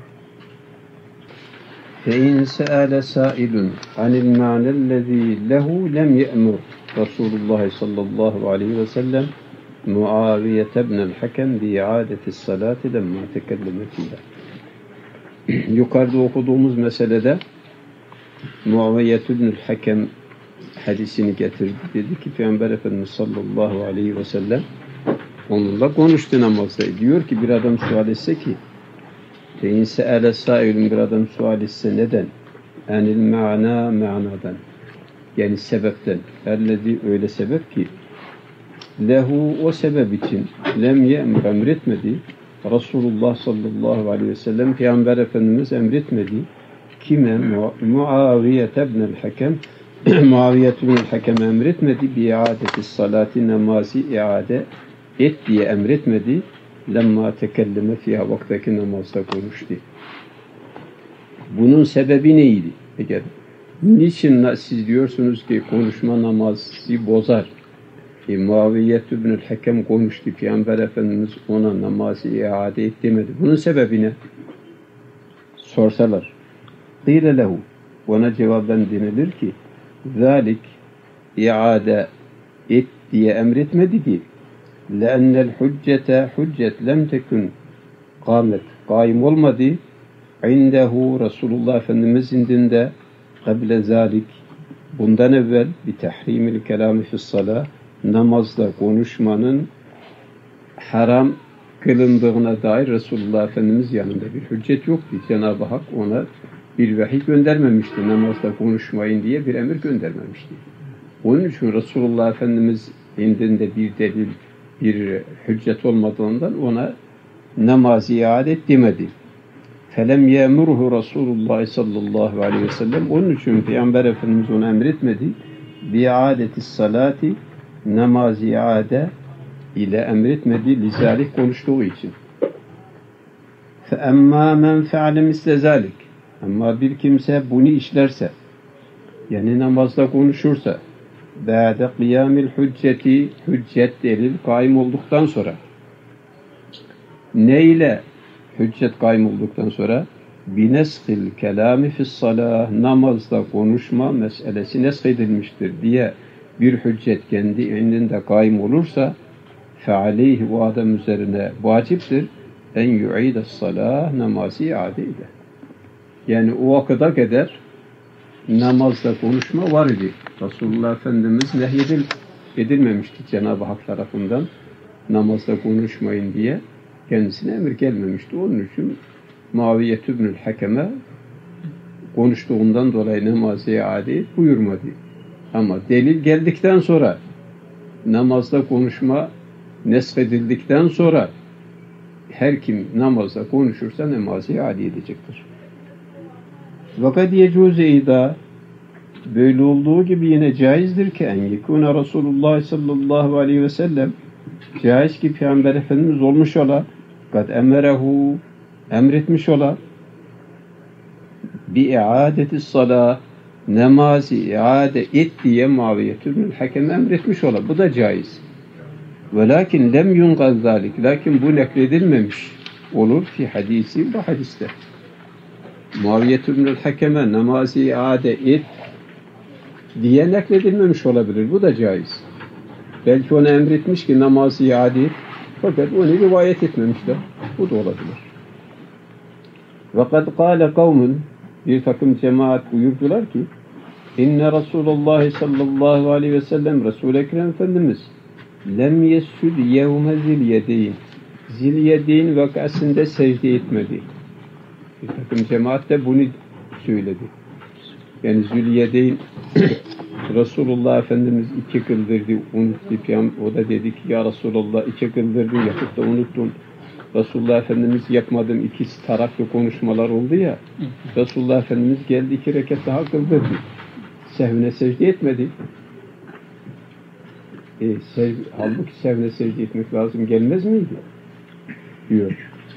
فَاِنْ سَأَلَ سَائِلٌ عَنِ الْمَعْنَ الَّذ۪ي لَهُ لَمْ يَأْمُرْ رَسُولُ اللّٰهِ sallallahu aleyhi ve sellem Muaviye ibnel Hakem bi'adeti salati lemma tekelleme fîhâ. Yukarıda okuduğumuz meselede Muaviye ibnel Hakem hadisini getirdi. Dedi ki Peygamber Efendimiz sallallahu aleyhi ve sellem onunla konuştu namazda. Diyor ki bir adam sual etse ki فَاِنْ سَأَلَ سَائِلٌ bir adam sual etse neden? Enil ma'nadan. Yani sebepten. Ellezî öyle sebep ki lehu o sebep için lem ye'mur emretmedi. Resulullah sallallahu aleyhi ve sellem Peygamber Efendimiz emretmedi. kime? Muaviye ibn'el Hakem Muaviye ibn'el Hakem emretmedi bi iadeti salati namazı iade et diye emretmedi. Lemma tekelleme fiha vaktaki namazda konuştu. Bunun sebebi neydi? Peki, niçin siz diyorsunuz ki konuşma namazı bozar? Muaviye ibn'el Hakem konuştu. Peygamber Efendimiz ona namazı iade et demedi. Bunun sebebi ne? Sorsalar. Qîle lehu. Ona cevaben denilir ki zâlik iade et diye emretmedi ki لأن الحجة حجة لم تكن قامت قائم olmadı indehu Resulullah Efendimiz indinde قبل ذلك bundan evvel bir tahrimil kelami fis salah namazda konuşmanın haram kılındığına dair Resulullah Efendimiz yanında bir hüccet yoktu. Cenab-ı Hak ona bir vahiy göndermemişti. Namazda konuşmayın diye bir emir göndermemişti. Onun için Resulullah Efendimiz indinde bir delil, bir hüccet olmadığından ona namazı iade et demedi. Felem yemurhu Resulullah sallallahu aleyhi ve sellem. Onun için Peygamber Efendimiz ona emretmedi. Bi'adeti salati namazı iade ile emretmedi. Lizalik konuştuğu için. Fe emma men fe'ale misle zalik. Ama bir kimse bunu işlerse, yani namazda konuşursa, ba'de kıyamil hücceti, hüccet delil kaim olduktan sonra, ne ile hüccet kaim olduktan sonra? Bineskil kelami fissalah, namazda konuşma meselesi nesk edilmiştir diye bir hüccet kendi indinde kaim olursa, fealeyhi bu adam üzerine vaciptir en yu'ides salah, namazı iade eder. Yani o vakıda kadar namazda konuşma var idi. Resulullah Efendimiz nehyedilmemişti Cenab-ı Hak tarafından namazda konuşmayın diye kendisine emir gelmemişti. Onun için Muaviye ibn'el Hakem'e konuştuğundan dolayı namazı iade buyurmadı. Ama delil geldikten sonra namazda konuşma neskedildikten sonra her kim namazda konuşursa namazı iade edecektir. Vakat yecuze ida böyle olduğu gibi yine caizdir ki en yekûne Resulullah sallallahu aleyhi ve sellem caiz ki Peygamber Efendimiz olmuş ola kad emerehu emretmiş ola bi iadeti salah namazı iade et diye Muaviye ibn'el Hakem emretmiş ola. Bu da caiz. Velakin lem yungaz zalik. Lakin bu nakledilmemiş olur fi hadisi bu hadiste. Muaviye ibn'el Hakem'e namazı iade et diye nakledilmemiş olabilir. Bu da caiz. Belki ona emretmiş ki namazı iade et. Fakat onu rivayet etmemişler. Bu da olabilir. Ve kad kâle kavmun bir takım cemaat buyurdular ki İnne Resulullah sallallahu aleyhi ve sellem Resul-i Ekrem Efendimiz lem yessüd yevme zilyedeyn zilyedeyn vakasında secde etmedi. Bir takım cemaat de bunu söyledi. Yani zilyedeyn Resulullah Efendimiz 2 kıldırdı, unuttu. O da dedi ki ya Resulullah 2 kıldırdı, yapıp da unuttun. Resulullah Efendimiz yapmadım 2 taraflı konuşmalar oldu ya. Resulullah Efendimiz geldi 2 rekat daha kıldırdı. Sehvine secde etmedi. Halbuki sehvine secde etmek lazım gelmez miydi? Diyor.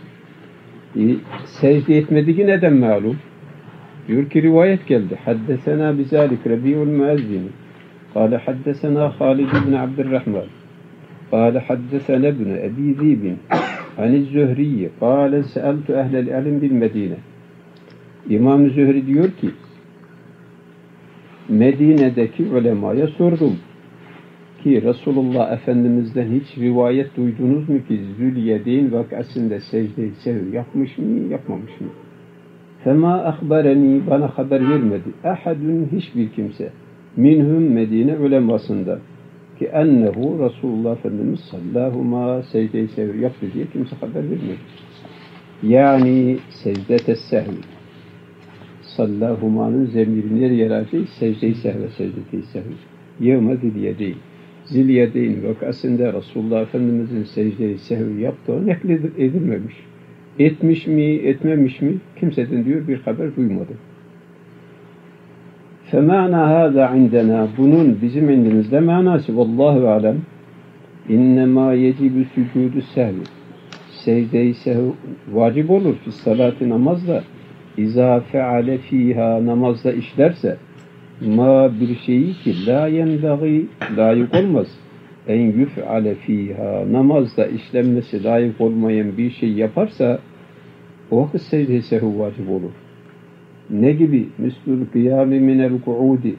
Secde etmedi ki neden malum? Diyor ki rivayet geldi. Haddesena bizalik Rabi'ul Muazzini. Kâle haddesena Halid ibn Abdurrahman. Kâle haddesena ibn Ebi Zibin. Ani Zühriye. Kâle seeltu ehlel ilim bil Medine. İmam Zühri diyor ki Medine'deki ulemaya sordum ki Resulullah Efendimiz'den hiç rivayet duydunuz mu ki Zülyedeyn vakasında secde-i sehv yapmış mı, yapmamış mı? Fema ahbareni bana haber vermedi. Ahadun hiçbir kimse minhum Medine ulemasında ki ennehu Resulullah Efendimiz sallahuma secde-i sehv yaptı diye kimse haber vermedi. Yani secde-i sehv sallahumanın zemirini nereye raci? Secde-i sehve, secde-i sehv. Yevme zilyedeyn. Zilyedeyn vakasında Resulullah Efendimiz'in secde-i sehv yaptığı nakledilmemiş. Etmiş mi, etmemiş mi? Kimseden diyor bir haber duymadı. فَمَعْنَا هَذَا عِنْدَنَا Bunun bizim indimizde manası vallahu alem اِنَّمَا يَجِبُ سُجُودُ السَّهْوِ Secde-i sehv vacip olur fi salati namazda اِذَا فَعَلَ ف۪يهَا namazda işlerse ma bir şeyi ki la yenbagi layık olmaz en yuf'ale fiha namazda işlenmesi layık olmayan bir şey yaparsa o vakit secde-i sehv vacip olur. Ne gibi? Müslül kıyâmi minel ku'udi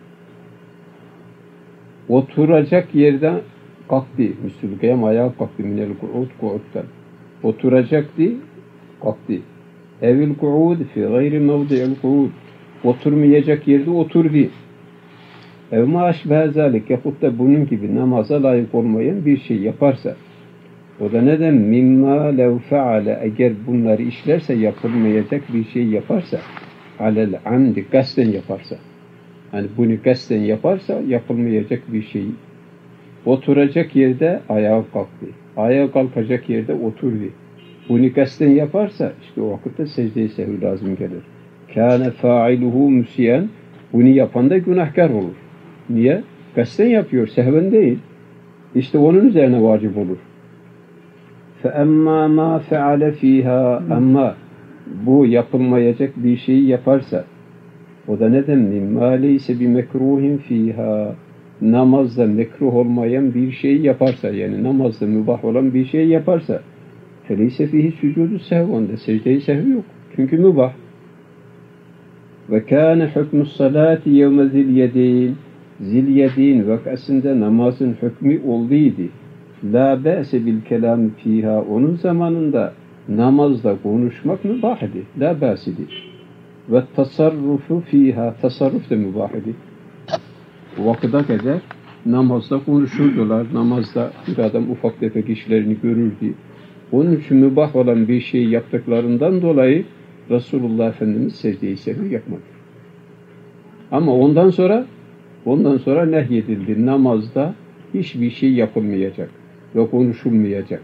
oturacak yerden kalktı. Müslül kıyam ayağa kalktı minel ku'ud'dan. Oturacaktı, kalktı. Evil ku'ud fi gayri mevdi'il ku'ud oturmayacak yerde oturdu. Ev maaş bezalik yapıp da bunun gibi namaza layık olmayan bir şey yaparsa o da neden mimma lev feale eğer bunları işlerse yapılmayacak bir şey yaparsa alel amdi kasten yaparsa hani bunu kasten yaparsa yapılmayacak bir şey oturacak yerde ayağa kalktı. Ayağa kalkacak yerde oturdu. Bunu kasten yaparsa işte o vakitte secde-i sehv lazım gelir. Kâne fâiluhu müsiyen bunu yapan da günahkar olur. Niye? Kasten yapıyor, sehven değil. İşte onun üzerine vacip olur. فَاَمَّا مَا فَعَلَ ف۪يهَا Ama bu yapılmayacak bir şeyi yaparsa o da neden مِمَّا لَيْسَ بِمَكْرُوهٍ ف۪يهَا namazda mekruh olmayan bir şey yaparsa yani namazda mübah olan bir şey yaparsa فَلَيْسَ ف۪يهِ سُجُودُ سَهْوَ onda secde-i sehv yok. Çünkü mübah. وَكَانَ حُكْمُ الصَّلَاةِ يَوْمَ ذِلْيَد۪ينَ Zilyedin vakasında namazın hükmü olduydu. La be'se bil kelam fiha onun zamanında namazda konuşmak mübah idi. La be'sidi. Ve tasarrufu fiha tasarruf da mübah idi. Vakıda kadar namazda konuşurdular. Namazda bir adam ufak tefek işlerini görürdü. Onun için mübah olan bir şey yaptıklarından dolayı Resulullah Efendimiz secde-i sehv yapmadı. Ama ondan sonra nehyedildi. Namazda hiçbir şey yapılmayacak ve konuşulmayacak.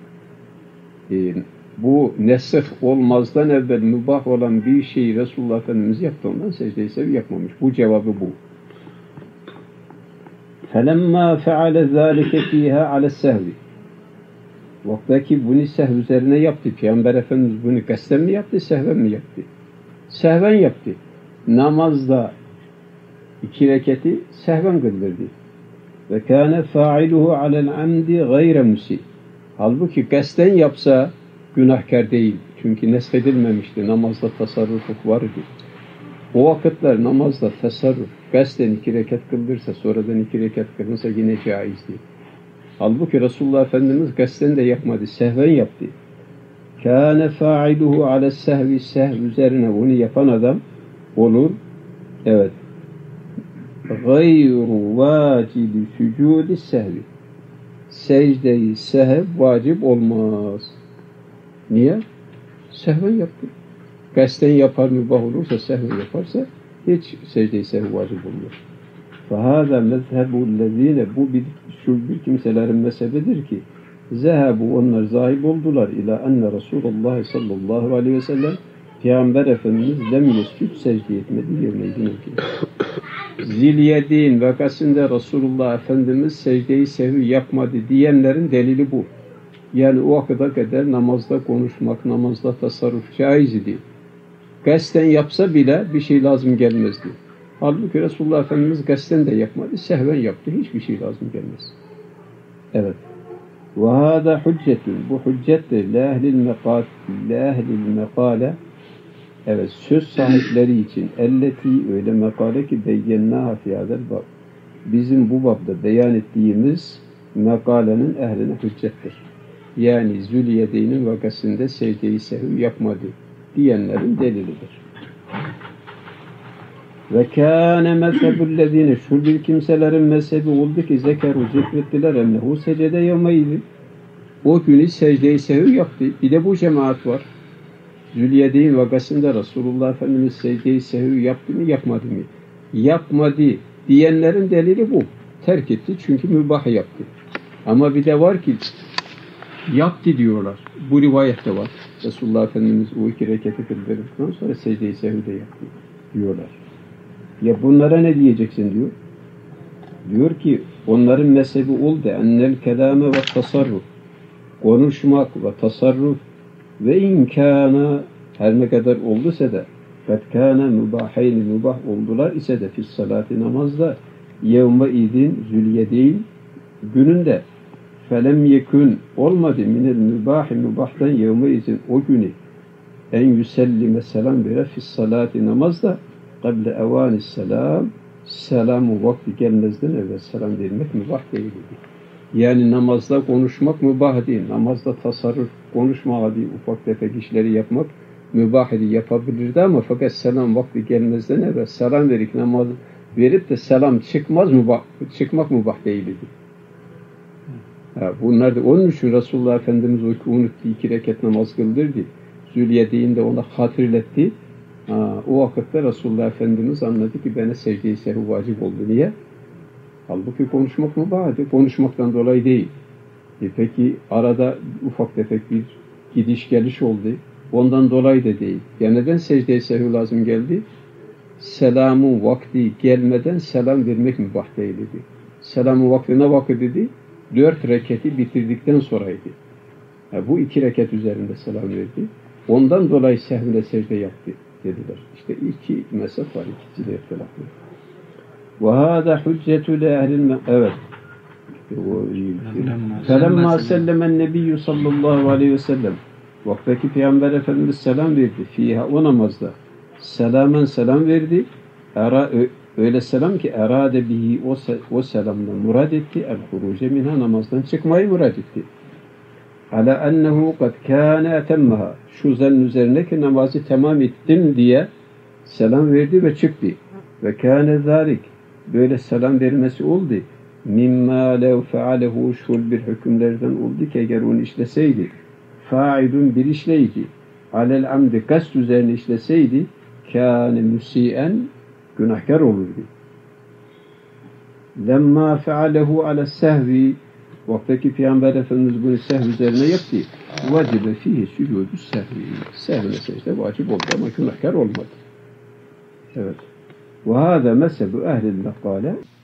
Bu nesih olmazdan evvel mübah olan bir şeyi Resulullah Efendimiz yaptı. Ondan secde-i sehv yapmamış. Bu cevabı bu. فَلَمَّا فَعَلَ ذَٰلِكَ ف۪يهَا عَلَى السَّهْوِ Vaktaki bunu sehv üzerine yaptı. Peygamber Efendimiz bunu kasten mi yaptı, sehven mi yaptı? Sehven yaptı. Namazda 2 reketi sehven kıldırdı. Ve kâne fâiluhu alel amdi gayre musi. Halbuki kasten yapsa günahkar değil. Çünkü neshedilmemişti. Namazda tasarruf vardı. O vakitler namazda tasarruf, kasten 2 rekat kıldırsa, sonradan 2 rekat kılınsa yine caizdi. Halbuki Resulullah Efendimiz kasten de yapmadı. Sehven yaptı. Kâne fâiluhu alel sehvi sehv üzerine bunu yapan adam olur. Evet. Gayru vacibi sücudi sehvi. Secde-i sehv vacip olmaz. Niye? Sehven yaptı. Kasten yapar mübah olursa, sehven yaparsa hiç secde-i sehv vacip olmaz. فَهَذَا مَذْهَبُ الَّذ۪ينَ Bu bir kimselerin mezhebidir ki zehebu onlar zahib oldular ila enne Resulullah sallallahu aleyhi ve sellem Peygamber Efendimiz lem yescud secde etmedi yerine ki. Zilyedin vakasında Resulullah Efendimiz secde-i sehv yapmadı diyenlerin delili bu. Yani o vakıda kadar namazda konuşmak, namazda tasarruf caiz idi. Kasten yapsa bile bir şey lazım gelmezdi. Halbuki Resulullah Efendimiz kasten de yapmadı, sehven yaptı. Hiçbir şey lazım gelmez. Evet. وَهَذَا حُجَّةٌ Bu hüccettir. لَاهْلِ الْمَقَالَ Evet, söz sahipleri için elleti öyle makale ki beyyennâha fiyâdel bab. Bizim bu babda beyan ettiğimiz makalenin ehline hüccettir. Yani Zülyedeyn'in vakasında secde-i sehv yapmadı diyenlerin delilidir. Ve kâne mezhebullezîne şu bir kimselerin mezhebi oldu ki zekeru zikrettiler ennehu secede yevmeydi. O günü secde-i sehv yaptı. Bir de bu cemaat var. Zülyedeyn vakasında Resulullah Efendimiz secde-i sehv yaptı mı yapmadı mı? Yapmadı diyenlerin delili bu. Terk etti çünkü mübah yaptı. Ama bir de var ki yaptı diyorlar. Bu rivayette var. Resulullah Efendimiz o 2 rekatı kıldırdıktan sonra secde-i sehv de yaptı diyorlar. Ya bunlara ne diyeceksin diyor. Diyor ki onların mezhebi oldu. Ennel kelame ve tasarruf. Konuşmak ve tasarruf ve imkana her ne kadar olduysa da kad kâne mübâheyni mübah oldular ise de fis salati namazda yevme idin zülyedeyn gününde felem yekün olmadı minel mübâhi mübahtan yevme izin o günü en yüsellime selam vere fis salati namazda kable evanis selam selamı vakti gelmezden evvel selam vermek mübah değildi. Yani namazda konuşmak mübah değil. Namazda tasarruf, konuşmak değil, ufak tefek işleri yapmak mübah değil, yapabilirdi ama fakat selam vakti gelmezden evvel selam verip namaz verip de selam çıkmak mübah değildi. Bunlar da onun için Resulullah Efendimiz unuttu 2 rekat namaz kıldırdı. Zülyedeyn de ona hatırletti. O vakitte Resulullah Efendimiz anladı ki bana secde-i sehvi vacip oldu. Niye? Halbuki konuşmak mübahdi. Konuşmaktan dolayı değil. Peki arada ufak tefek bir gidiş geliş oldu. Ondan dolayı da değil. Ya neden secde-i sehvi lazım geldi? Selamın vakti gelmeden selam vermek mübah değildi. Selamın vakti ne vakit dedi? 4 reketi bitirdikten sonraydı. Bu 2 rekat üzerinde selam verdi. Ondan dolayı sehvine secde yaptı dediler. İşte 2 mezhep var. İkisi de ihtilaflı. وَهَذَا حُجَّةُ لَاَهْلِ Evet. فَلَمَّا سَلَّمَ النَّبِيُّ sallallahu aleyhi ve sellem vaktaki Peygamber Efendimiz selam verdi. Fiha o namazda. Selamen selam verdi. Öyle selam ki erade bihi o selamla murad etti. El-huruce minha namazdan çıkmayı murad etti. Ala ennehu kad kâne etemmeha. Şu zann üzerine ki namazı tamam ettim diye selam verdi ve çıktı. Ve kâne zâlik. Böyle selam vermesi oldu. Mimma lev fealehu şul bir hükümlerden oldu ki eğer onu işleseydi. Fa'ilun bir işleydi. Alel amdi kast üzerine işleseydi. Kâne müsi'en günahkar olurdu. Lemma fealehu ala sehvi vaktaki Peygamber Efendimiz bunu sehv üzerine yaptı. Vacibe fihi sücudu sehvi. Sehvine secde vacip oldu ama günahkar olmadı. Evet. وهذا مذهب أهل المقالة